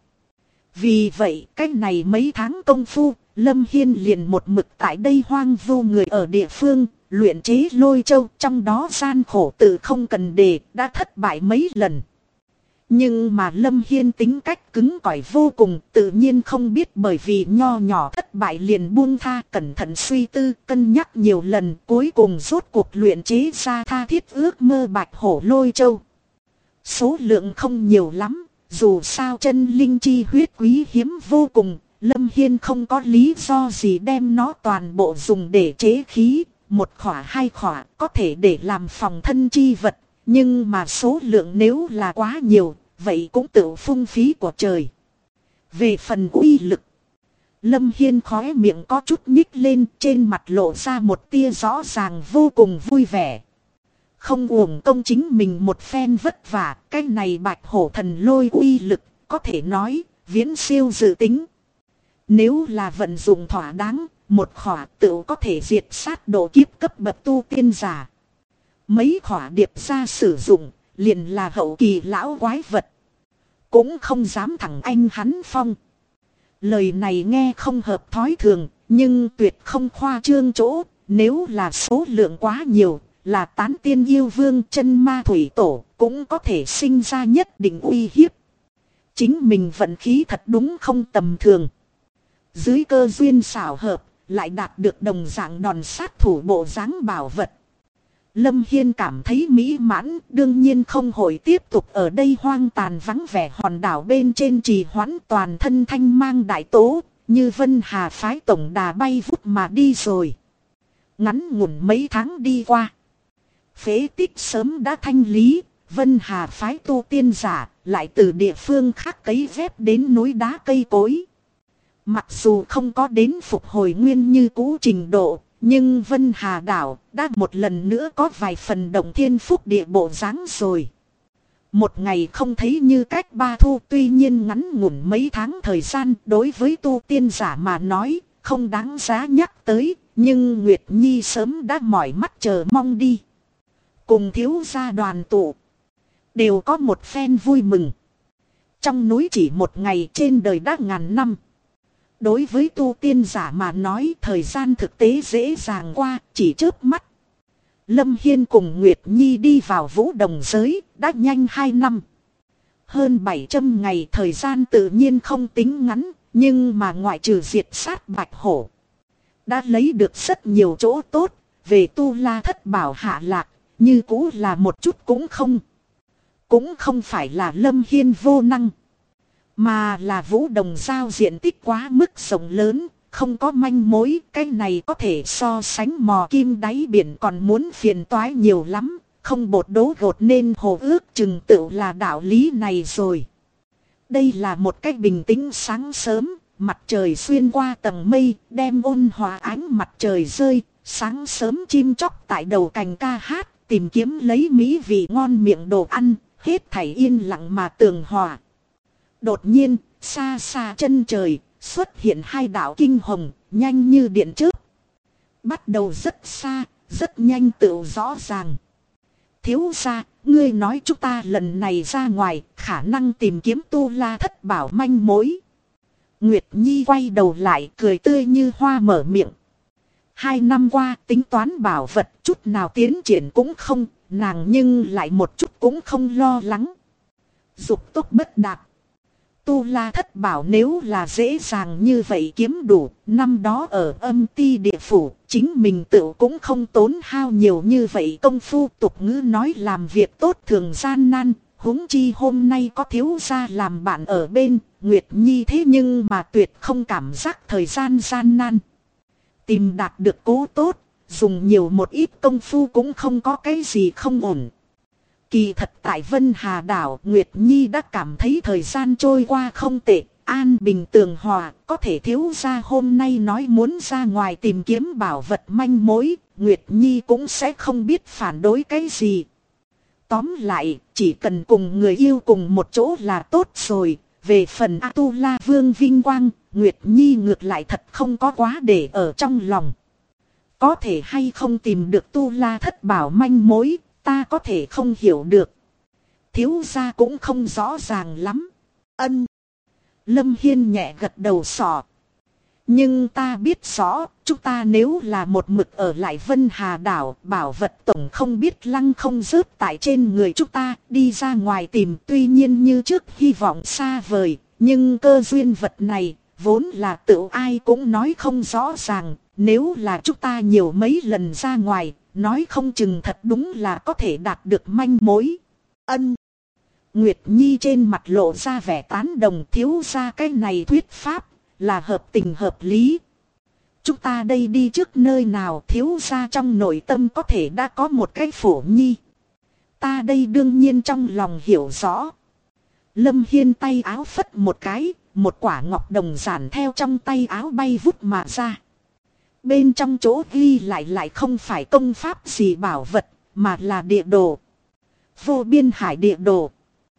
Vì vậy cái này mấy tháng công phu, Lâm Hiên liền một mực tại đây hoang vu người ở địa phương, luyện chế lôi châu, trong đó gian khổ tự không cần đề, đã thất bại mấy lần. Nhưng mà Lâm Hiên tính cách cứng cỏi vô cùng, tự nhiên không biết bởi vì nho nhỏ thất bại liền buông tha, cẩn thận suy tư, cân nhắc nhiều lần, cuối cùng rốt cuộc luyện chế ra tha thiết ước mơ bạch hổ lôi châu. Số lượng không nhiều lắm, dù sao chân linh chi huyết quý hiếm vô cùng, Lâm Hiên không có lý do gì đem nó toàn bộ dùng để chế khí, một khỏa hai khỏa có thể để làm phòng thân chi vật. Nhưng mà số lượng nếu là quá nhiều, vậy cũng tự phung phí của trời. Về phần uy lực, Lâm Hiên khóe miệng có chút nhích lên, trên mặt lộ ra một tia rõ ràng vô cùng vui vẻ. Không uổng công chính mình một phen vất vả, cái này bạch hổ thần lôi uy lực, có thể nói, viễn siêu dự tính. Nếu là vận dụng thỏa đáng, một khỏa tựu có thể diệt sát độ kiếp cấp bậc tu tiên giả. Mấy khỏa điệp ra sử dụng, liền là hậu kỳ lão quái vật. Cũng không dám thẳng anh hắn phong. Lời này nghe không hợp thói thường, nhưng tuyệt không khoa trương chỗ, nếu là số lượng quá nhiều, là tán tiên yêu vương chân ma thủy tổ, cũng có thể sinh ra nhất định uy hiếp. Chính mình vận khí thật đúng không tầm thường. Dưới cơ duyên xảo hợp, lại đạt được đồng dạng đòn sát thủ bộ dáng bảo vật. Lâm Hiên cảm thấy mỹ mãn, đương nhiên không hội tiếp tục ở đây hoang tàn vắng vẻ hòn đảo bên trên, trì hoãn toàn thân thanh mang đại tố, như Vân Hà phái tổng đà bay vút mà đi rồi. Ngắn ngủn mấy tháng đi qua, phế tích sớm đã thanh lý, Vân Hà phái tu tiên giả lại từ địa phương khác cấy ghép đến núi đá cây cối. Mặc dù không có đến phục hồi nguyên như cũ trình độ, nhưng Vân Hà đảo đã một lần nữa có vài phần động thiên phúc địa bộ dáng rồi. Một ngày không thấy như cách ba thu, tuy nhiên ngắn ngủn mấy tháng thời gian đối với tu tiên giả mà nói không đáng giá nhắc tới, nhưng Nguyệt Nhi sớm đã mỏi mắt chờ mong đi. Cùng thiếu gia đoàn tụ, đều có một phen vui mừng. Trong núi chỉ một ngày, trên đời đã ngàn năm. Đối với tu tiên giả mà nói thời gian thực tế dễ dàng qua, chỉ chớp mắt. Lâm Hiên cùng Nguyệt Nhi đi vào Vũ Đồng giới, đã nhanh 2 năm. Hơn 700 ngày thời gian tự nhiên không tính ngắn, nhưng mà ngoại trừ diệt sát Bạch Hổ, đã lấy được rất nhiều chỗ tốt, về tu la thất bảo hạ lạc, như cũ là một chút cũng không. Cũng không phải là Lâm Hiên vô năng, mà là Vũ Đồng giao diện tích quá mức rộng lớn, không có manh mối. Cái này có thể so sánh mò kim đáy biển còn muốn phiền toái nhiều lắm. Không bột đố gột nên hồ ước chừng tựu là đạo lý này rồi. Đây là một cách bình tĩnh sáng sớm, mặt trời xuyên qua tầng mây, đem ôn hòa ánh mặt trời rơi. Sáng sớm chim chóc tại đầu cành ca hát, tìm kiếm lấy mỹ vị ngon miệng đồ ăn, hết thảy yên lặng mà tường hòa. Đột nhiên, xa xa chân trời, xuất hiện hai đạo kinh hồng, nhanh như điện chớp. Bắt đầu rất xa, rất nhanh tựu rõ ràng. Thiếu gia, ngươi nói chúng ta lần này ra ngoài, khả năng tìm kiếm tu la thất bảo manh mối. Nguyệt Nhi quay đầu lại, cười tươi như hoa mở miệng. 2 năm qua, tính toán bảo vật chút nào tiến triển cũng không, nàng nhưng lại một chút cũng không lo lắng. Dục tốc bất đạt. Tu la thất bảo nếu là dễ dàng như vậy kiếm đủ, năm đó ở âm ti địa phủ, chính mình tự cũng không tốn hao nhiều như vậy công phu. Tục ngữ nói làm việc tốt thường gian nan, huống chi hôm nay có thiếu gia làm bạn ở bên, Nguyệt Nhi thế nhưng mà tuyệt không cảm giác thời gian gian nan. Tìm đạt được cố tốt, dùng nhiều một ít công phu cũng không có cái gì không ổn. Kỳ thật tại Vân Hà Đảo, Nguyệt Nhi đã cảm thấy thời gian trôi qua không tệ, an bình tường hòa. Có thể thiếu gia hôm nay nói muốn ra ngoài tìm kiếm bảo vật manh mối, Nguyệt Nhi cũng sẽ không biết phản đối cái gì. Tóm lại, chỉ cần cùng người yêu cùng một chỗ là tốt rồi. Về phần A-tu-la vương vinh quang, Nguyệt Nhi ngược lại thật không có quá để ở trong lòng. Có thể hay không tìm được tu la thất bảo manh mối, ta có thể không hiểu được. Thiếu gia cũng không rõ ràng lắm. Ân. Lâm Hiên nhẹ gật đầu sọ. Nhưng ta biết rõ, chúng ta nếu là một mực ở lại Vân Hà Đảo, bảo vật tổng không biết lăng không rớt tại trên người chúng ta, đi ra ngoài tìm. Tuy nhiên như trước hy vọng xa vời, nhưng cơ duyên vật này, vốn là tự ai cũng nói không rõ ràng. Nếu là chúng ta nhiều mấy lần ra ngoài, nói không chừng thật đúng là có thể đạt được manh mối. Ân. Nguyệt Nhi trên mặt lộ ra vẻ tán đồng. Thiếu gia cái này thuyết pháp là hợp tình hợp lý. Chúng ta đây đi trước nơi nào? Thiếu gia trong nội tâm có thể đã có một cái phổ nhi. Ta đây đương nhiên trong lòng hiểu rõ. Lâm Hiên tay áo phất một cái, một quả ngọc đồng giản theo trong tay áo bay vút mà ra. Bên trong chỗ ghi lại không phải công pháp gì bảo vật, mà là địa đồ. Vô biên hải địa đồ.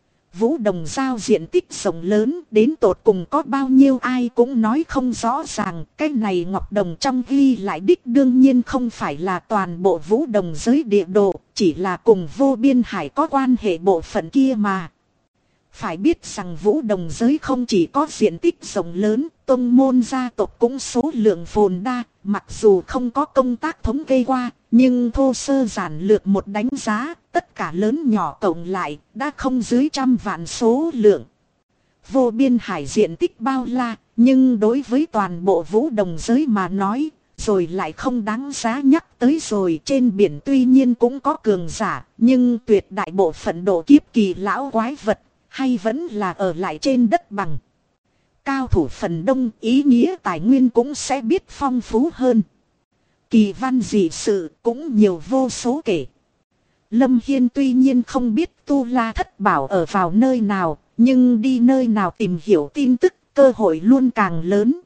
Vũ Đồng giao diện tích rộng lớn, đến tột cùng có bao nhiêu ai cũng nói không rõ ràng. Cái này ngọc đồng trong ghi lại đích đương nhiên không phải là toàn bộ Vũ Đồng giới địa đồ, chỉ là cùng vô biên hải có quan hệ bộ phận kia mà. Phải biết rằng Vũ Đồng giới không chỉ có diện tích rộng lớn, tông môn gia tộc cũng số lượng phồn đa. Mặc dù không có công tác thống kê qua, nhưng thô sơ giản lược một đánh giá, tất cả lớn nhỏ cộng lại đã không dưới 100 vạn số lượng. Vô biên hải diện tích bao la, nhưng đối với toàn bộ Vũ Đồng giới mà nói, rồi lại không đáng giá nhắc tới rồi. Trên biển tuy nhiên cũng có cường giả, nhưng tuyệt đại bộ phận độ kiếp kỳ lão quái vật, hay vẫn là ở lại trên đất bằng. Cao thủ phần đông, ý nghĩa tài nguyên cũng sẽ biết phong phú hơn. Kỳ văn dị sự cũng nhiều vô số kể. Lâm Hiên tuy nhiên không biết tu la thất bảo ở vào nơi nào, nhưng đi nơi nào tìm hiểu tin tức, cơ hội luôn càng lớn.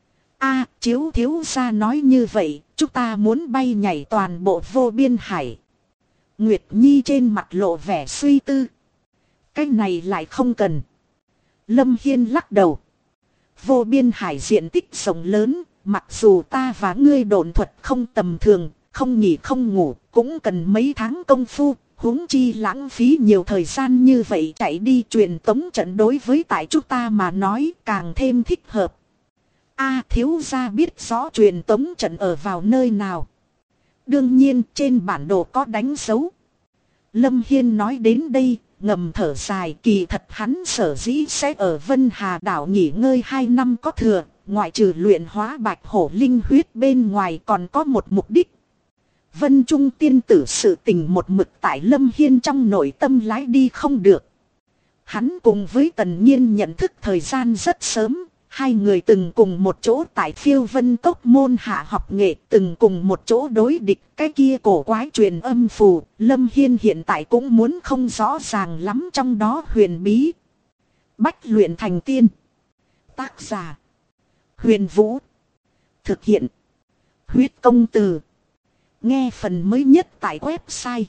Chiếu thiếu gia nói như vậy, chúng ta muốn bay nhảy toàn bộ vô biên hải. Nguyệt Nhi trên mặt lộ vẻ suy tư. Cái này lại không cần. Lâm Hiên lắc đầu. Vô biên hải diện tích rộng lớn, mặc dù ta và ngươi độn thuật không tầm thường, không nghỉ không ngủ, cũng cần mấy tháng công phu, huống chi lãng phí nhiều thời gian như vậy chạy đi truyền tống trận đối với tại chúng ta mà nói càng thêm thích hợp. Thiếu gia biết rõ truyền tống trận ở vào nơi nào. Đương nhiên trên bản đồ có đánh dấu. Lâm Hiên nói đến đây, ngầm thở dài, kỳ thật hắn sở dĩ sẽ ở Vân Hà đảo nghỉ ngơi 2 năm có thừa, ngoại trừ luyện hóa bạch hổ linh huyết bên ngoài còn có một mục đích. Vân Trung tiên tử sự tình một mực tại Lâm Hiên trong nội tâm lái đi không được. Hắn cùng với Tần Nhiên nhận thức thời gian rất sớm, hai người từng cùng một chỗ tại Phiêu Vân Cốc môn hạ học nghệ, từng cùng một chỗ đối địch cái kia cổ quái truyền âm phù. Lâm Hiên hiện tại cũng muốn không rõ ràng lắm trong đó huyền bí. Bách luyện thành tiên. Tác giả: Huyền Vũ. Thực hiện: Huyết Công Từ. Nghe phần mới nhất tại website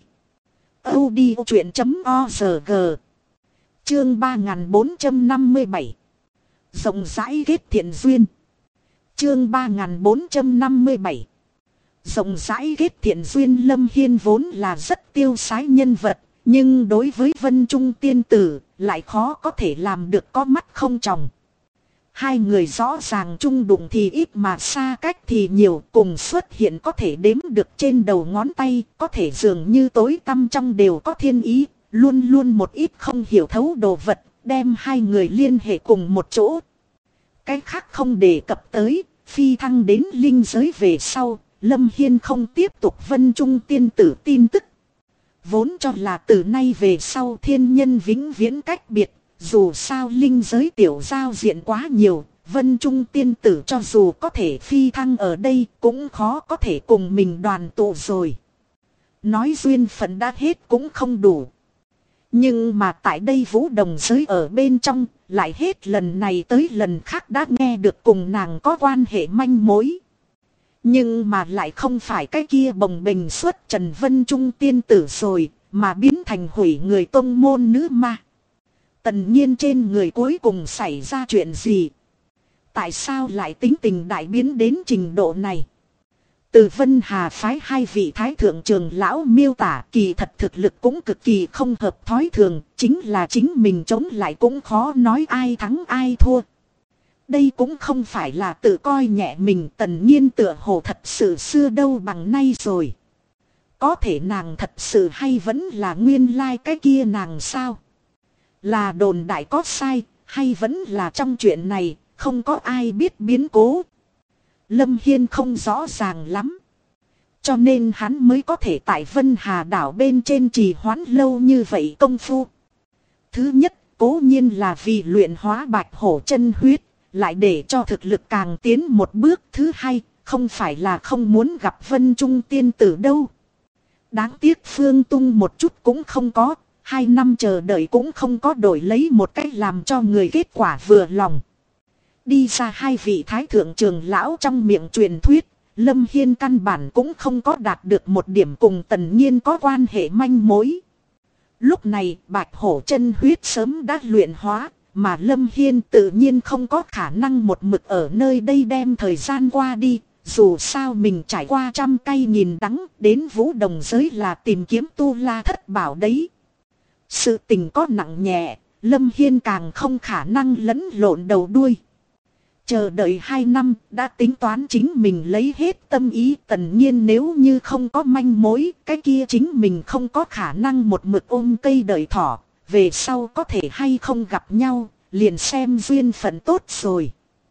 audiochuyện.org. Chương 3457. Rộng rãi kết thiện duyên. Chương 3457. Rộng rãi kết thiện duyên. Lâm Hiên vốn là rất tiêu sái nhân vật, nhưng đối với Vân Trung tiên tử lại khó có thể làm được có mắt không tròng. Hai người rõ ràng chung đụng thì ít mà xa cách thì nhiều, cùng xuất hiện có thể đếm được trên đầu ngón tay, có thể dường như tối tăm trong đều có thiên ý, luôn luôn một ít không hiểu thấu đồ vật, đem hai người liên hệ cùng một chỗ. Cái khác không đề cập tới, phi thăng đến linh giới về sau, Lâm Hiên không tiếp tục Vân Trung tiên tử tin tức. Vốn cho là từ nay về sau thiên nhân vĩnh viễn cách biệt. Dù sao linh giới tiểu giao diện quá nhiều, Vân Trung tiên tử cho dù có thể phi thăng ở đây cũng khó có thể cùng mình đoàn tụ rồi. Nói duyên phận đã hết cũng không đủ. Nhưng mà tại đây Vũ Đồng giới ở bên trong, lại hết lần này tới lần khác đã nghe được cùng nàng có quan hệ manh mối. Nhưng mà lại không phải cái kia bồng bềnh xuất Trần Vân Trung tiên tử rồi, mà biến thành hủy người tông môn nữ ma. Tần Nhiên trên người cuối cùng xảy ra chuyện gì? Tại sao lại tính tình đại biến đến trình độ này? Từ Vân Hà phái hai vị thái thượng trưởng lão miêu tả, kỳ thật thực lực cũng cực kỳ không hợp thói thường, chính là chính mình chống lại cũng khó nói ai thắng ai thua. Đây cũng không phải là tự coi nhẹ mình, Tần Nhiên tựa hồ thật sự xưa đâu bằng nay rồi. Có thể nàng thật sự hay vẫn là nguyên lai cái kia nàng sao? Là đồn đại có sai, hay vẫn là trong chuyện này, không có ai biết biến cố. Lâm Hiên không rõ ràng lắm. Cho nên hắn mới có thể tại Vân Hà đảo bên trên trì hoãn lâu như vậy công phu. Thứ nhất, cố nhiên là vì luyện hóa bạch hổ chân huyết, lại để cho thực lực càng tiến một bước. Thứ hai, không phải là không muốn gặp Vân Trung tiên tử đâu. Đáng tiếc Phương Tung một chút cũng không có. 2 năm chờ đợi cũng không có đổi lấy một cách làm cho người kết quả vừa lòng. Đi ra hai vị thái thượng trưởng lão trong miệng truyền thuyết, Lâm Hiên căn bản cũng không có đạt được một điểm cùng Tần Nhiên có quan hệ manh mối. Lúc này bạch hổ chân huyết sớm đã luyện hóa, mà Lâm Hiên tự nhiên không có khả năng một mực ở nơi đây đem thời gian qua đi. Dù sao mình trải qua trăm cay nghìn đắng, đến Vũ Đồng giới là tìm kiếm tu la thất bảo đấy. Sự tình có nặng nhẹ, Lâm Hiên càng không khả năng lẫn lộn đầu đuôi. Chờ đợi 2 năm, đã tính toán chính mình lấy hết tâm ý. Tần Nhiên nếu như không có manh mối, cái kia chính mình không có khả năng một mực ôm cây đợi thỏ. Về sau có thể hay không gặp nhau, liền xem duyên phận tốt rồi.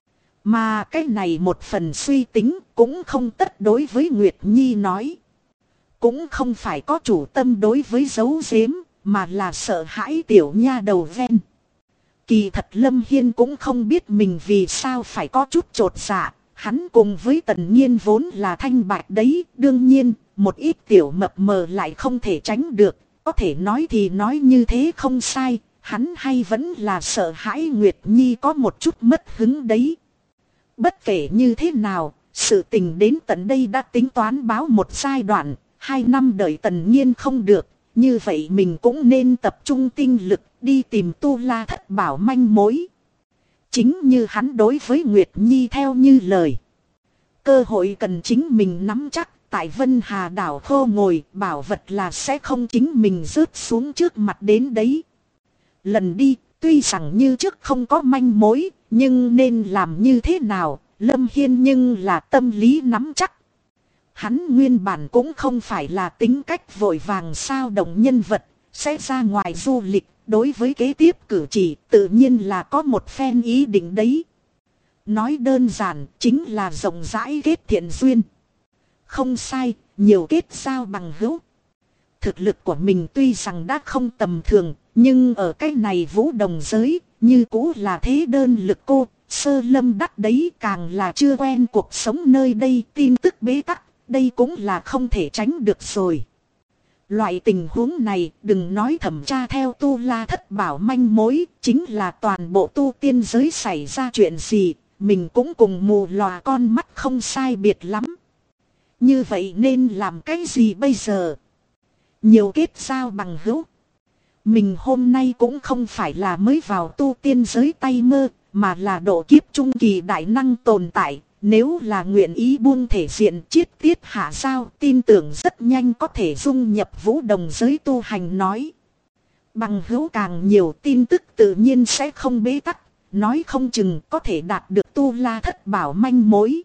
Mà cái này một phần suy tính cũng không tất đối với Nguyệt Nhi nói. Cũng không phải có chủ tâm đối với giấu giếm, mà là sợ hãi tiểu nha đầu ven. Kỳ thật Lâm Hiên cũng không biết mình vì sao phải có chút chột dạ. Hắn cùng với Tần Nhiên vốn là thanh bạch đấy. Đương nhiên, một ít tiểu mập mờ lại không thể tránh được. Có thể nói thì nói như thế không sai. Hắn hay vẫn là sợ hãi Nguyệt Nhi có một chút mất hứng đấy. Bất kể như thế nào, sự tình đến tận đây đã tính toán báo một giai đoạn. 2 năm đợi Tần Nhiên không được. như vậy mình cũng nên tập trung tinh lực đi tìm Tu La Thất Bảo manh mối. Chính như hắn đối với Nguyệt Nhi theo như lời. Cơ hội cần chính mình nắm chắc, tại Vân Hà đảo khô ngồi, bảo vật là sẽ không chính mình rớt xuống trước mặt đến đấy. Lần đi, tuy rằng như trước không có manh mối, nhưng nên làm như thế nào, Lâm Hiên nhưng là tâm lý nắm chắc. Hắn nguyên bản cũng không phải là tính cách vội vàng sao động nhân vật, sẽ ra ngoài du lịch, đối với kế tiếp cử chỉ tự nhiên là có một phen ý định đấy. Nói đơn giản chính là rộng rãi kết thiện duyên. Không sai, nhiều kết giao bằng hữu. Thực lực của mình tuy rằng đã không tầm thường, nhưng ở cái này vũ đồng giới, như cũ là thế đơn lực cô, sơ lâm đắc đấy càng là chưa quen cuộc sống nơi đây, tin tức bế tắc, đây cũng là không thể tránh được rồi. Loại tình huống này đừng nói thẩm tra theo Tu La Thất Bảo manh mối, chính là toàn bộ tu tiên giới xảy ra chuyện gì, mình cũng cùng mù lòa con mắt không sai biệt lắm. Như vậy nên làm cái gì bây giờ? Nhiều kết giao bằng hữu. Mình hôm nay cũng không phải là mới vào tu tiên giới tay mơ, mà là độ kiếp trung kỳ đại năng tồn tại. Nếu là nguyện ý buông thể diện chiết tiết hạ giao, tin tưởng rất nhanh có thể dung nhập vũ đồng giới tu hành nói. Bằng hữu càng nhiều tin tức tự nhiên sẽ không bế tắc, nói không chừng có thể đạt được Tu La Thất Bảo manh mối.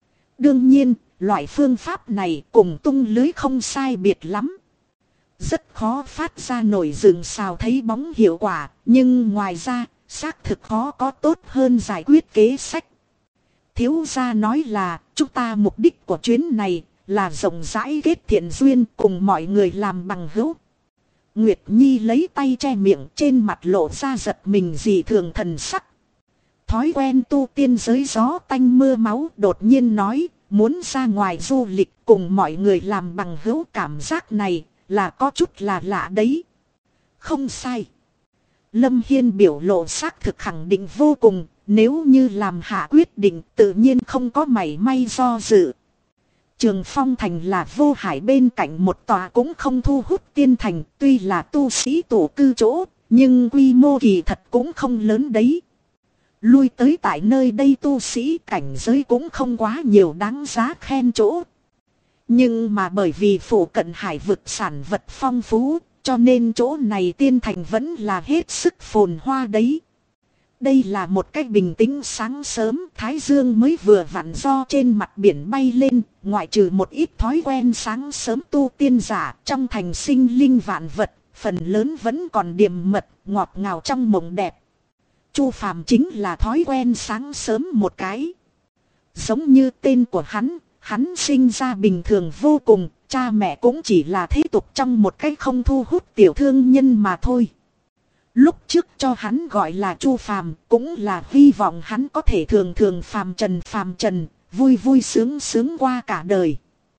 Đương nhiên, loại phương pháp này cùng tung lưới không sai biệt lắm. Rất khó phát ra nổi rừng xào thấy bóng hiệu quả, nhưng ngoài ra, xác thực khó có tốt hơn giải quyết kế sách. Thiếu gia nói là, chúng ta mục đích của chuyến này là rộng rãi kết thiện duyên cùng mọi người làm bằng hữu. Nguyệt Nhi lấy tay che miệng, trên mặt lộ ra giật mình dị thường thần sắc. Thói quen tu tiên giới gió tanh mưa máu đột nhiên nói, muốn ra ngoài du lịch cùng mọi người làm bằng hữu, cảm giác này là có chút là lạ đấy. Không sai. Lâm Hiên biểu lộ xác thực khẳng định vô cùng, nếu như làm hạ quyết định tự nhiên không có mảy may do dự. Trường Phong Thành là vô hải bên cạnh một tòa cũng không thu hút tiên thành, tuy là tu sĩ tụ cư chỗ, nhưng quy mô kỳ thật cũng không lớn đấy. Lui tới tại nơi đây tu sĩ cảnh giới cũng không quá nhiều đáng giá khen chỗ. Nhưng mà bởi vì phụ cận hải vực sản vật phong phú, cho nên chỗ này tiên thành vẫn là hết sức phồn hoa đấy. Đây là một cách bình tĩnh sáng sớm, thái dương mới vừa vặn do trên mặt biển bay lên, ngoại trừ một ít thói quen sáng sớm tu tiên giả, trong thành sinh linh vạn vật, phần lớn vẫn còn điềm mật, ngọt ngào trong mộng đẹp. Chu Phàm chính là thói quen sáng sớm một cái. Giống như tên của hắn sinh ra bình thường vô cùng, cha mẹ cũng chỉ là thế tục trong một cách không thu hút tiểu thương nhân mà thôi. Lúc trước cho hắn gọi là Chu Phàm cũng là hy vọng hắn có thể thường thường phàm trần, vui vui sướng sướng qua cả đời.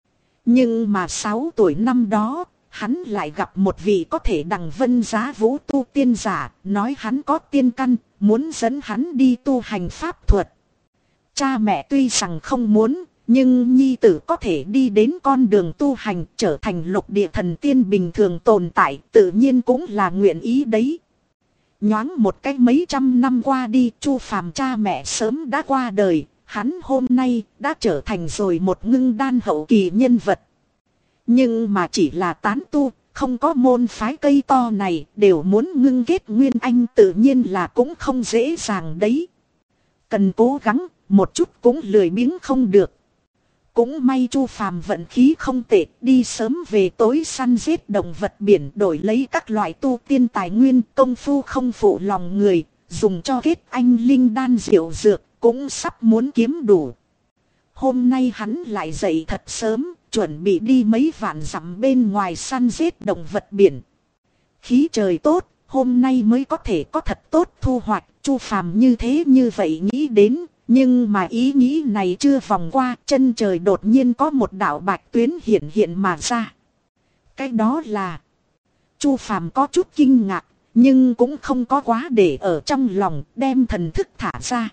Nhưng mà 6 tuổi năm đó, hắn lại gặp một vị có thể đằng vân giá vũ tu tiên giả, nói hắn có tiên căn, muốn dẫn hắn đi tu hành pháp thuật. Cha mẹ tuy rằng không muốn, nhưng nhi tử có thể đi đến con đường tu hành trở thành lục địa thần tiên bình thường tồn tại, tự nhiên cũng là nguyện ý đấy. Nhoáng một cách mấy trăm năm qua đi, Chu Phàm cha mẹ sớm đã qua đời, hắn hôm nay đã trở thành rồi một ngưng đan hậu kỳ nhân vật. Nhưng mà chỉ là tán tu, không có môn phái cây to này, đều muốn ngưng kết nguyên anh tự nhiên là cũng không dễ dàng đấy. Cần cố gắng, một chút cũng lười biếng không được. Cũng may Chu Phàm vận khí không tệ, đi sớm về tối săn giết động vật biển, đổi lấy các loại tu tiên tài nguyên, công phu không phụ lòng người, dùng cho kết anh linh đan diệu dược, cũng sắp muốn kiếm đủ. Hôm nay hắn lại dậy thật sớm, chuẩn bị đi mấy vạn dặm bên ngoài săn giết động vật biển. Khí trời tốt, hôm nay mới có thể có thật tốt thu hoạch, Chu Phàm như thế như vậy nghĩ đến. Nhưng mà ý nghĩ này chưa vòng qua, chân trời đột nhiên có một đạo bạch tuyến hiện mà ra. Cái đó là... Chu Phàm có chút kinh ngạc, nhưng cũng không có quá để ở trong lòng, đem thần thức thả ra.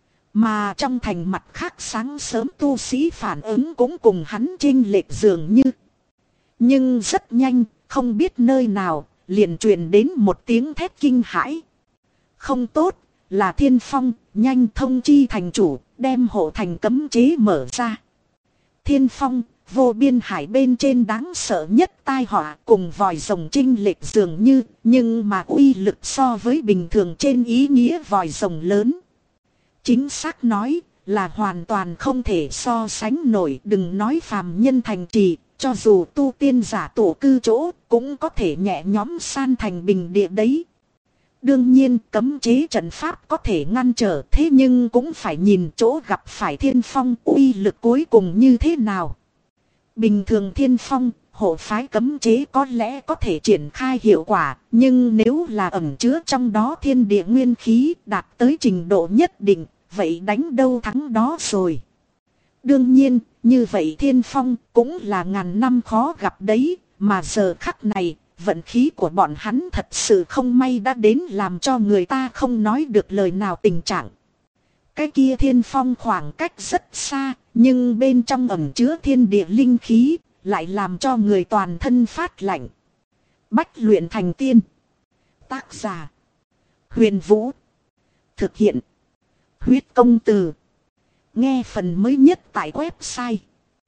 Mà trong thành mặt khác sáng sớm tu sĩ phản ứng cũng cùng hắn chênh lệch dường như. Nhưng rất nhanh, không biết nơi nào, liền truyền đến một tiếng thét kinh hãi. Không tốt, là Thiên Phong, nhanh thông chi thành chủ, đem hộ thành cấm chế mở ra. Thiên Phong, vô biên hải bên trên đáng sợ nhất tai họa, cùng vòi rồng chênh lệch dường như, nhưng mà uy lực so với bình thường trên ý nghĩa vòi rồng lớn. Chính xác nói là hoàn toàn không thể so sánh nổi, đừng nói phàm nhân thành trì, cho dù tu tiên giả tổ cư chỗ cũng có thể nhẹ nhõm san thành bình địa đấy. Đương nhiên cấm chế trận pháp có thể ngăn trở, thế nhưng cũng phải nhìn chỗ gặp phải Thiên Phong uy lực cuối cùng như thế nào. Bình thường Thiên Phong, hộ phái cấm chế có lẽ có thể triển khai hiệu quả, nhưng nếu là ẩn chứa trong đó thiên địa nguyên khí đạt tới trình độ nhất định, vậy đánh đâu thắng đó rồi. Đương nhiên, như vậy Thiên Phong cũng là ngàn năm khó gặp đấy, mà giờ khắc này, vận khí của bọn hắn thật sự không may đã đến làm cho người ta không nói được lời nào tình trạng. Cái kia Thiên Phong khoảng cách rất xa, nhưng bên trong ẩn chứa thiên địa linh khí, lại làm cho người toàn thân phát lạnh. Bách luyện thành tiên. Tác giả: Huyền Vũ. Thực hiện: Huyết Công Từ. Nghe phần mới nhất tại website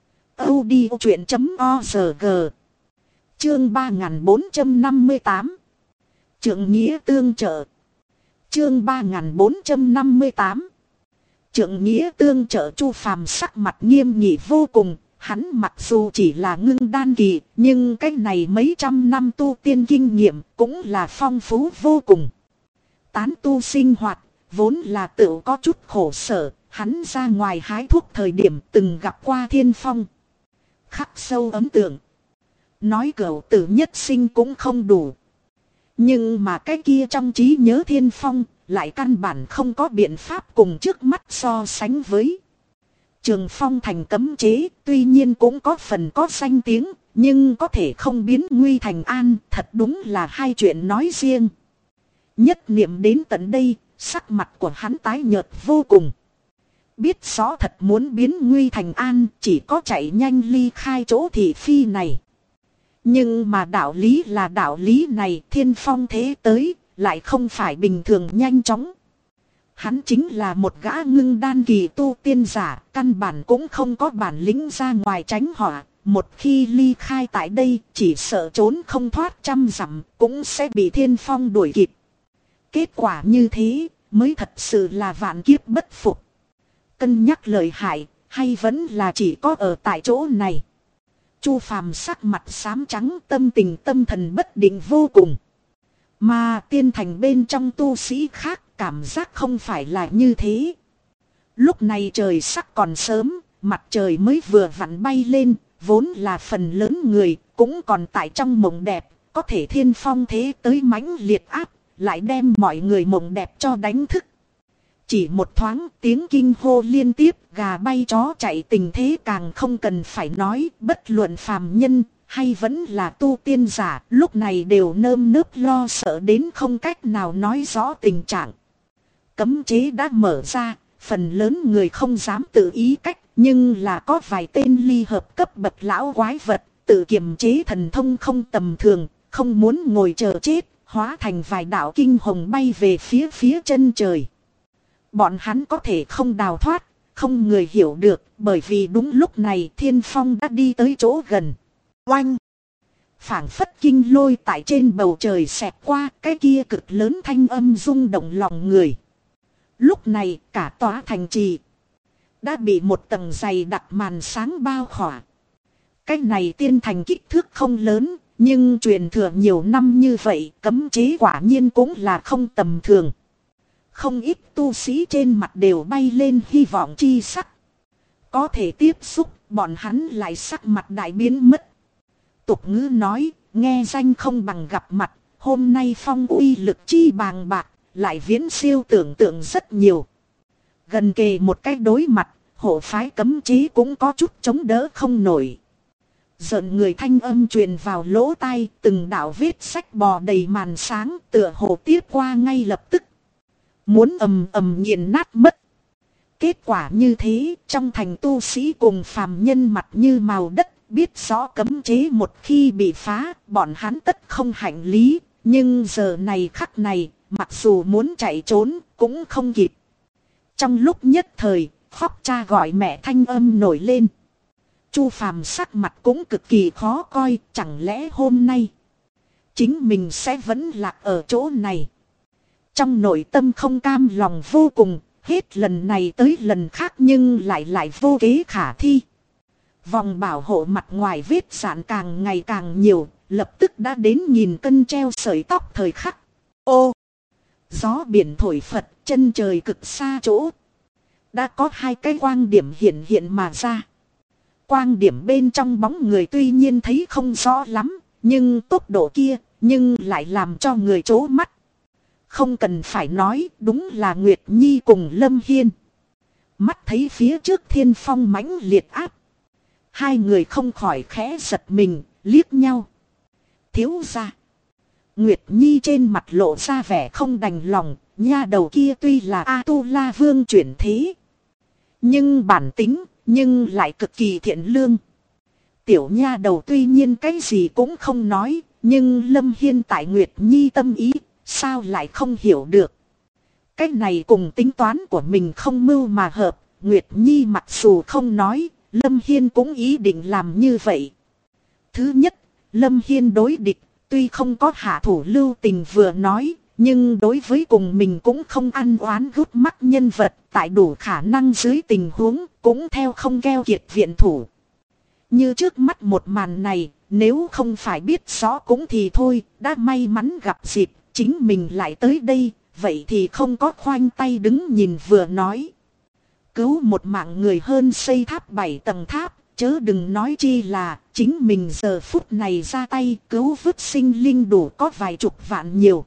audiochuyện.org. Chương 3458. Trượng nghĩa tương trợ. Chương 3458. Trượng nghĩa tương trợ. Chu Phàm sắc mặt nghiêm nghị vô cùng, hắn mặc dù chỉ là ngưng đan kỳ, nhưng cái này mấy trăm năm tu tiên kinh nghiệm cũng là phong phú vô cùng. Tán tu sinh hoạt vốn là tự có chút khổ sở, hắn ra ngoài hái thuốc thời điểm từng gặp qua Thiên Phong, khắc sâu ấn tượng. Nói cửu tử nhất sinh cũng không đủ. Nhưng mà cái kia trong trí nhớ Thiên Phong lại căn bản không có biện pháp cùng trước mắt so sánh với. Trường Phong thành cấm chế tuy nhiên cũng có phần có danh tiếng, nhưng có thể không biến nguy thành an, thật đúng là hai chuyện nói riêng. Nhất niệm đến tận đây, sắc mặt của hắn tái nhợt vô cùng. Biết rõ thật muốn biến nguy thành an, chỉ có chạy nhanh ly khai chỗ thị phi này. Nhưng mà đạo lý là đạo lý này, Thiên Phong thế tới, lại không phải bình thường nhanh chóng. Hắn chính là một gã ngưng đan kỳ tu tiên giả, căn bản cũng không có bản lĩnh ra ngoài tránh họa. Một khi ly khai tại đây, chỉ sợ trốn không thoát trăm dặm, cũng sẽ bị Thiên Phong đuổi kịp. Kết quả như thế, mới thật sự là vạn kiếp bất phục. Cân nhắc lợi hại, hay vẫn là chỉ có ở tại chỗ này. Chu Phàm sắc mặt xám trắng, tâm tình tâm thần bất định vô cùng. Mà tiên thành bên trong tu sĩ khác cảm giác không phải là như thế. Lúc này trời sắc còn sớm, mặt trời mới vừa vặn bay lên, vốn là phần lớn người cũng còn tại trong mộng đẹp, có thể Thiên Phong thế tới mãnh liệt áp, lại đem mọi người mộng đẹp cho đánh thức. Chỉ một thoáng tiếng kinh hô liên tiếp, gà bay chó chạy, tình thế càng không cần phải nói, bất luận phàm nhân hay vẫn là tu tiên giả, lúc này đều nơm nớp lo sợ đến không cách nào nói rõ tình trạng. Cấm chế đã mở ra, phần lớn người không dám tự ý cách, nhưng là có vài tên ly hợp cấp bậc lão quái vật, tự kiềm chế thần thông không tầm thường, không muốn ngồi chờ chết, hóa thành vài đạo kinh hồng bay về phía chân trời. Bọn hắn có thể không đào thoát, không người hiểu được, bởi vì đúng lúc này Thiên Phong đã đi tới chỗ gần. Oanh! Phảng phất kinh lôi tại trên bầu trời xẹt qua, cái kia cực lớn thanh âm rung động lòng người. Lúc này cả tòa thành trì đã bị một tầng dày đặc màn sáng bao khỏa. Cái này tiên thành kích thước không lớn, nhưng truyền thừa nhiều năm như vậy, cấm chế quả nhiên cũng là không tầm thường. Không ít tu sĩ trên mặt đều bay lên hy vọng chi sắc. Có thể tiếp xúc, bọn hắn lại sắc mặt đại biến mất. Tục ngữ nói, nghe danh không bằng gặp mặt, hôm nay Phong uy lực chi bàng bạc, lại viễn siêu tưởng tượng rất nhiều. Gần kề một cái đối mặt, hộ phái cấm chế cũng có chút chống đỡ không nổi. Giận người thanh âm truyền vào lỗ tai, từng đạo vết sách bò đầy màn sáng, tựa hồ tiếp qua ngay lập tức. Muốn ầm ầm nghiền nát mất. Kết quả như thế, trong thành tu sĩ cùng phàm nhân mặt như màu đất, biết rõ cấm chế một khi bị phá, bọn hắn tất không hành lý. Nhưng giờ này khắc này, mặc dù muốn chạy trốn, cũng không kịp. Trong lúc nhất thời, khóc cha gọi mẹ thanh âm nổi lên. Chu Phàm sắc mặt cũng cực kỳ khó coi, chẳng lẽ hôm nay chính mình sẽ vẫn lạc ở chỗ này. Trong nội tâm không cam lòng vô cùng, hết lần này tới lần khác nhưng lại vô kế khả thi. Vòng bảo hộ mặt ngoài vết sạn càng ngày càng nhiều, lập tức đã đến nghìn cân treo sợi tóc thời khắc. Ô! Gió biển thổi phật, chân trời cực xa chỗ. Đã có hai cái quang điểm hiện hiện mà ra. Quang điểm bên trong bóng người tuy nhiên thấy không rõ lắm, nhưng tốc độ kia, nhưng lại làm cho người chố mắt. Không cần phải nói, đúng là Nguyệt Nhi cùng Lâm Hiên. Mắt thấy phía trước thiên phong mãnh liệt áp. Hai người không khỏi khẽ giật mình, liếc nhau. Thiếu gia. Nguyệt Nhi trên mặt lộ ra vẻ không đành lòng, nha đầu kia tuy là A-tu-la vương chuyển thế. Nhưng bản tính, nhưng lại cực kỳ thiện lương. Tiểu nha đầu tuy nhiên cái gì cũng không nói, nhưng Lâm Hiên tại Nguyệt Nhi tâm ý, sao lại không hiểu được. Cái này cùng tính toán của mình không mưu mà hợp, Nguyệt Nhi mặc dù không nói, Lâm Hiên cũng ý định làm như vậy. Thứ nhất, Lâm Hiên đối địch, tuy không có hạ thủ lưu tình vừa nói, nhưng đối với cùng mình cũng không ăn oán gút mắt nhân vật, tại đủ khả năng dưới tình huống, cũng theo không keo kiệt viện thủ. Như trước mắt một màn này, nếu không phải biết rõ cũng thì thôi, đã may mắn gặp dịp, chính mình lại tới đây, vậy thì không có khoanh tay đứng nhìn vừa nói. Cứu một mạng người hơn xây tháp 7 tầng tháp, chớ đừng nói chi là chính mình giờ phút này ra tay cứu vứt sinh linh đủ có vài chục vạn nhiều.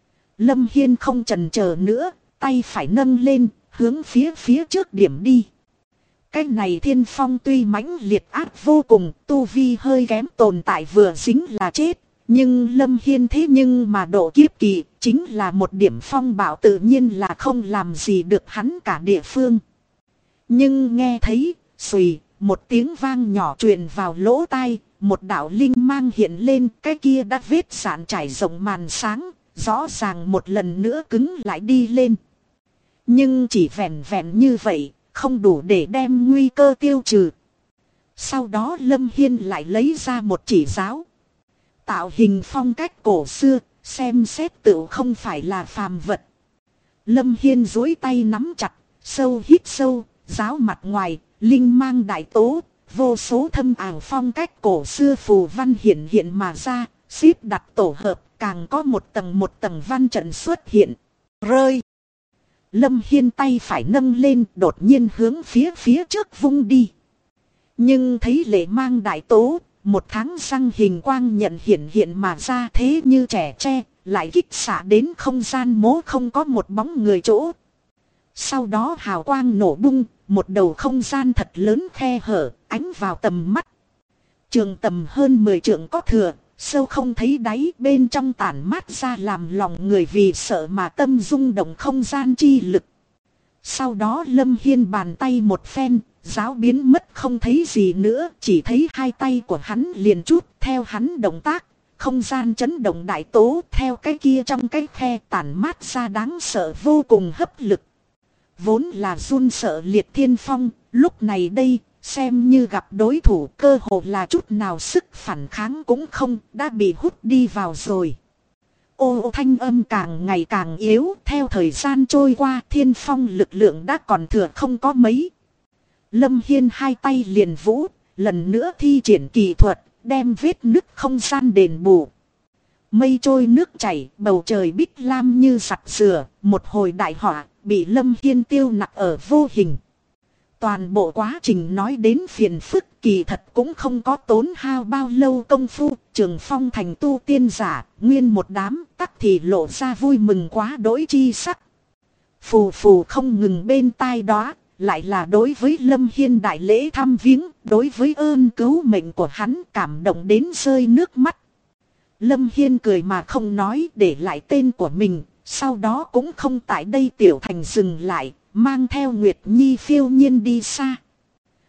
Lâm Hiên không chần chờ nữa, tay phải nâng lên, hướng phía trước điểm đi. Cái này thiên phong tuy mãnh liệt ác vô cùng, tu vi hơi kém tồn tại vừa dính là chết. Nhưng Lâm Hiên thế nhưng mà độ kiếp kỳ, chính là một điểm phong bạo tự nhiên là không làm gì được hắn cả địa phương. Nhưng nghe thấy, xùy, một tiếng vang nhỏ truyền vào lỗ tai, một đạo linh mang hiện lên, cái kia đã vết sạn trải rộng màn sáng, rõ ràng một lần nữa cứng lại đi lên. Nhưng chỉ vẹn vẹn như vậy, không đủ để đem nguy cơ tiêu trừ. Sau đó Lâm Hiên lại lấy ra một chỉ giáo. Tạo hình phong cách cổ xưa, xem xét tự không phải là phàm vật. Lâm Hiên duỗi tay nắm chặt, sâu hít sâu, giáo mặt ngoài, linh mang đại tố, vô số thâm ảo phong cách cổ xưa phù văn hiện hiện mà ra, xếp đặt tổ hợp, càng có một tầng văn trận xuất hiện. Rơi! Lâm Hiên tay phải nâng lên, đột nhiên hướng phía trước vung đi. Nhưng thấy lệ mang đại tố, một tháng răng hình quang nhận hiện mà ra thế như trẻ tre, lại kích xạ đến không gian mố không có một bóng người chỗ. Sau đó hào quang nổ bung, một đầu không gian thật lớn khe hở, ánh vào tầm mắt. Trường tầm hơn 10 trượng có thừa, sâu không thấy đáy, bên trong tản mát ra làm lòng người vì sợ mà tâm rung động không gian chi lực. Sau đó Lâm Hiên bàn tay một phen, giáo biến mất không thấy gì nữa, chỉ thấy hai tay của hắn liền chút theo hắn động tác, không gian chấn động đại tố theo cái kia trong cái khe tản mát ra đáng sợ vô cùng hấp lực. Vốn là run sợ liệt thiên phong, lúc này đây, xem như gặp đối thủ cơ hồ là chút nào sức phản kháng cũng không, đã bị hút đi vào rồi. Ô thanh âm càng ngày càng yếu, theo thời gian trôi qua thiên phong lực lượng đã còn thừa không có mấy. Lâm Hiên hai tay liền vũ, lần nữa thi triển kỳ thuật, đem vết nứt không gian đền bù. Mây trôi nước chảy, bầu trời bích lam như sặc sửa, một hồi đại họa, bị Lâm Hiên tiêu nặc ở vô hình. Toàn bộ quá trình nói đến phiền phức kỳ thật cũng không có tốn hao bao lâu công phu, Trường Phong thành tu tiên giả, nguyên một đám tắc thì lộ ra vui mừng quá đỗi chi sắc. Phù phù không ngừng bên tai đó, lại là đối với Lâm Hiên đại lễ thăm viếng, đối với ơn cứu mệnh của hắn cảm động đến rơi nước mắt. Lâm Hiên cười mà không nói, để lại tên của mình, sau đó cũng không tại đây tiểu thành dừng lại, mang theo Nguyệt Nhi phiêu nhiên đi xa.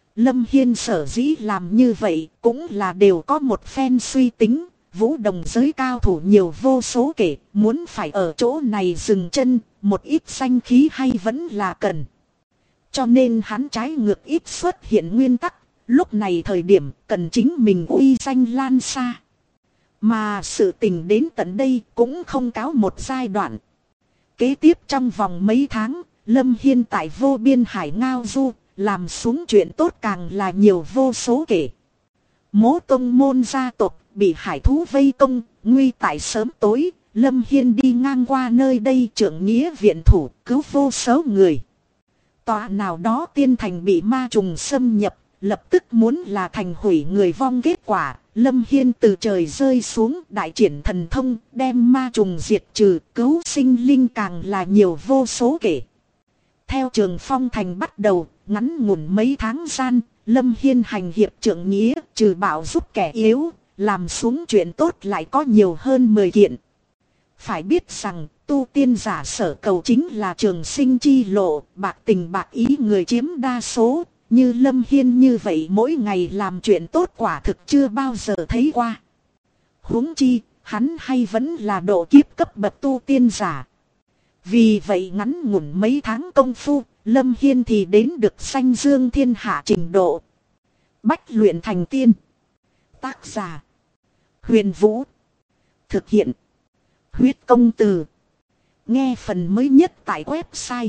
Lâm Hiên sở dĩ làm như vậy cũng là đều có một phen suy tính. Vũ đồng giới cao thủ nhiều vô số kể, muốn phải ở chỗ này dừng chân, một ít danh khí hay vẫn là cần. Cho nên hắn trái ngược ít xuất hiện nguyên tắc, lúc này thời điểm cần chính mình uy danh lan xa. Mà sự tình đến tận đây cũng không cáo một giai đoạn. Kế tiếp trong vòng mấy tháng, Lâm Hiên tại vô biên hải ngao du, làm xuống chuyện tốt càng là nhiều vô số kể. Mố tông môn gia tộc bị hải thú vây công, nguy tại sớm tối, Lâm Hiên đi ngang qua nơi đây trượng nghĩa viện thủ, cứu vô số người. Tòa nào đó tiên thành bị ma trùng xâm nhập, lập tức muốn là thành hủy người vong kết quả. Lâm Hiên từ trời rơi xuống đại triển thần thông, đem ma trùng diệt trừ, cứu sinh linh càng là nhiều vô số kể. Theo Trường Phong thành bắt đầu, ngắn ngủn mấy tháng gian, Lâm Hiên hành hiệp trượng nghĩa, trừ bạo giúp kẻ yếu, làm xuống chuyện tốt lại có nhiều hơn 10 kiện. Phải biết rằng, tu tiên giả sở cầu chính là trường sinh chi lộ, bạc tình bạc ý người chiếm đa số. Như Lâm Hiên như vậy mỗi ngày làm chuyện tốt quả thực chưa bao giờ thấy qua. Huống chi, hắn hay vẫn là độ kiếp cấp bậc tu tiên giả. Vì vậy ngắn ngủn mấy tháng công phu, Lâm Hiên thì đến được sanh dương thiên hạ trình độ. Bách luyện thành tiên. Tác giả: Huyền Vũ. Thực hiện: Huyết Công Từ. Nghe phần mới nhất tại website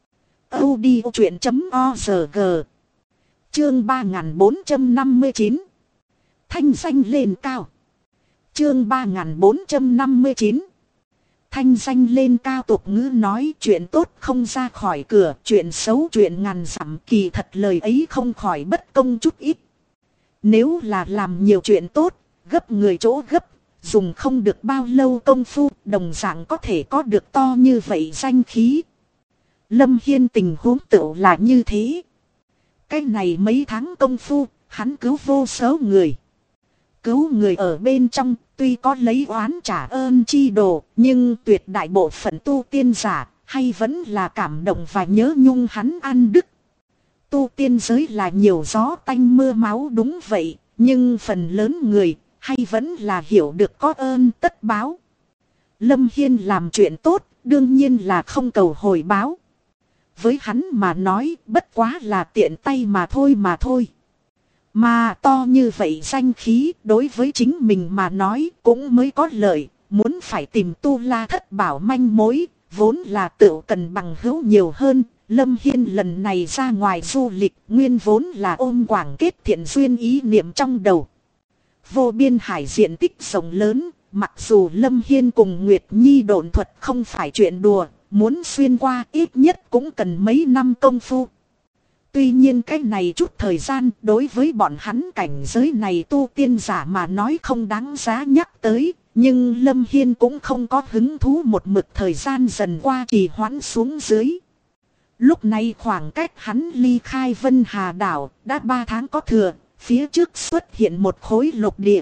audiochuyện.org. Chương 3459. Thanh danh lên cao. Chương 3459. Thanh danh lên cao, tục ngữ nói chuyện tốt không ra khỏi cửa, chuyện xấu chuyện ngàn dặm, kỳ thật lời ấy không khỏi bất công chút ít. Nếu là làm nhiều chuyện tốt, gấp người chỗ gấp, dùng không được bao lâu công phu, đồng dạng có thể có được to như vậy danh khí. Lâm Hiên tình huống tựu là như thế. Cái này mấy tháng công phu, hắn cứu vô số người. Cứu người ở bên trong, tuy có lấy oán trả ơn chi đồ, nhưng tuyệt đại bộ phận tu tiên giả, hay vẫn là cảm động và nhớ nhung hắn ăn đức. Tu tiên giới là nhiều gió tanh mưa máu đúng vậy, nhưng phần lớn người, hay vẫn là hiểu được có ơn tất báo. Lâm Hiên làm chuyện tốt, đương nhiên là không cầu hồi báo. Với hắn mà nói bất quá là tiện tay mà thôi. Mà to như vậy danh khí đối với chính mình mà nói cũng mới có lợi. Muốn phải tìm tu la thất bảo manh mối, vốn là tự cần bằng hữu nhiều hơn. Lâm Hiên lần này ra ngoài du lịch nguyên vốn là ôm quảng kết thiện duyên ý niệm trong đầu. Vô biên hải diện tích rộng lớn, mặc dù Lâm Hiên cùng Nguyệt Nhi độn thuật không phải chuyện đùa. Muốn xuyên qua ít nhất cũng cần mấy năm công phu. Tuy nhiên cái này chút thời gian đối với bọn hắn cảnh giới này tu tiên giả mà nói không đáng giá nhắc tới. Nhưng Lâm Hiên cũng không có hứng thú một mực thời gian dần qua trì hoãn xuống dưới. Lúc này khoảng cách hắn ly khai Vân Hà đảo đã 3 tháng có thừa, phía trước xuất hiện một khối lục địa.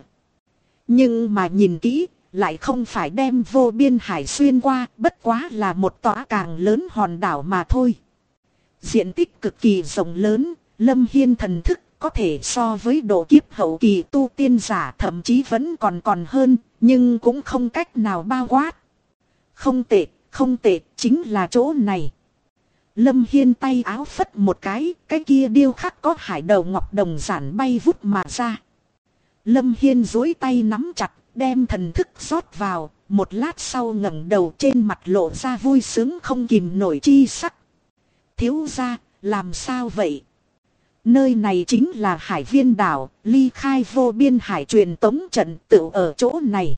Nhưng mà nhìn kỹ, lại không phải đem vô biên hải xuyên qua, bất quá là một tòa càng lớn hòn đảo mà thôi. Diện tích cực kỳ rộng lớn, Lâm Hiên thần thức có thể so với độ kiếp hậu kỳ tu tiên giả, thậm chí vẫn còn hơn, nhưng cũng không cách nào bao quát. Không tệ, chính là chỗ này. Lâm Hiên tay áo phất một cái kia điêu khắc có hải đầu ngọc đồng giản bay vút mà ra. Lâm Hiên duỗi tay nắm chặt, đem thần thức rót vào, một lát sau ngẩng đầu trên mặt lộ ra vui sướng không kìm nổi chi sắc. Thiếu gia, làm sao vậy? Nơi này chính là Hải Viên đảo, ly khai vô biên hải truyền tống trận tựu ở chỗ này.